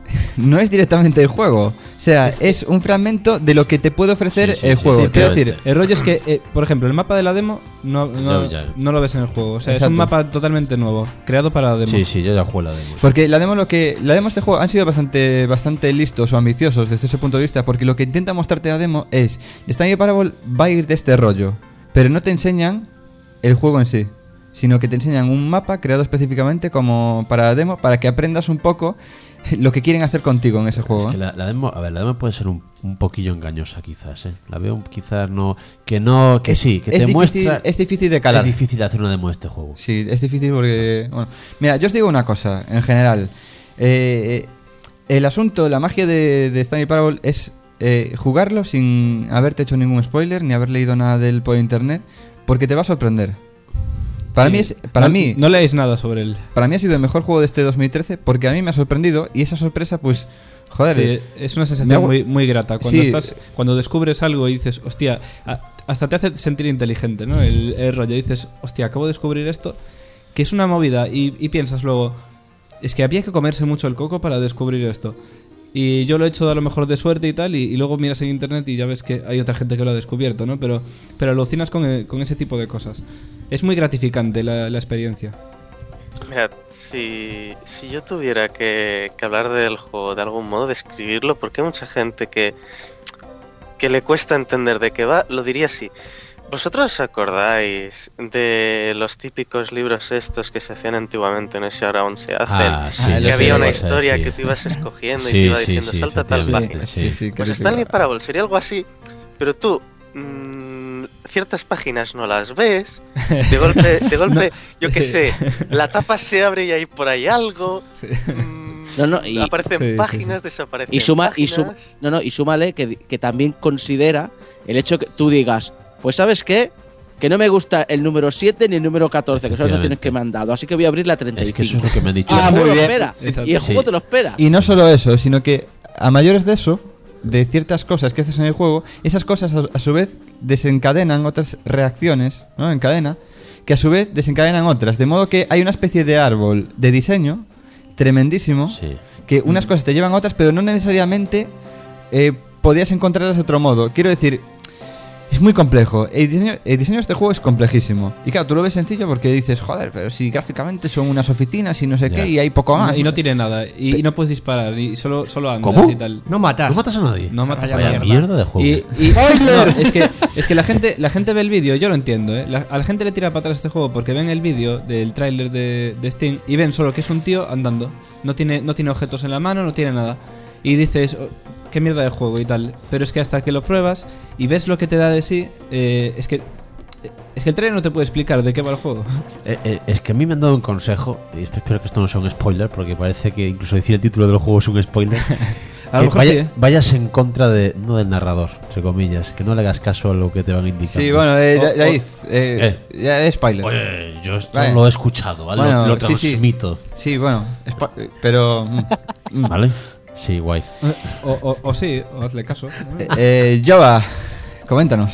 no es directamente el juego. O sea, es, es un fragmento de lo que te puede ofrecer Sí, sí, el sí, juego. sí, Quiero claramente. decir, El rollo es que, eh, por ejemplo, el mapa de la demo no, no, Ya, ya. no lo ves en el juego. O sea, es Exacto. un mapa totalmente nuevo, creado para la demo. Sí, sí, yo ya juego la demo. porque la demo lo que la demo de este juego han sido bastante bastante listos o ambiciosos desde ese punto de vista, porque lo que intenta mostrarte la demo es Stanley Parable va a ir de este rollo, pero no te enseñan el juego en sí, sino que te enseñan un mapa creado específicamente como para la demo, para que aprendas un poco lo que quieren hacer contigo en ese juego. Es que ¿eh? la, la demo, a ver, la demo puede ser un, un poquillo engañosa quizás, ¿eh? La veo quizás no, que no, que Es- sí, que es te difícil, muestra. es difícil de calar. Es difícil hacer una demo de este juego. Sí, es difícil porque... Bueno, mira, yo os digo una cosa, en general. Eh, el asunto, la magia de, de Stanley Parable es eh, jugarlo sin haberte hecho ningún spoiler, ni haber leído nada del por internet, porque te va a sorprender. Para Sí. mí, es, para no, mí, No leéis nada sobre él. para mí ha sido el mejor juego de este dos mil trece, porque a mí me ha sorprendido, y esa sorpresa, pues, joder... Sí, es una me sensación hago- muy, muy grata. Cuando, Sí. estás, cuando descubres algo y dices, hostia, a- hasta te hace sentir inteligente, ¿no? El, el rollo. Dices, hostia, acabo de descubrir esto, que es una movida, y, y piensas luego, es que había que comerse mucho el coco para descubrir esto. Y yo lo he hecho a lo mejor de suerte y tal, y, y luego miras en internet y ya ves que hay otra gente que lo ha descubierto, ¿no? Pero, pero alucinas con, el- con ese tipo de cosas. Es muy gratificante la, la experiencia. Mira, si, si yo tuviera que, que hablar del juego de algún modo, describirlo, porque hay mucha gente que, que le cuesta entender de qué va, lo diría así. ¿Vosotros os acordáis de los típicos libros estos que se hacían antiguamente, no sé si ahora aún se hacen? Ah, sí, Ah, que lo sé había lo una vas a historia decir. que tú ibas escogiendo y Sí, te iba sí, diciendo sí, salta a tal efectivamente, página. sí. sí, Pues que- Stanley Parable sería algo así, pero tú mm, ciertas páginas no las ves, de golpe, de golpe, yo qué sé, la tapa se abre y hay por ahí algo, mm, No, no, y- aparecen sí, sí, páginas, desaparecen Y suma, y suma, páginas. no, no, y súmale que, que también considera el hecho que tú digas, pues ¿sabes qué? Que no me gusta el número siete ni el número catorce, que son las opciones que me han dado, así que voy a abrir la treinta y Es que eso es cinco. lo que me han dicho. Y el Ah, juego muy lo bien. espera. Exacto. Y el juego Sí. te lo espera. Y no solo eso, sino que a mayores de eso, de ciertas cosas que haces en el juego, esas cosas a, a su vez desencadenan otras reacciones, ¿no? En cadena, que a su vez desencadenan otras. De modo que hay una especie de árbol de diseño tremendísimo, Sí. que unas cosas te llevan a otras, pero no necesariamente eh, podías encontrarlas de otro modo. Quiero decir, es muy complejo. El diseño, el diseño de este juego es complejísimo. Y claro, tú lo ves sencillo porque dices, joder, pero si gráficamente son unas oficinas y no sé Ya. qué, y hay poco más. Y no tiene nada. Y, y no puedes disparar. Y solo, solo andas ¿Cómo? y tal. No matas. ¿No matas a nadie? No matas a Vaya mierda. mierda de juego. Y, y- no, es que, es que la gente la gente ve el vídeo, yo lo entiendo, ¿eh? La- a la gente le tira para atrás este juego porque ven el vídeo del tráiler de, de Steam y ven solo que es un tío andando. No tiene, no tiene objetos en la mano, no tiene nada. Y dices, "Oh, qué mierda de juego y tal. Pero es que hasta que lo pruebas y ves lo que te da de sí, eh, es que es que el trailer no te puede explicar de qué va el juego. Eh, eh, es que a mí me han dado un consejo, y espero que esto no sea un spoiler, porque parece que incluso decir el título del juego es un spoiler. A lo Que mejor vaya- sí, ¿eh? vayas en contra de, no del narrador, entre comillas, que no le hagas caso a lo que te van indicando. Sí, bueno, eh, O- ya, o- ya, hice, eh, ya es spoiler. Oye, yo esto Vale. lo he escuchado, ¿vale? Bueno, lo, lo sí, sí. transmito, Sí, bueno, spo- eh, pero... mm, mm. ¿vale? Sí, guay. O, o- o sí, o hazle caso. ¿no? Eh, eh, Jova, coméntanos.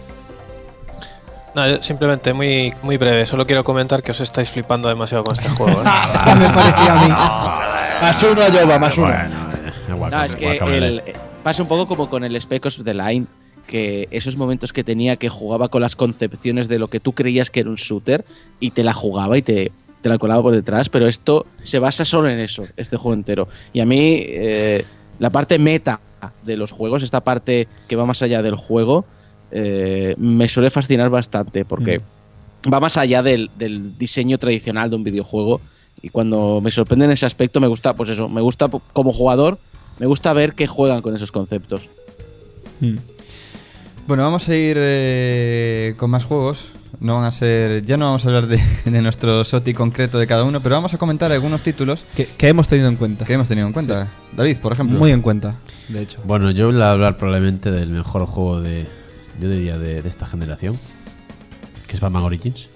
No, yo simplemente muy, muy breve. Solo quiero comentar que os estáis flipando demasiado con este juego. ¿eh? Ya me parecía a mí. Más uno a Jova, más uno. No, es que el- eh, pasa un poco como con el Spec Ops The Line, que esos momentos que tenía que jugaba con las concepciones de lo que tú creías que era un shooter y te la jugaba y te, te la colaba por detrás, pero esto se basa solo en eso, este juego entero. Y a mí eh, la parte meta de los juegos, esta parte que va más allá del juego, eh, me suele fascinar bastante porque va más allá del, del diseño tradicional de un videojuego. Y cuando me sorprende en ese aspecto, me gusta, pues eso, me gusta p- como jugador, me gusta ver que juegan con esos conceptos. Mm. Bueno, vamos a ir eh, con más juegos. No van a ser, ya no vamos a hablar de, de nuestro S O T I concreto de cada uno, pero vamos a comentar algunos títulos Que, que hemos tenido en cuenta. que hemos tenido en cuenta. David, por ejemplo. Muy en cuenta, de hecho. Bueno, yo voy a hablar probablemente del mejor juego de, yo diría, de, de esta generación, que es Batman Origins.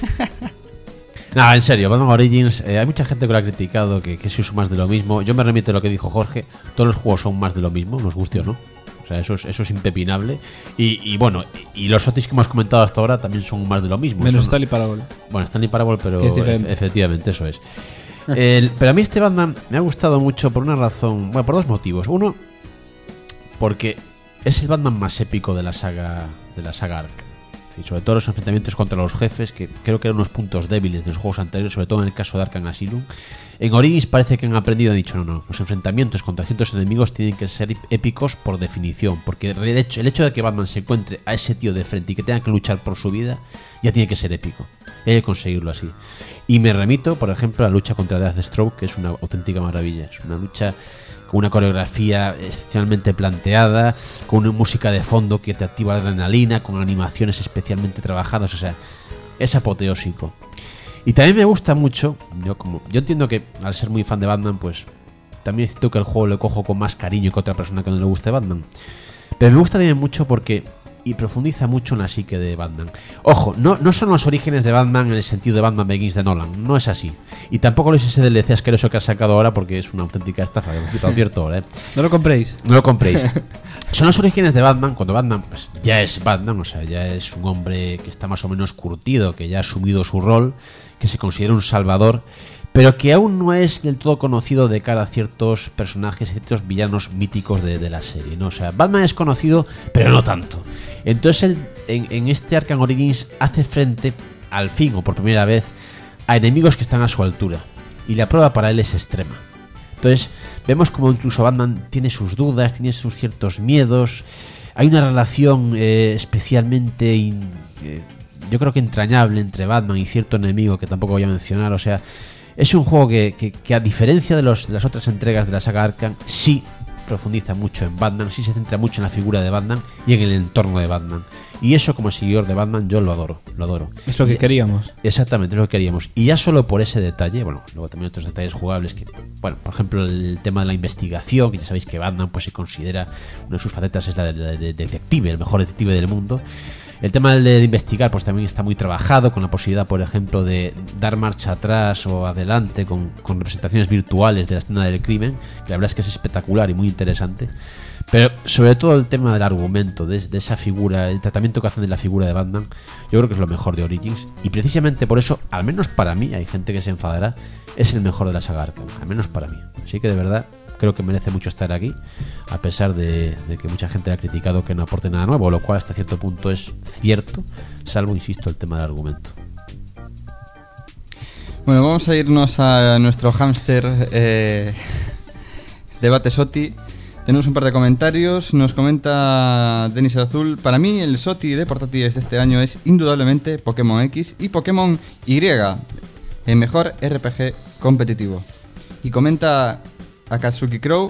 No, en serio, Batman Origins, eh, hay mucha gente que lo ha criticado, que, que si es más de lo mismo. Yo me remito a lo que dijo Jorge, todos los juegos son más de lo mismo, nos guste o no. O sea, eso es, eso es impepinable. Y, y bueno, y, y los S O Tis que hemos comentado hasta ahora también son más de lo mismo. Menos Son- Stanley Parable. Bueno, Stanley Parable, pero Que es diferente. efe- efectivamente eso es. El- pero a mí este Batman me ha gustado mucho por una razón, bueno, por dos motivos. Uno, porque es el Batman más épico de la saga de la saga Arkham. Y sobre todo los enfrentamientos contra los jefes, que creo que eran unos puntos débiles de los juegos anteriores, sobre todo en el caso de Arkham Asylum. En Origins parece que han aprendido y han dicho, no, no, los enfrentamientos contra ciertos enemigos tienen que ser épicos por definición, porque de hecho, el hecho de que Batman se encuentre a ese tío de frente y que tenga que luchar por su vida, ya tiene que ser épico. Y hay que conseguirlo así. Y me remito, por ejemplo, a la lucha contra Deathstroke, que es una auténtica maravilla. Es una lucha con una coreografía excepcionalmente planteada, con una música de fondo que te activa la adrenalina, con animaciones especialmente trabajadas, o sea, es apoteósico. Y también me gusta mucho, yo como yo entiendo que al ser muy fan de Batman, pues también siento que el juego lo cojo con más cariño que otra persona que no le guste Batman. Pero me gusta también mucho porque y profundiza mucho en la psique de Batman. Ojo, no, no son los orígenes de Batman en el sentido de Batman Begins de Nolan, no es así. Y tampoco lo es ese D L C asqueroso que ha sacado ahora porque es una auténtica estafa, que lo advierto ahora, ¿eh? No lo compréis. No lo compréis. Son los orígenes de Batman cuando Batman pues, ya es Batman, o sea, ya es un hombre que está más o menos curtido, que ya ha asumido su rol, que se considera un salvador, pero que aún no es del todo conocido de cara a ciertos personajes y ciertos villanos míticos de, de la serie, ¿no? O sea, Batman es conocido, pero no tanto. Entonces, él, en, en este Arkham Origins hace frente, al fin o por primera vez, a enemigos que están a su altura. Y la prueba para él es extrema. Entonces, vemos como incluso Batman tiene sus dudas, tiene sus ciertos miedos. Hay una relación eh, especialmente... In, eh, yo creo que entrañable entre Batman y cierto enemigo que tampoco voy a mencionar, o sea... Es un juego que, que, que a diferencia de, los, de las otras entregas de la saga Arkham, sí profundiza mucho en Batman, sí se centra mucho en la figura de Batman y en el entorno de Batman. Y eso como seguidor de Batman yo lo adoro, lo adoro. Es lo que y, queríamos. Exactamente, es lo que queríamos. Y ya solo por ese detalle, bueno, luego también otros detalles jugables que, bueno, por ejemplo el tema de la investigación, que ya sabéis que Batman pues se considera, una de sus facetas es la de, de, de detective, el mejor detective del mundo. El tema de, de investigar pues también está muy trabajado, con la posibilidad, por ejemplo, de dar marcha atrás o adelante con, con representaciones virtuales de la escena del crimen, que la verdad es que es espectacular y muy interesante. Pero sobre todo el tema del argumento, de, de esa figura, el tratamiento que hacen de la figura de Batman, yo creo que es lo mejor de Origins. Y precisamente por eso, al menos para mí, hay gente que se enfadará, es el mejor de la saga Arkham, al menos para mí. Así que de verdad... creo que merece mucho estar aquí, a pesar de, de que mucha gente ha criticado que no aporte nada nuevo, lo cual hasta cierto punto es cierto, salvo, insisto, el tema del argumento. Bueno, vamos a irnos a nuestro hámster eh, debate SOTI. Tenemos un par de comentarios. Nos comenta Denis Azul: para mí el SOTI de portátiles de este año es indudablemente Pokémon X y Pokémon Y, el mejor R P G competitivo. Y comenta Akatsuki Crow.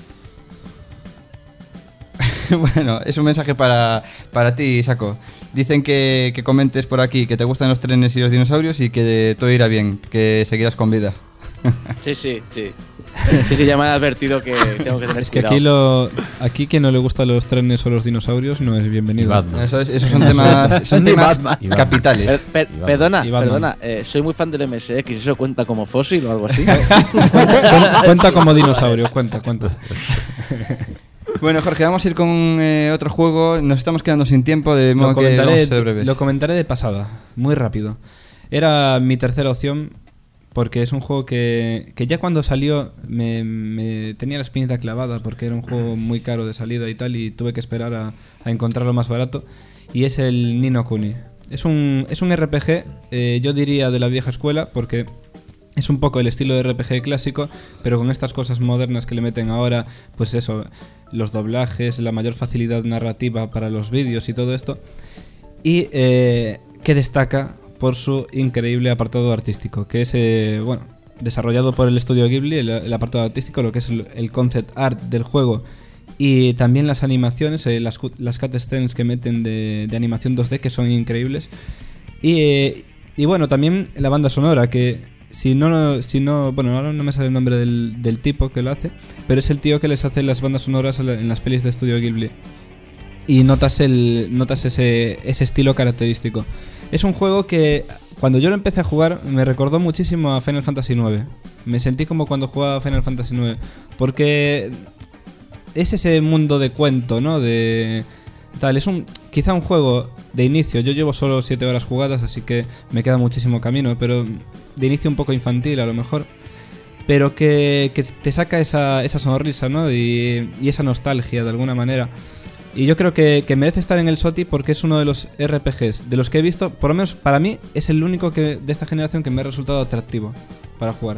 Bueno, es un mensaje para, para ti, Saco. Dicen que, que comentes por aquí que te gustan los trenes y los dinosaurios y que todo irá bien, que seguirás con vida. Sí, sí, sí. Sí, sí, ya me han advertido que tengo que tener Es que cuidado. aquí, lo, aquí quien no le gustan los trenes o los dinosaurios no es bienvenido. Eso es, esos son temas, son temas capitales. Per- per- perdona, Y Batman. perdona, eh, soy muy fan del M S X, ¿eso cuenta como fósil o algo así? Cuenta, cuenta como dinosaurio, cuenta, cuenta. Bueno, Jorge, vamos a ir con eh, otro juego. Nos estamos quedando sin tiempo, de modo Lo que vamos a comentaré, ser breves. lo comentaré de pasada, muy rápido. Era mi tercera opción porque es un juego que, que ya cuando salió me, me tenía la espinita clavada porque era un juego muy caro de salida y tal, y tuve que esperar a, a encontrarlo más barato, y es el Ni no Kuni. Es un, es un R P G, eh, yo diría de la vieja escuela, porque es un poco el estilo de R P G clásico, pero con estas cosas modernas que le meten ahora, pues eso, los doblajes, la mayor facilidad narrativa para los vídeos y todo esto, y eh, que destaca por su increíble apartado artístico, que es, eh, bueno, desarrollado por el estudio Ghibli, el, el apartado artístico, lo que es el, el concept art del juego, y también las animaciones, eh, las, las cutscenes que meten de, de animación dos D, que son increíbles, y, eh, y bueno, también la banda sonora, que si no, si no, bueno, ahora no me sale el nombre del, del tipo que lo hace, pero es el tío que les hace las bandas sonoras en las pelis de estudio Ghibli, y notas el, notas ese, ese estilo característico. Es un juego que cuando yo lo empecé a jugar me recordó muchísimo a Final Fantasy nueve. Me sentí como cuando jugaba Final Fantasy nueve, porque es ese mundo de cuento, ¿no? De tal, es un quizá un juego de inicio. Yo llevo solo siete horas jugadas, así que me queda muchísimo camino, pero de inicio un poco infantil a lo mejor. pero que, que te saca esa, esa sonrisa, ¿no? Y, y esa nostalgia de alguna manera. Y yo creo que, que merece estar en el SOTY porque es uno de los R P Gs de los que he visto, por lo menos para mí, es el único que de esta generación que me ha resultado atractivo para jugar.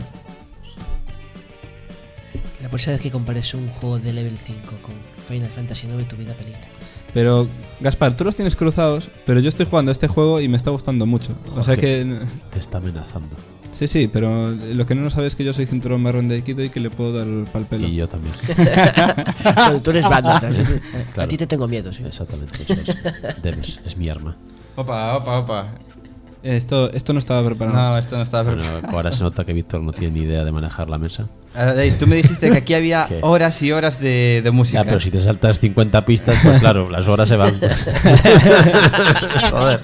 La próxima vez que compares un juego de level cinco con Final Fantasy nueve, tu vida peligra. Pero, Gaspar, tú los tienes cruzados, pero yo estoy jugando este juego y me está gustando mucho. O sea que... Te está amenazando. Sí, sí, pero lo que no sabes es que yo soy cinturón marrón de Aikido y que le puedo dar pal pelo. Y yo también. Bueno, tú eres banda, así que Claro. a ti te tengo miedo, sí. Exactamente, eso es. Debes, es mi arma. Opa, opa, opa. Esto, esto no estaba preparado. No, esto no estaba Bueno, preparado. ahora se nota que Víctor no tiene ni idea de manejar la mesa. Ahora, Dave, tú me dijiste que aquí había ¿Qué? horas y horas de, de música. Ya, pero si te saltas cincuenta pistas, pues claro, las horas se van. Joder.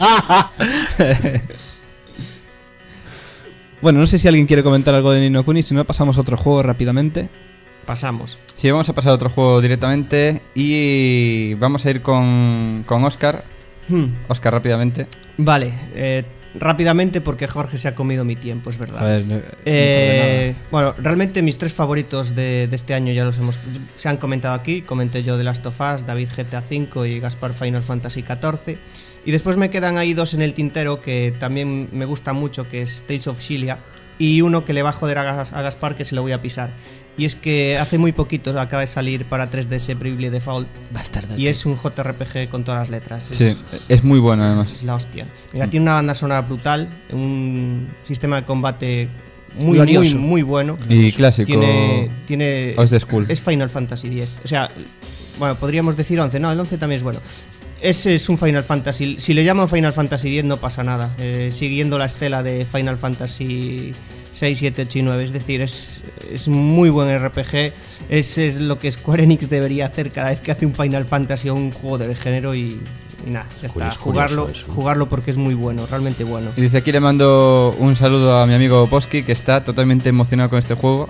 Bueno, no sé si alguien quiere comentar algo de Ni no Kuni, si no pasamos a otro juego rápidamente. Pasamos. Sí, vamos a pasar a otro juego directamente y vamos a ir con, con Oscar. Hmm. Oscar, rápidamente. Vale, eh, rápidamente porque Jorge se ha comido mi tiempo, es verdad. A ver, no- no Eh, bueno, realmente mis tres favoritos de, de este año ya los hemos se han comentado aquí. Comenté yo The Last of Us, David G T A cinco y Gaspar Final Fantasy catorce. Y después me quedan ahí dos en el tintero que también me gustan mucho, que es Tales of Xillia, y uno que le va a joder a, Gas- a Gaspar, que se lo voy a pisar. Y es que hace muy poquito acaba de salir para tres D S Bravely Default Bastardo. y es un J R P G con todas las letras. Es, Sí, es muy bueno además. es la hostia. Mira, tiene una banda sonora brutal, un sistema de combate muy, muy, Glorioso. muy bueno. Y clásico. Tiene, tiene Old school. es Final Fantasy diez. O sea, bueno, podríamos decir once. No, el once también es bueno. Ese es un Final Fantasy. Si le llaman Final Fantasy diez no pasa nada. Eh, siguiendo la estela de Final Fantasy seis, siete, ocho y nueve. Es decir, es, es muy buen R P G. Ese es lo que Square Enix debería hacer cada vez que hace un Final Fantasy o un juego del género. Y, y nada, ya está. Curioso, Jugarlo, curioso eso. jugarlo porque es muy bueno, realmente bueno. Y desde aquí le mando un saludo a mi amigo Posky, que está totalmente emocionado con este juego.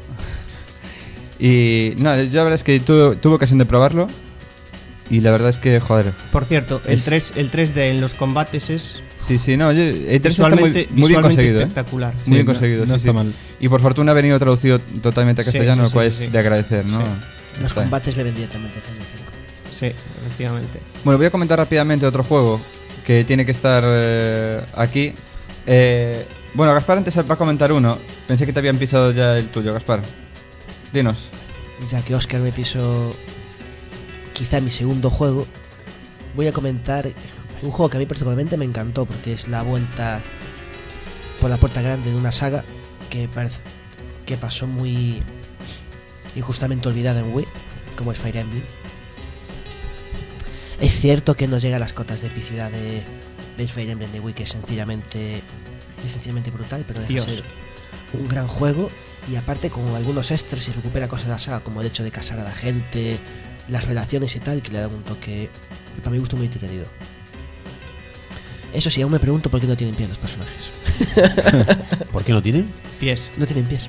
Y no, yo la verdad es que tuve, tuve ocasión de probarlo. Y la verdad es que, joder. Por cierto, el, Es- tres, el tres D en los combates es Sí, sí, no, yo, el tres está muy, visualmente, muy bien visualmente conseguido. ¿eh? espectacular. Muy bien no- conseguido, no sí, está sí. mal. Y por fortuna ha venido traducido totalmente a Sí, castellano, sí, lo cual sí, es sí. de agradecer, ¿no? Sí. Los Está bien. combates beben directamente de Final cinco. Sí, efectivamente. Bueno, voy a comentar rápidamente otro juego que tiene que estar eh, aquí. Eh, bueno, Gaspar antes va a comentar uno. Pensé que te habían pisado ya el tuyo, Gaspar. Dinos. Ya que Oscar me pisó quizá mi segundo juego, voy a comentar un juego que a mí particularmente me encantó porque es la vuelta por la puerta grande de una saga que parece que pasó muy injustamente olvidada en Wii, como es Fire Emblem. Es cierto que no llega a las cotas de epicidad de, de Fire Emblem de Wii, que es sencillamente es sencillamente brutal, pero deja Dios. ser un gran juego. Y aparte con algunos extras y recupera cosas de la saga, como el hecho de casar a la gente, las relaciones y tal, que le dan un toque, para mi gusto, muy entretenido. Eso sí, aún me pregunto por qué no tienen pies los personajes. ¿Por qué no tienen? Pies. No tienen pies.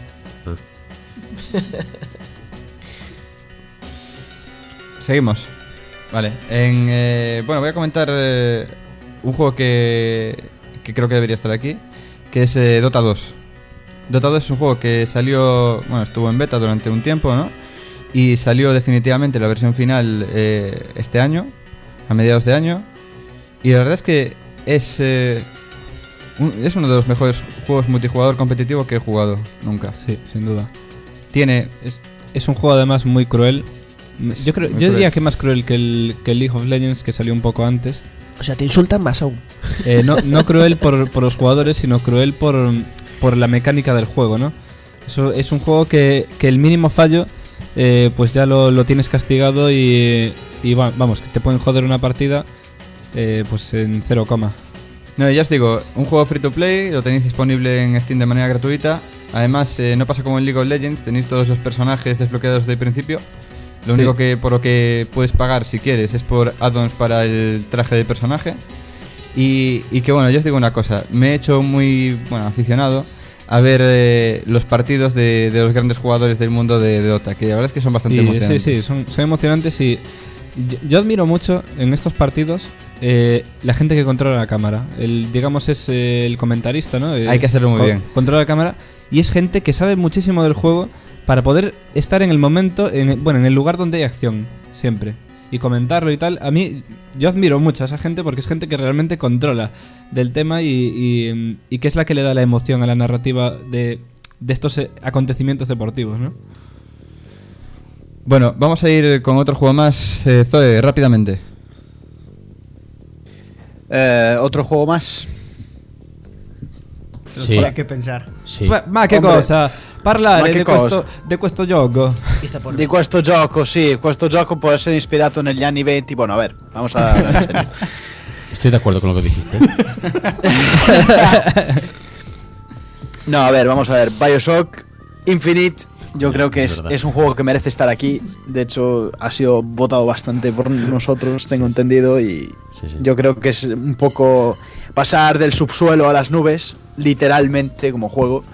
Seguimos. Vale. En, eh, bueno, voy a comentar eh, un juego que, que creo que debería estar aquí, que es eh, Dota dos. Dota dos es un juego que salió, bueno, estuvo en beta durante un tiempo, ¿no? Y salió definitivamente la versión final eh, este año, a mediados de año. Y la verdad es que es, eh, un- es uno de los mejores juegos multijugador competitivo que he jugado nunca. Sí, sin duda. Tiene... Es, es un juego además muy cruel. Yo creo, muy yo diría cruel. que más cruel que el, que el League of Legends, que salió un poco antes. O sea, te insultan más aún. Eh, no, no cruel por, por los jugadores, sino cruel por, por la mecánica del juego, ¿no? Eso es un juego que, que el mínimo fallo, eh, pues ya lo, lo tienes castigado y, y va- vamos, que te pueden joder una partida, eh, pues en cero coma. No, ya os digo, un juego free to play, lo tenéis disponible en Steam de manera gratuita. Además, eh, no pasa como en League of Legends, tenéis todos los personajes desbloqueados desde el principio. Lo Sí. único que por lo que puedes pagar si quieres es por add-ons para el traje de personaje. Y, y que bueno, yo os digo una cosa, me he hecho muy bueno aficionado a ver eh, los partidos de, de los grandes jugadores del mundo de, de Dota, que la verdad es que son bastante Y, sí, emocionantes. sí, son, son emocionantes y yo, yo admiro mucho en estos partidos eh, la gente que controla la cámara. El, digamos, es eh, el comentarista, ¿no? Eh, Hay que hacerlo muy co- bien. Controla la cámara y es gente que sabe muchísimo del juego para poder estar en el momento, en, bueno, en el lugar donde hay acción, siempre. Y comentarlo y tal. A mí, yo admiro mucho a esa gente porque es gente que realmente controla del tema y, y, y que es la que le da la emoción a la narrativa de, de estos acontecimientos deportivos, ¿no? Bueno, vamos a ir con otro juego más, eh, Zoe, rápidamente. Eh, otro juego más. Sì. Hay que pensar. Sì. Ma, ma che Hombre, cosa? Parlare ma che di cosa? questo, di questo gioco. Di questo gioco, sì, questo gioco può essere ispirato negli anni venti. Bueno, a ver, vamos a hablar en serio. Estoy de acuerdo con lo que dijiste. No, a ver, vamos a ver. BioShock Infinite, yo creo que Es es, verdad. es un juego que merece estar aquí. De hecho, ha sido votado bastante por nosotros, tengo entendido. Y Sí, sí. yo creo que es un poco pasar del subsuelo a las nubes, literalmente, como juego.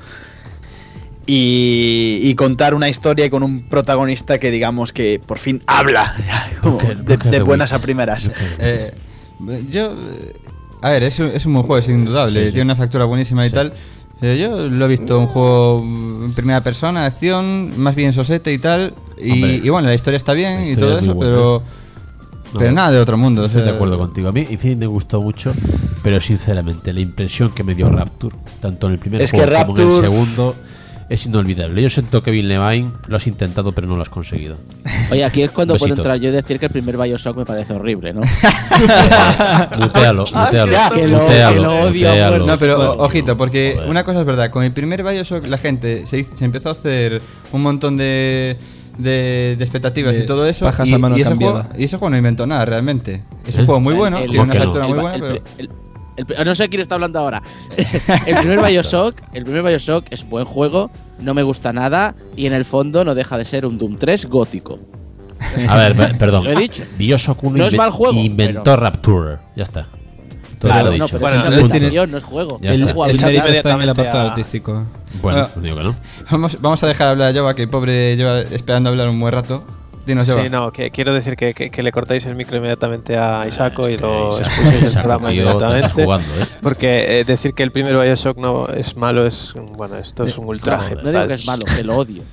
Y, y contar una historia con un protagonista que digamos que por fin habla, como Booker- de, Booker de the buenas Witch. a primeras. Eh, yo, eh, a ver, es un, es un buen juego, es indudable. Sí, sí. Tiene una factura buenísima y Sí. tal. Eh, yo lo he visto un juego en primera persona, acción, más bien sosete y tal. Y, Hombre, y bueno, la historia está bien la y historia todo es muy eso, buena. pero, No, pero nada de otro mundo. o Estoy de sea, acuerdo contigo. A mí Infinite me gustó mucho, pero sinceramente la impresión que me dio Rapture, tanto en el primer Es juego que como en el Rapture- segundo, es inolvidable. Yo siento que Kevin Levine lo has intentado, pero no lo has conseguido. Oye, aquí es cuando puedo Besito. entrar yo y decir que el primer BioShock me parece horrible, ¿no? Eh, mutealo, mutealo, ya, que lo- mutealo, que lo odio, mutealo. bueno. No, pero Bueno, o- ojito, porque joder. una cosa es verdad, con el primer BioShock la gente se, hizo- se empezó a hacer un montón de, de, de expectativas De y todo eso. pajas Y, a mano y ese juego, cambiada. y ese juego no inventó nada realmente. Es ¿Eh? un juego muy O sea, bueno, el- tiene una ¿por qué factura el- muy buena, el- pero... el- el- no sé quién está hablando ahora. El primer BioShock, el primer BioShock es buen juego, no me gusta nada y en el fondo no deja de ser un Doom tres gótico. A ver, per- perdón. Lo he dicho. BioShock uno No es inve- mal juego, inventó pero- Rapture. Ya está. Todo Claro, lo he no, dicho. pero Bueno, es una entonces puntuación, tienes- no es juego. Ya El, está. el Echad mérito está en el inmediatamente apartado a- artístico. Bueno, Ah. no digo que no. Vamos, vamos a dejar hablar a Jova, que el pobre lleva esperando hablar un buen rato. Dinos, Jova. Sí, no, que quiero decir que, que, que le cortéis el micro inmediatamente a Isako Es y que lo Isaac- escuchéis el Isaac, programa tío, te estás inmediatamente. jugando, ¿eh? Porque eh, decir que el primer Bioshock no es malo es. Bueno, esto es un ultraje. No digo que es malo, que lo odio.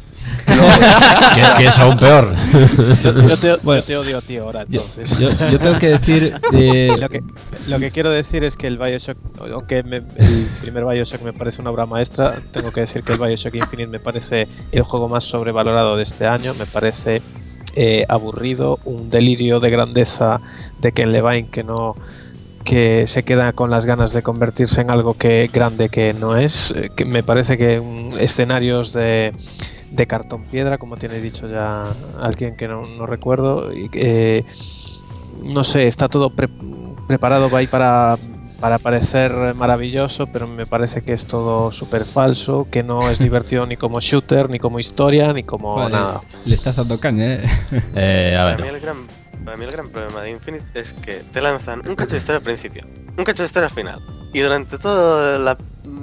que, que es aún peor. Yo, yo te, Bueno. yo te odio a ti ahora, Yo, entonces. yo, yo tengo que decir. eh, Lo que, lo que quiero decir es que el Bioshock, aunque me- el primer Bioshock me parece una obra maestra, tengo que decir que el Bioshock Infinite me parece el juego más sobrevalorado de este año. Me parece eh, aburrido, un delirio de grandeza de Ken Levine que no que se queda con las ganas de convertirse en algo que grande que no es. Eh, que me parece que mm, escenarios de de cartón piedra, como tiene dicho ya alguien que no, no recuerdo, y que, eh, no sé, está todo pre- preparado ahí para, para parecer maravilloso, pero me parece que es todo súper falso, que no es divertido ni como shooter, ni como historia, ni como vale, nada. le estás dando caña, eh. Eh, a Para ver. mí, el gran, para mí el gran problema de Infinite es que te lanzan un cacho de historia al principio, un cacho de historia al final, y durante toda la,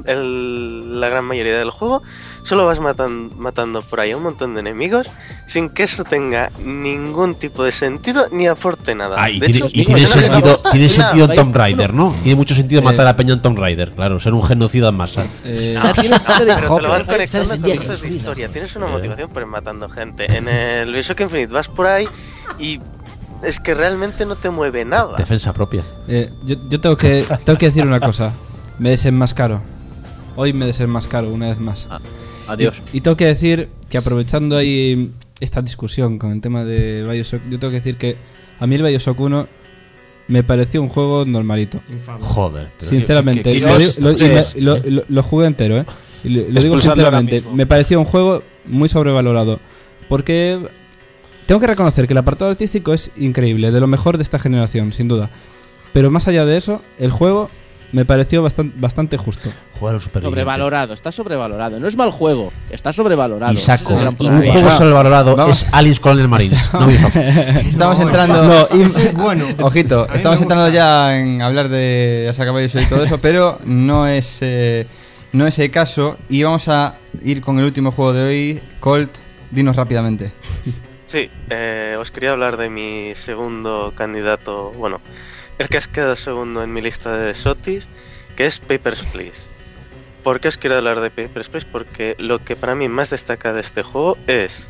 el- la gran mayoría del juego solo vas matan- matando por ahí a un montón de enemigos sin que eso tenga ningún tipo de sentido ni aporte nada. Ah, y De tiene, hecho, y digo, tiene eso no te sentido, aporta tiene nada, sentido en vais- Tomb Raider, ¿no? Tiene mucho sentido Eh. matar a peña en Tomb Raider, claro, ser un genocida en masa. Eh, Ya tienes parte de Pero te lo van Hopper, conectando está con defendiendo cosas de su vida. historia. Tienes una Eh. motivación por ir matando gente. En el Bioshock Infinite vas por ahí y es que realmente no te mueve nada. Defensa propia. eh, yo, yo tengo que tengo que decir una cosa. Me desenmascaro. Hoy me desenmascaro una vez más. Adiós. Y, y tengo que decir que aprovechando ahí esta discusión con el tema de Bioshock, yo tengo que decir que a mí el Bioshock uno me pareció un juego normalito. Joder. pero Sinceramente, ¿qué- qué- lo, qué- digo- lo- y Dios, me- lo- lo- lo jugué entero, ¿eh? Y lo, lo digo Expulsadlo ahora sinceramente, mismo. me pareció un juego muy sobrevalorado. Porque tengo que reconocer que el apartado artístico es increíble, de lo mejor de esta generación, sin duda. Pero más allá de eso, el juego me pareció bastante, bastante justo. Jugar a los supervivientes. Sobrevalorado, está sobrevalorado. No es mal juego, está sobrevalorado. Y saco. Ese es el gran Un problema. juego Vamos. sobrevalorado Vamos. es Alice Colonial Marines. No Ubisoft. Estamos entrando. No, y- es bueno. Ojito, A mí estamos me entrando gusta. ya en hablar de Asaka Bioshock y todo eso, pero no es eh, no es el caso. Y vamos a ir con el último juego de hoy. Colt, dinos rápidamente. Sí, eh, os quería hablar de mi segundo candidato, bueno, el que has quedado segundo en mi lista de SOTIs, que es Papers, Please. ¿Por qué os quiero hablar de Papers, Please? Porque lo que para mí más destaca de este juego es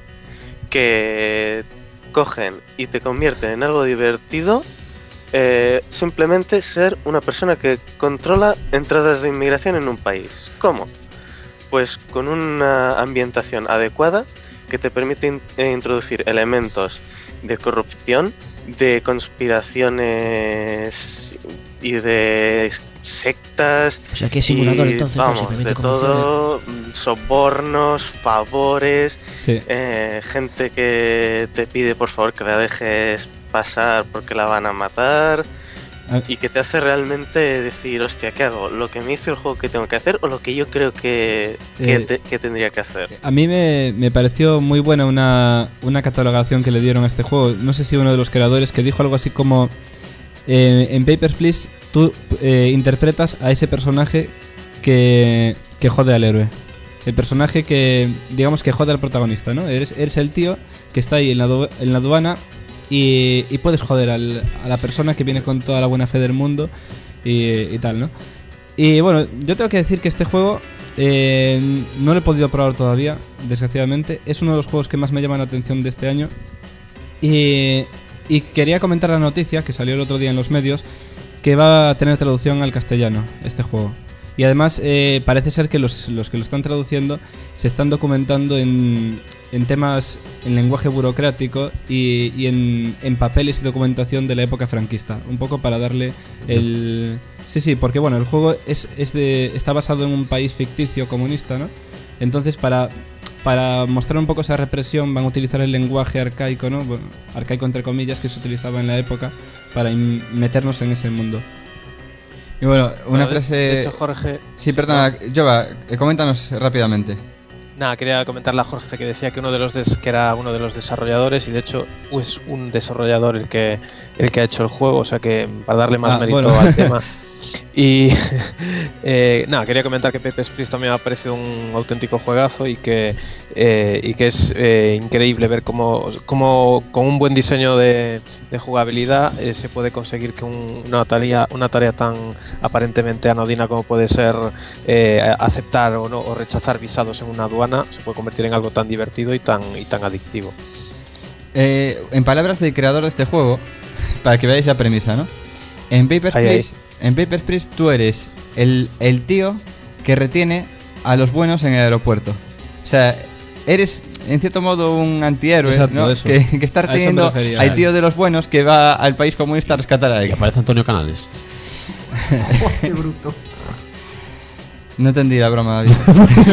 que cogen y te convierten en algo divertido eh, simplemente ser una persona que controla entradas de inmigración en un país. ¿Cómo? Pues con una ambientación adecuada que te permite in- introducir elementos de corrupción, de conspiraciones y de sectas. O sea, que es simulador, y, entonces, ¿no? vamos, Se permite de todo, sobornos, favores, Sí. eh, gente que te pide por favor que la dejes pasar porque la van a matar. Ah. Y que te hace realmente decir, hostia, ¿qué hago? ¿Lo que me hizo el juego que tengo que hacer o lo que yo creo que, que, Eh, te- que tendría que hacer? A mí me, me pareció muy buena una, una catalogación que le dieron a este juego. No sé si uno de los creadores que dijo algo así como eh, en Papers, Please tú eh, interpretas a ese personaje que, que jode al héroe. El personaje que, digamos, que jode al protagonista, ¿no? Eres, eres el tío que está ahí en la, adu- en la aduana y, y puedes joder al- a la persona que viene con toda la buena fe del mundo y, y tal, ¿no? Y bueno, yo tengo que decir que este juego eh, no lo he podido probar todavía, desgraciadamente. Es uno de los juegos que más me llaman la atención de este año. Y, y quería comentar la noticia que salió el otro día en los medios, que va a tener traducción al castellano este juego. Y además eh, parece ser que los, los que lo están traduciendo se están documentando en, en temas en lenguaje burocrático y, y en, en papeles y documentación de la época franquista. Un poco para darle el... Sí, sí, porque bueno, el juego es, es de, está basado en un país ficticio comunista, ¿no? Entonces para, para mostrar un poco esa represión van a utilizar el lenguaje arcaico, ¿no? Bueno, arcaico entre comillas, que se utilizaba en la época para in- meternos en ese mundo. Y bueno, una Bueno, de- frase... de hecho, Jorge... Sí, perdona, Jova, eh, coméntanos rápidamente. Nada, quería comentarle a Jorge que decía que uno de los des- que era uno de los desarrolladores y de hecho es un desarrollador el que el que ha hecho el juego, o sea que para darle más Ah, mérito bueno. al tema. Y eh, nada, quería comentar que Papers, Please también me ha parecido un auténtico juegazo y que eh, y que es eh, increíble ver cómo, cómo con un buen diseño de, de jugabilidad eh, se puede conseguir que un- una tarea una tarea tan aparentemente anodina como puede ser eh, aceptar o no o rechazar visados en una aduana se puede convertir en algo tan divertido y tan y tan adictivo. Eh, en palabras del creador de este juego, para que veáis la premisa, ¿no? En Papers, Ahí, Please, en Papers, Please tú eres el, el tío que retiene a los buenos en el aeropuerto. O sea, eres en cierto modo un antihéroe, Exacto, ¿no? eso. Que, que está A eso me reteniendo refería. al tío de los buenos que va al país comunista a rescatar a Y alguien. aparece Antonio Canales. Qué bruto. No entendí la broma, David.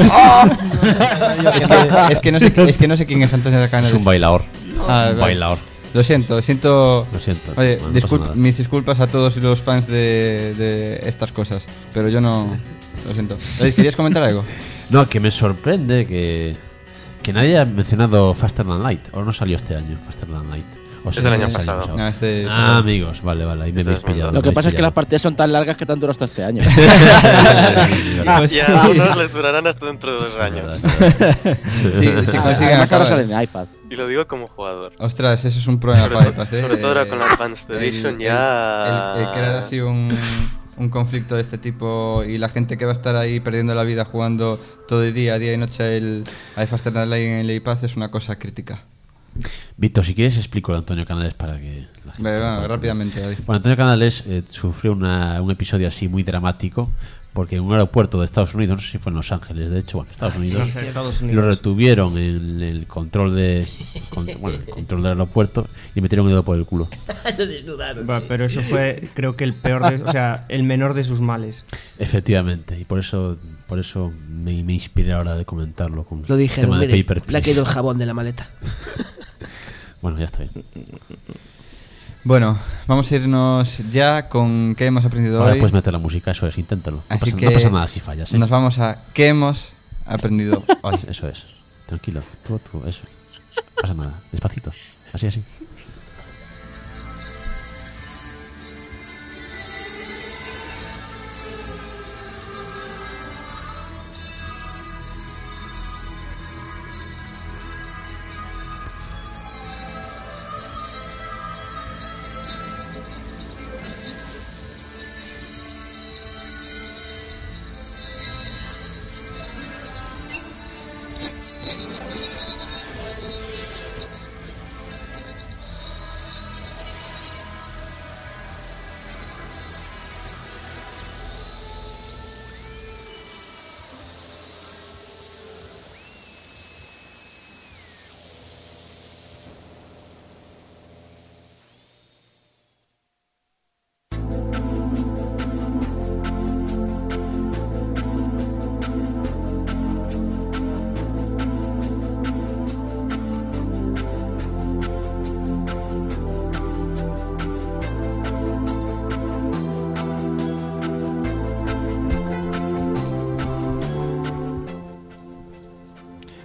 es, que, es, que no sé, es que no sé quién es Antonio Canales. Es un bailador. Ah, un vale. bailador. Lo siento, siento... Lo siento. Oye, no, no pasa disculp- nada. mis disculpas a todos los fans de, de estas cosas, pero yo no... Lo siento. David, ¿querías comentar algo? No, que me sorprende que, que nadie haya mencionado Faster Than Light. ¿O no salió este año Faster Than Light? O Es sea, del año no salió pasado. No, este... Ah, amigos, vale, vale, ahí me Este habéis es verdad. pillado. Lo que me pasa es habéis que las partidas son tan largas que te han durado hasta este año. pillado. Y a unos les durarán hasta dentro de dos años. Sí, sí consiguen Además ahora acabar. sale en iPad. Y lo digo como jugador. Ostras, eso es un problema Sobre, para to- iPad, ¿eh? sobre todo ahora con la Eh, Advanced el- Edition el- ya... El, el crear así un, un conflicto de este tipo y la gente que va a estar ahí perdiendo la vida jugando todo el día, día y noche el al Faster Than Light en el iPad es una cosa crítica. Víctor, si quieres explico a Antonio Canales para que la gente... Ve, va, pueda- rápidamente, David. Bueno, Antonio Canales eh, sufrió una- un episodio así muy dramático porque en un aeropuerto de Estados Unidos, no sé si fue en Los Ángeles, de hecho, bueno, Estados Unidos, sí, Estados lo Unidos. retuvieron en el control de con- bueno, el control del aeropuerto y metieron el dedo por el culo. Lo desnudaron. Va, sí. pero eso fue, creo que el peor, de, o sea, el menor de sus males. Efectivamente, y por eso por eso me, me inspiré ahora de comentarlo con Lo el dijeron, tema de mire, Paper, le ha Please. caído el jabón de la maleta. Bueno, ya está bien. Bueno, vamos a irnos ya con qué hemos aprendido Ahora hoy. puedes meter la música, eso es, inténtalo. No, Así pasa, que no pasa nada si fallas, ¿eh? Nos vamos a qué hemos aprendido hoy. Eso es. Tranquilo, tú, tú, eso. No pasa nada, despacito. Así, así.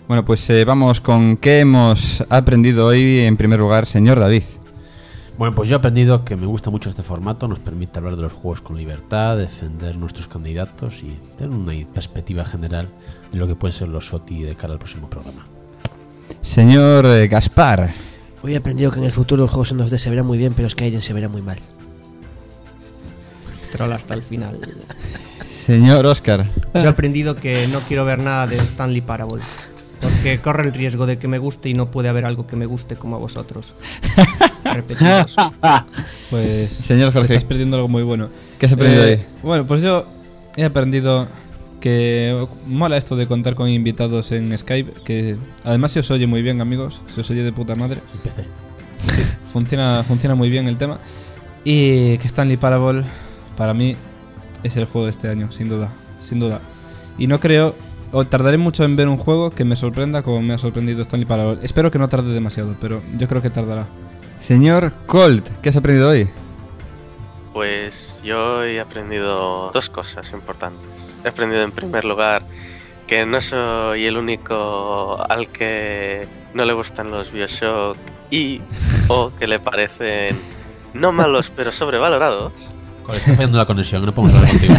Bueno, pues eh, vamos con qué hemos aprendido hoy en primer lugar, señor David. Bueno, pues yo he aprendido que me gusta mucho este formato, nos permite hablar de los juegos con libertad, defender nuestros candidatos y tener una perspectiva general de lo que pueden ser los S O T I de cara al próximo programa. Señor eh, Gaspar. Hoy he aprendido que en el futuro los juegos en dos D se verán muy bien, pero Skyrim se verá muy mal. Troll hasta el final. Señor Oscar. Yo he aprendido que no quiero ver nada de Stanley Parable, porque corre el riesgo de que me guste y no puede haber algo que me guste como a vosotros. Repetidos. Pues, Señor Jorge. estás perdiendo algo muy bueno. ¿Qué has aprendido Eh, hoy? Bueno, pues yo he aprendido que mola esto de contar con invitados en Skype, que además se os oye muy bien, amigos, se os oye de puta madre. Empecé. Funciona, funciona muy bien el tema. Y que Stanley Parable, para mí, es el juego de este año, sin duda, sin duda. Y no creo, o tardaré mucho en ver un juego que me sorprenda como me ha sorprendido Stanley Parable. Espero que no tarde demasiado, pero yo creo que tardará. Señor Colt, ¿qué has aprendido hoy? Pues yo he aprendido dos cosas importantes. He aprendido en primer lugar que no soy el único al que no le gustan los BioShock y o que le parecen no malos pero sobrevalorados. Con está fallando la conexión, no podemos hablar contigo.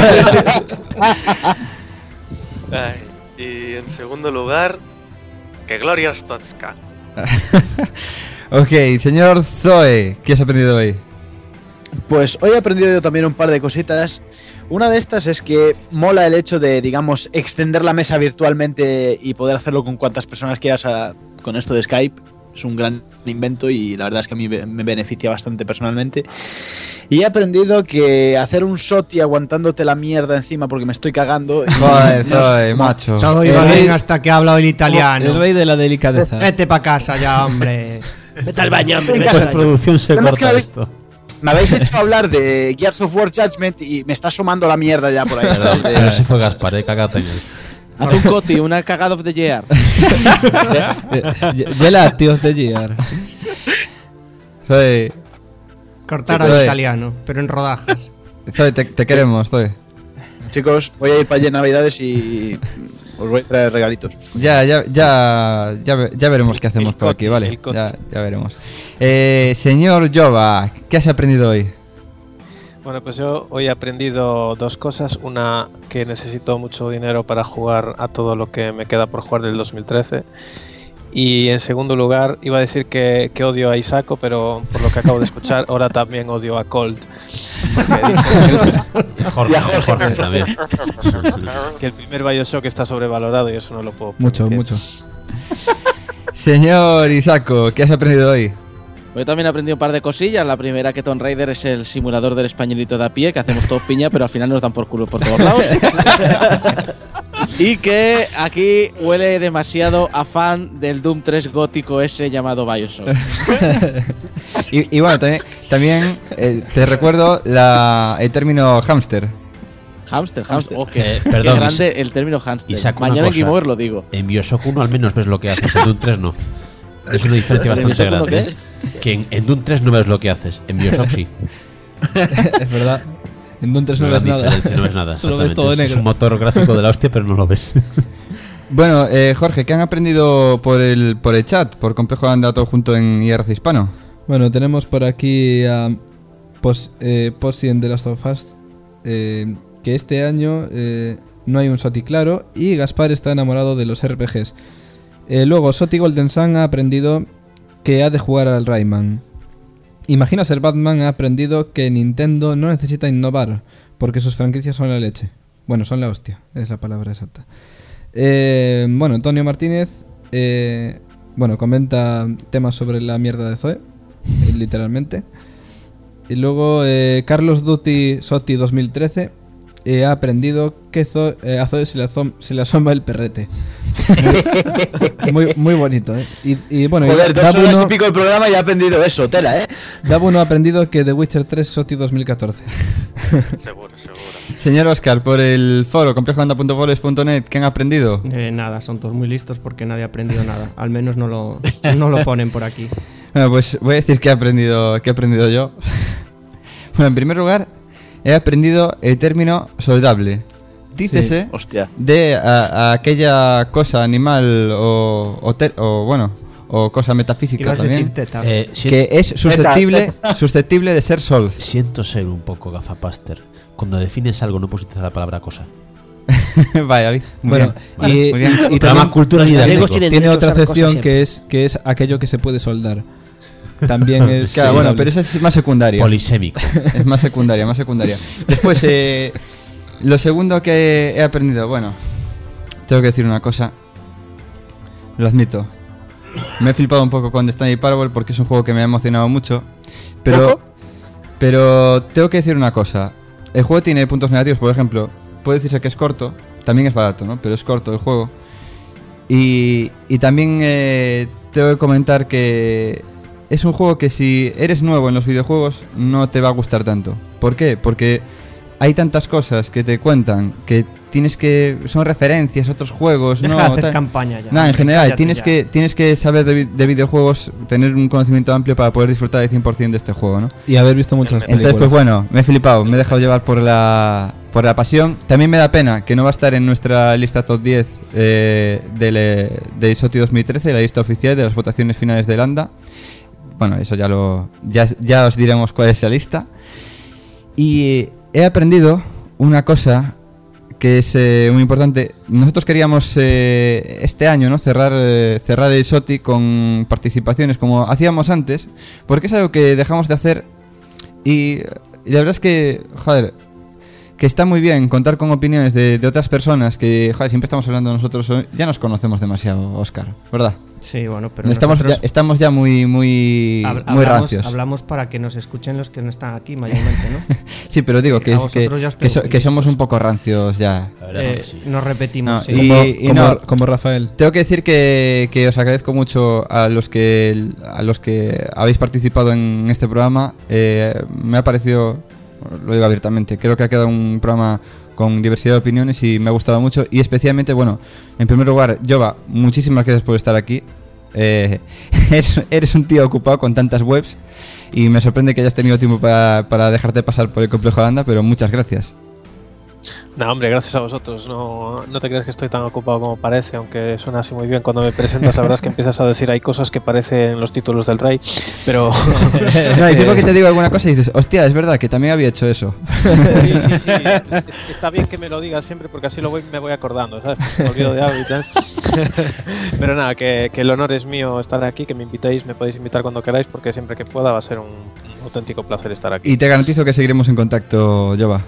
Ay, y en segundo lugar, que Gloria Stotska. Ok, señor Zoe, ¿qué has aprendido hoy? Pues hoy he aprendido yo también un par de cositas. Una de estas es que mola el hecho de, digamos, extender la mesa virtualmente y poder hacerlo con cuantas personas quieras a- con esto de Skype. Es un gran invento y la verdad es que a mí be- me beneficia bastante personalmente. Y he aprendido que hacer un S O T I aguantándote la mierda encima porque me estoy cagando. Joder, no es- Zoe, macho. Todo El iba rey- bien hasta que ha hablado el italiano. El rey de la delicadeza. Vete pa' casa ya, hombre. Vete al baño, Estoy hombre, en vete casa al de baño. Producción se Tenemos que corta haber- esto. Me habéis hecho hablar de Gears of War Judgment y me está asomando la mierda ya por ahí. Pero, ¿sabes? De- pero sí fue Gaspar, eh, cagate en él. Haz un coti, una cagada of the year. Yela, tíos de Gear. Zoe, Cortar Sí, al eh. italiano, pero en rodajas. Zoe, te, te queremos, Zoe. Chicos, voy a ir para allí en Navidades y os voy a traer regalitos. Ya, ya, ya, ya, ve- ya veremos qué hacemos El por coti, aquí, ¿vale? el coti. Ya, ya veremos. Eh, señor Jova, ¿qué has aprendido hoy? Bueno, pues yo hoy he aprendido dos cosas. Una, que necesito mucho dinero para jugar a todo lo que me queda por jugar del dos mil trece. Y en segundo lugar, iba a decir que, que odio a Isako, pero por lo que acabo de escuchar, ahora también odio a Colt. Porque dice Y a Jorge, Y a Jorge. Jorge también. que el primer Bioshock está sobrevalorado y eso no lo puedo Mucho, permitir. mucho. Señor Isako, ¿qué has aprendido hoy? Yo también he aprendido un par de cosillas. La primera, que Tomb Raider es el simulador del españolito de a pie, que hacemos todos piña, pero al final nos dan por culo por todos lados. Y que aquí huele demasiado a fan del Doom tres gótico ese llamado Bioshock. Y, y bueno, también, también eh, te recuerdo la, el término hámster. Hamster, hamster. Oh, qué, Eh, qué perdón, grande el término hamster. Isaac, una Mañana en cosa. Game Over lo digo. En Bioshock uno al menos ves lo que haces, en Doom tres no. Es una diferencia ¿En bastante Bioshock uno grande. qué? Que en, en Doom tres no ves lo que haces, en Bioshock sí. Es verdad. En Doom tres no Una ves gran nada. diferencia, no ves nada. Solo ves exactamente. todo Es- negro. Es un motor gráfico de la hostia, pero no lo ves. Bueno, eh, Jorge, ¿qué han aprendido por el, por el chat? Por Complejo Anda todo junto en I R C Hispano. Bueno, tenemos por aquí a Pos, eh, Posi en The Last of Us, eh, que este año eh, no hay un S O T I claro y Gaspar está enamorado de los R P Gs. Eh, luego, Soti Golden Sun ha aprendido que ha de jugar al Rayman. Imagina ser Batman ha aprendido que Nintendo no necesita innovar porque sus franquicias son la leche. Bueno, son la hostia, es la palabra exacta. Eh, bueno, Antonio Martínez eh, bueno, comenta temas sobre la mierda de Zoe, eh, literalmente. Y luego eh, Carlos Duty Soti dos mil trece eh, ha aprendido que Zo- eh, a Zoe se le, azom- se le asoma el perrete. muy, muy bonito, ¿eh? Y, y bueno, y Joder, dos Dabuno- horas y pico el programa y he aprendido eso, tela, ¿eh? Dabuno ha aprendido que The Witcher tres Soti dos mil catorce. Seguro, seguro. Señor Oscar, por el foro complejoanda punto foles punto net, ¿qué han aprendido? Eh, nada, son todos muy listos porque nadie ha aprendido nada. Al menos no lo, no lo ponen por aquí. Bueno, pues voy a decir que he aprendido, que he aprendido yo. Bueno, en primer lugar, he aprendido el término soldable. dícese Sí. Hostia. de a, a aquella cosa animal o, o, te- o bueno, o cosa metafísica Ibas a también, decir teta. Eh, si- que es susceptible, susceptible de ser Souls. Siento ser un poco gafapaster. Cuando defines algo no puedes utilizar la palabra cosa. Vaya, Vic. Muy Bueno, bien. y, muy bien. y Programa también Cultura los Didáctico. gallegos tienen tiene derecho a otra usar cosas acepción siempre. que es que es aquello que se puede soldar. También es Claro, bueno, soldable. pero esa es más secundaria. Polisémico. Es más secundaria, más secundaria. Después, eh, lo segundo que he aprendido, bueno, tengo que decir una cosa. Lo admito. Me he flipado un poco con The Stanley Parable porque es un juego que me ha emocionado mucho. Pero, ¿Poco? pero tengo que decir una cosa. El juego tiene puntos negativos, por ejemplo, puede decirse que es corto. También es barato, ¿no? Pero es corto el juego. Y, y también eh, tengo que comentar que es un juego que si eres nuevo en los videojuegos no te va a gustar tanto. ¿Por qué? Porque hay tantas cosas que te cuentan que tienes que... son referencias a otros juegos, Deja ¿no? de hacer Tal. campaña ya. Nada, en hombre, general, cállate tienes ya. que, tienes que saber de, vi- de videojuegos, tener un conocimiento amplio para poder disfrutar al cien por ciento de este juego, ¿no? Y haber visto muchas películas. Entonces, pues bueno, me he flipado, me he dejado llevar por la, por la pasión. También me da pena que no va a estar en nuestra lista top diez eh, del, eh, de SOTI dos mil trece, la lista oficial de las votaciones finales de Landa. Bueno, eso ya lo ya, ya os diremos cuál es la lista. Y he aprendido una cosa que es eh, muy importante. Nosotros queríamos eh, este año, ¿no? cerrar eh, cerrar el SOTI con participaciones como hacíamos antes, porque es algo que dejamos de hacer y, y la verdad es que, joder, que está muy bien contar con opiniones de, de otras personas que, joder, siempre estamos hablando nosotros, ya nos conocemos demasiado, Óscar, ¿verdad? Sí, bueno, pero estamos, nosotros ya, estamos ya muy muy, hab- muy hablamos, rancios. hablamos para que nos escuchen los que no están aquí mayormente, ¿no? Sí, pero digo A que, vosotros que, ya os que, so- tengo que somos listos. un poco rancios ya. La verdad es Eh, que sí. nos repetimos. No, sí. y- Como, y como- no- como Rafael. Tengo que decir que, que os agradezco mucho a los que a los que habéis participado en este programa. Eh, me ha parecido, lo digo abiertamente, creo que ha quedado un programa con diversidad de opiniones y me ha gustado mucho. Y especialmente, bueno, en primer lugar, Jova, muchísimas gracias por estar aquí. Eh, eres, eres un tío ocupado con tantas webs y me sorprende que hayas tenido tiempo para, para dejarte pasar por el complejo Landa, pero muchas gracias. No, hombre, gracias a vosotros. No, no te crees que estoy tan ocupado como parece, aunque suena así muy bien cuando me presentas. La verdad es que empiezas a decir hay cosas que parecen los títulos del rey, pero... No, y digo que te digo alguna cosa y dices, hostia, es verdad que también había hecho eso. Sí, sí, sí. Es- es- Está bien que me lo digas siempre porque así lo voy, me voy acordando, ¿sabes? Pues me olvido de algo y tal. Pero nada, que, que el honor es mío estar aquí, que me invitéis, me podéis invitar cuando queráis porque siempre que pueda va a ser un, un auténtico placer estar aquí. Y te garantizo que seguiremos en contacto, Jova.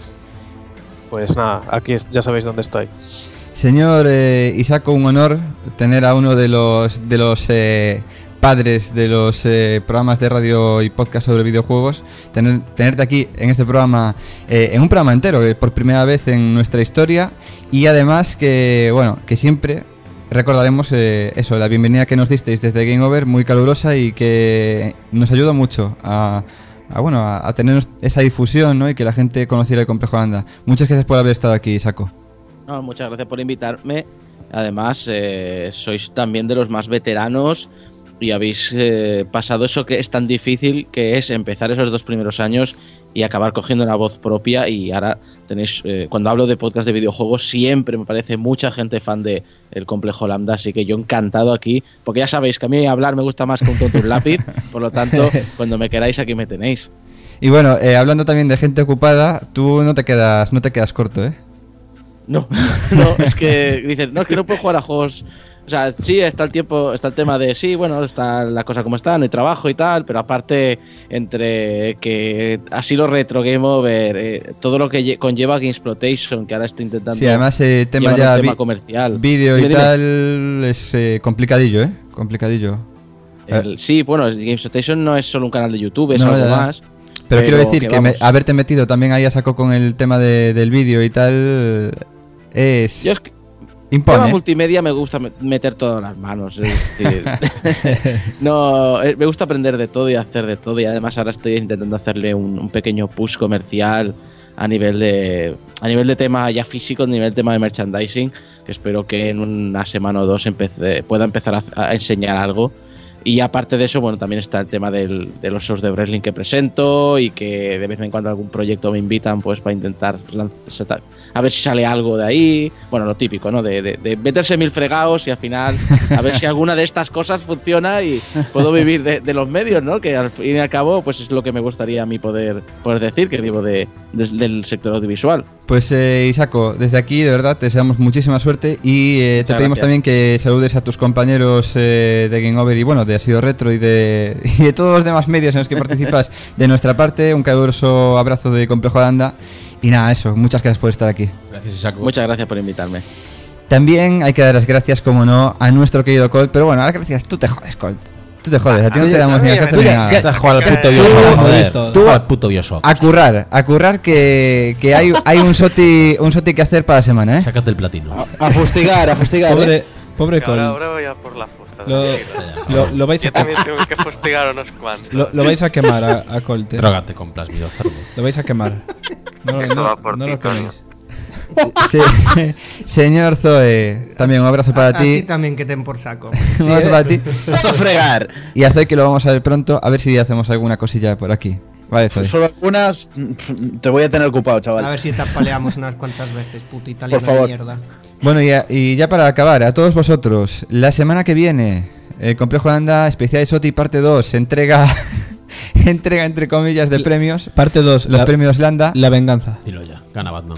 Pues nada, aquí es- ya sabéis dónde estoy. Señor eh, Isaco, un honor tener a uno de los de los eh, padres de los eh, programas de radio y podcast sobre videojuegos, tener, tenerte aquí en este programa, eh, en un programa entero, eh, por primera vez en nuestra historia, y además que, bueno, que siempre recordaremos eh, eso, la bienvenida que nos disteis desde Game Over, muy calurosa y que nos ayudó mucho a... a, bueno, a, a tener esa difusión, ¿no? Y que la gente conociera el complejo Landa. Muchas gracias por haber estado aquí, Isaco. No, muchas gracias por invitarme. Además, eh, sois también de los más veteranos y habéis eh, pasado eso que es tan difícil, que es empezar esos dos primeros años y acabar cogiendo una voz propia. Y ahora tenéis, eh, cuando hablo de podcast de videojuegos, siempre me parece mucha gente fan de el complejo Lambda, así que yo encantado aquí, porque ya sabéis que a mí hablar me gusta más que un tonto un lápiz, por lo tanto, cuando me queráis aquí me tenéis. Y bueno, eh, hablando también de gente ocupada, tú no te quedas, no te quedas corto, ¿eh? No, no, es que dicen, no, es que no puedo jugar a juegos. O sea, sí, está el tiempo, está el tema de, sí, bueno, está la cosa como está, no hay trabajo y tal, pero aparte, entre que así lo retro, Game Over, eh, todo lo que lle- conlleva Gamesploitation, que ahora estoy intentando. Sí, además el tema llevar ya un tema vi- comercial. vídeo y Dime, dime. tal es eh, complicadillo, ¿eh? Complicadillo. El- sí, bueno, Gamesploitation no es solo un canal de YouTube, es No, algo ya, ya. más. Pero, quiero decir que, me- vamos, haberte metido también ahí a saco con el tema de- del vídeo y tal es... yo es que- impone. tema ¿eh? multimedia me gusta me- meter todas las manos. Es decir, no, eh, me gusta aprender de todo y hacer de todo. Y además ahora estoy intentando hacerle un, un pequeño push comercial a nivel de a nivel de tema ya físico, a nivel de tema de merchandising, que espero que en una semana o dos empece- pueda empezar a, a enseñar algo. Y aparte de eso, bueno, también está el tema del, de los shows de wrestling que presento y que de vez en cuando algún proyecto me invitan pues para intentar lanzar, a ver si sale algo de ahí. Bueno, lo típico, ¿no? De, de, de meterse mil fregados y al final a ver si alguna de estas cosas funciona y puedo vivir de, de los medios, ¿no? Que al fin y al cabo pues es lo que me gustaría a mí poder, poder decir, que vivo de, de, del sector audiovisual. Pues eh, Isako, desde aquí de verdad te deseamos muchísima suerte y eh, te pedimos gracias. también que saludes a tus compañeros eh, de Game Over y bueno, de Asido Retro y de, y de todos los demás medios en los que participas de nuestra parte. Un caluroso abrazo de Complejo Aranda y nada, eso, muchas gracias por estar aquí. Gracias, Isako. Muchas gracias por invitarme. También hay que dar las gracias, como no, a nuestro querido Colt, pero bueno, las gracias, tú te jodes, Colt. Tú te jodes, a ti no te damos ni gracias ni nada. Estás jugando al puto Tú- Bioshock, joder. tú- Juega al puto Bioshock. A currar, a currar que, que hay, hay un soti un soti que hacer para la semana, ¿eh? Sácate el platino. A, a fustigar, a fustigar. Pobre, ¿eh? pobre Que ahora, Col. ahora voy a por la fusta. Lo, tranquilo. lo, lo vais Yo a, también tengo que fustigar unos cuantos. lo, lo vais a quemar a, a Colt. eh. Trógate con plasmido cerdo. Lo vais a quemar. No, Eso no- va por no ti, lo Tony. queméis. Sí, señor Zoe, también un abrazo para A ti ti. también que ten por saco. Un abrazo para ti. Esto es fregar. Y a Zoe que lo vamos a ver pronto, a ver si hacemos alguna cosilla por aquí. Vale, Zoe. Solo algunas. Te voy a tener ocupado, chaval. A ver si te paleamos unas cuantas veces, puto italiano Por favor. de mierda. Bueno, y, a- y ya para acabar, a todos vosotros, la semana que viene, el Complejo Landa Especial Soti parte dos, entrega, entrega entre comillas de L- premios, Parte dos. los la, premios Landa. la venganza. Dilo ya, gana Batman.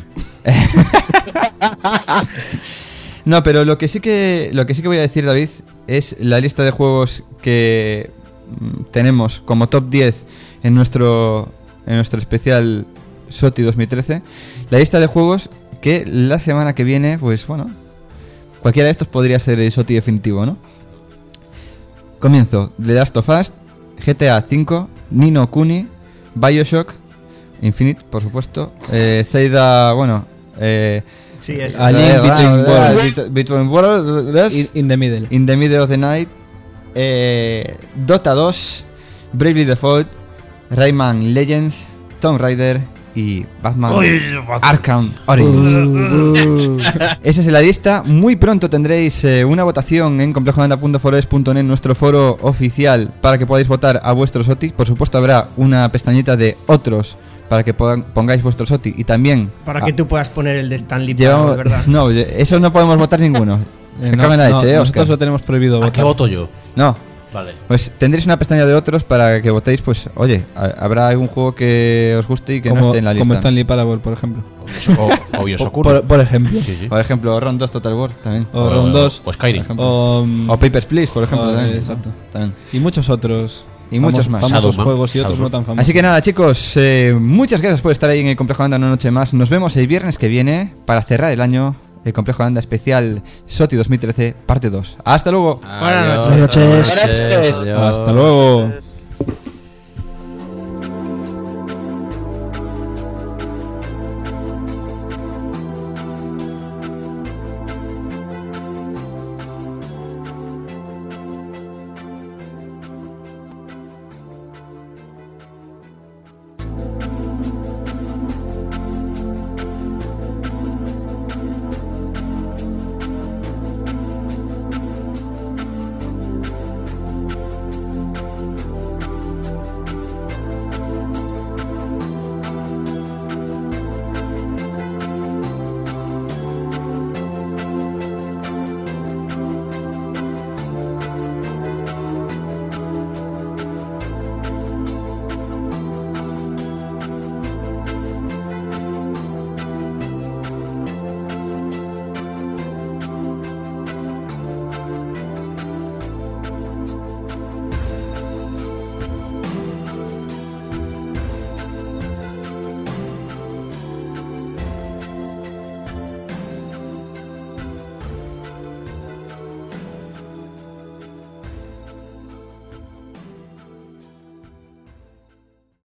No, pero lo que sí que lo que sí que voy a decir, David, es la lista de juegos que mm, tenemos como top diez en nuestro en nuestro especial Soti dos mil trece. La lista de juegos que la semana que viene, pues bueno, cualquiera de estos podría ser el Soti definitivo, ¿no? Comienzo: The Last of Us, G T A cinco, Ni no Kuni, BioShock Infinite, por supuesto, eh, Zelda, bueno, eh, Sí, es. A Link Between Worlds. Bet- Between Worlds, In, in the middle. In the Middle of the Night, eh, Dota dos, Bravely Default, Rayman Legends, Tomb Raider y Batman Arkham Origins. Esa es la lista. Muy pronto tendréis eh, una votación en complejolanda punto forest punto net, nuestro foro oficial, para que podáis votar a vuestros S O T I. Por supuesto habrá una pestañita de otros para que podan- pongáis vuestros S O T I y también Para ah, que tú puedas poner el de Stanley llevamos- Parable, ¿verdad? no, eso no podemos votar ninguno. Eh, Se no, cago en la no, leche, eh, nosotros Óscar. lo tenemos prohibido ¿A votar. qué voto yo? No, Vale. pues tendréis una pestaña de otros para que votéis, pues, oye, a- habrá algún juego que os guste y que como, no esté en la lista. como Stanley Parable, por ejemplo. O Bioshock, o, o Bioshock uno. Por, por ejemplo. Sí, sí. Por ejemplo, Round dos Total War también. O Round dos. O Skyrim. Por ejemplo. O, mm, O Papers, Please, por ejemplo. o, también. exacto. También. Y muchos otros. Y muchos más. Famosos Shadowman. juegos y otros Shadowman. no tan famosos. Así que nada, chicos, eh, muchas gracias por estar ahí en el Complejo Anda una noche más. Nos vemos el viernes que viene para cerrar el año, el Complejo Anda especial Soti dos mil trece, parte dos. Hasta luego. Buenas Adiós. noches. Buenas noches. Adiós. Hasta luego. Pues-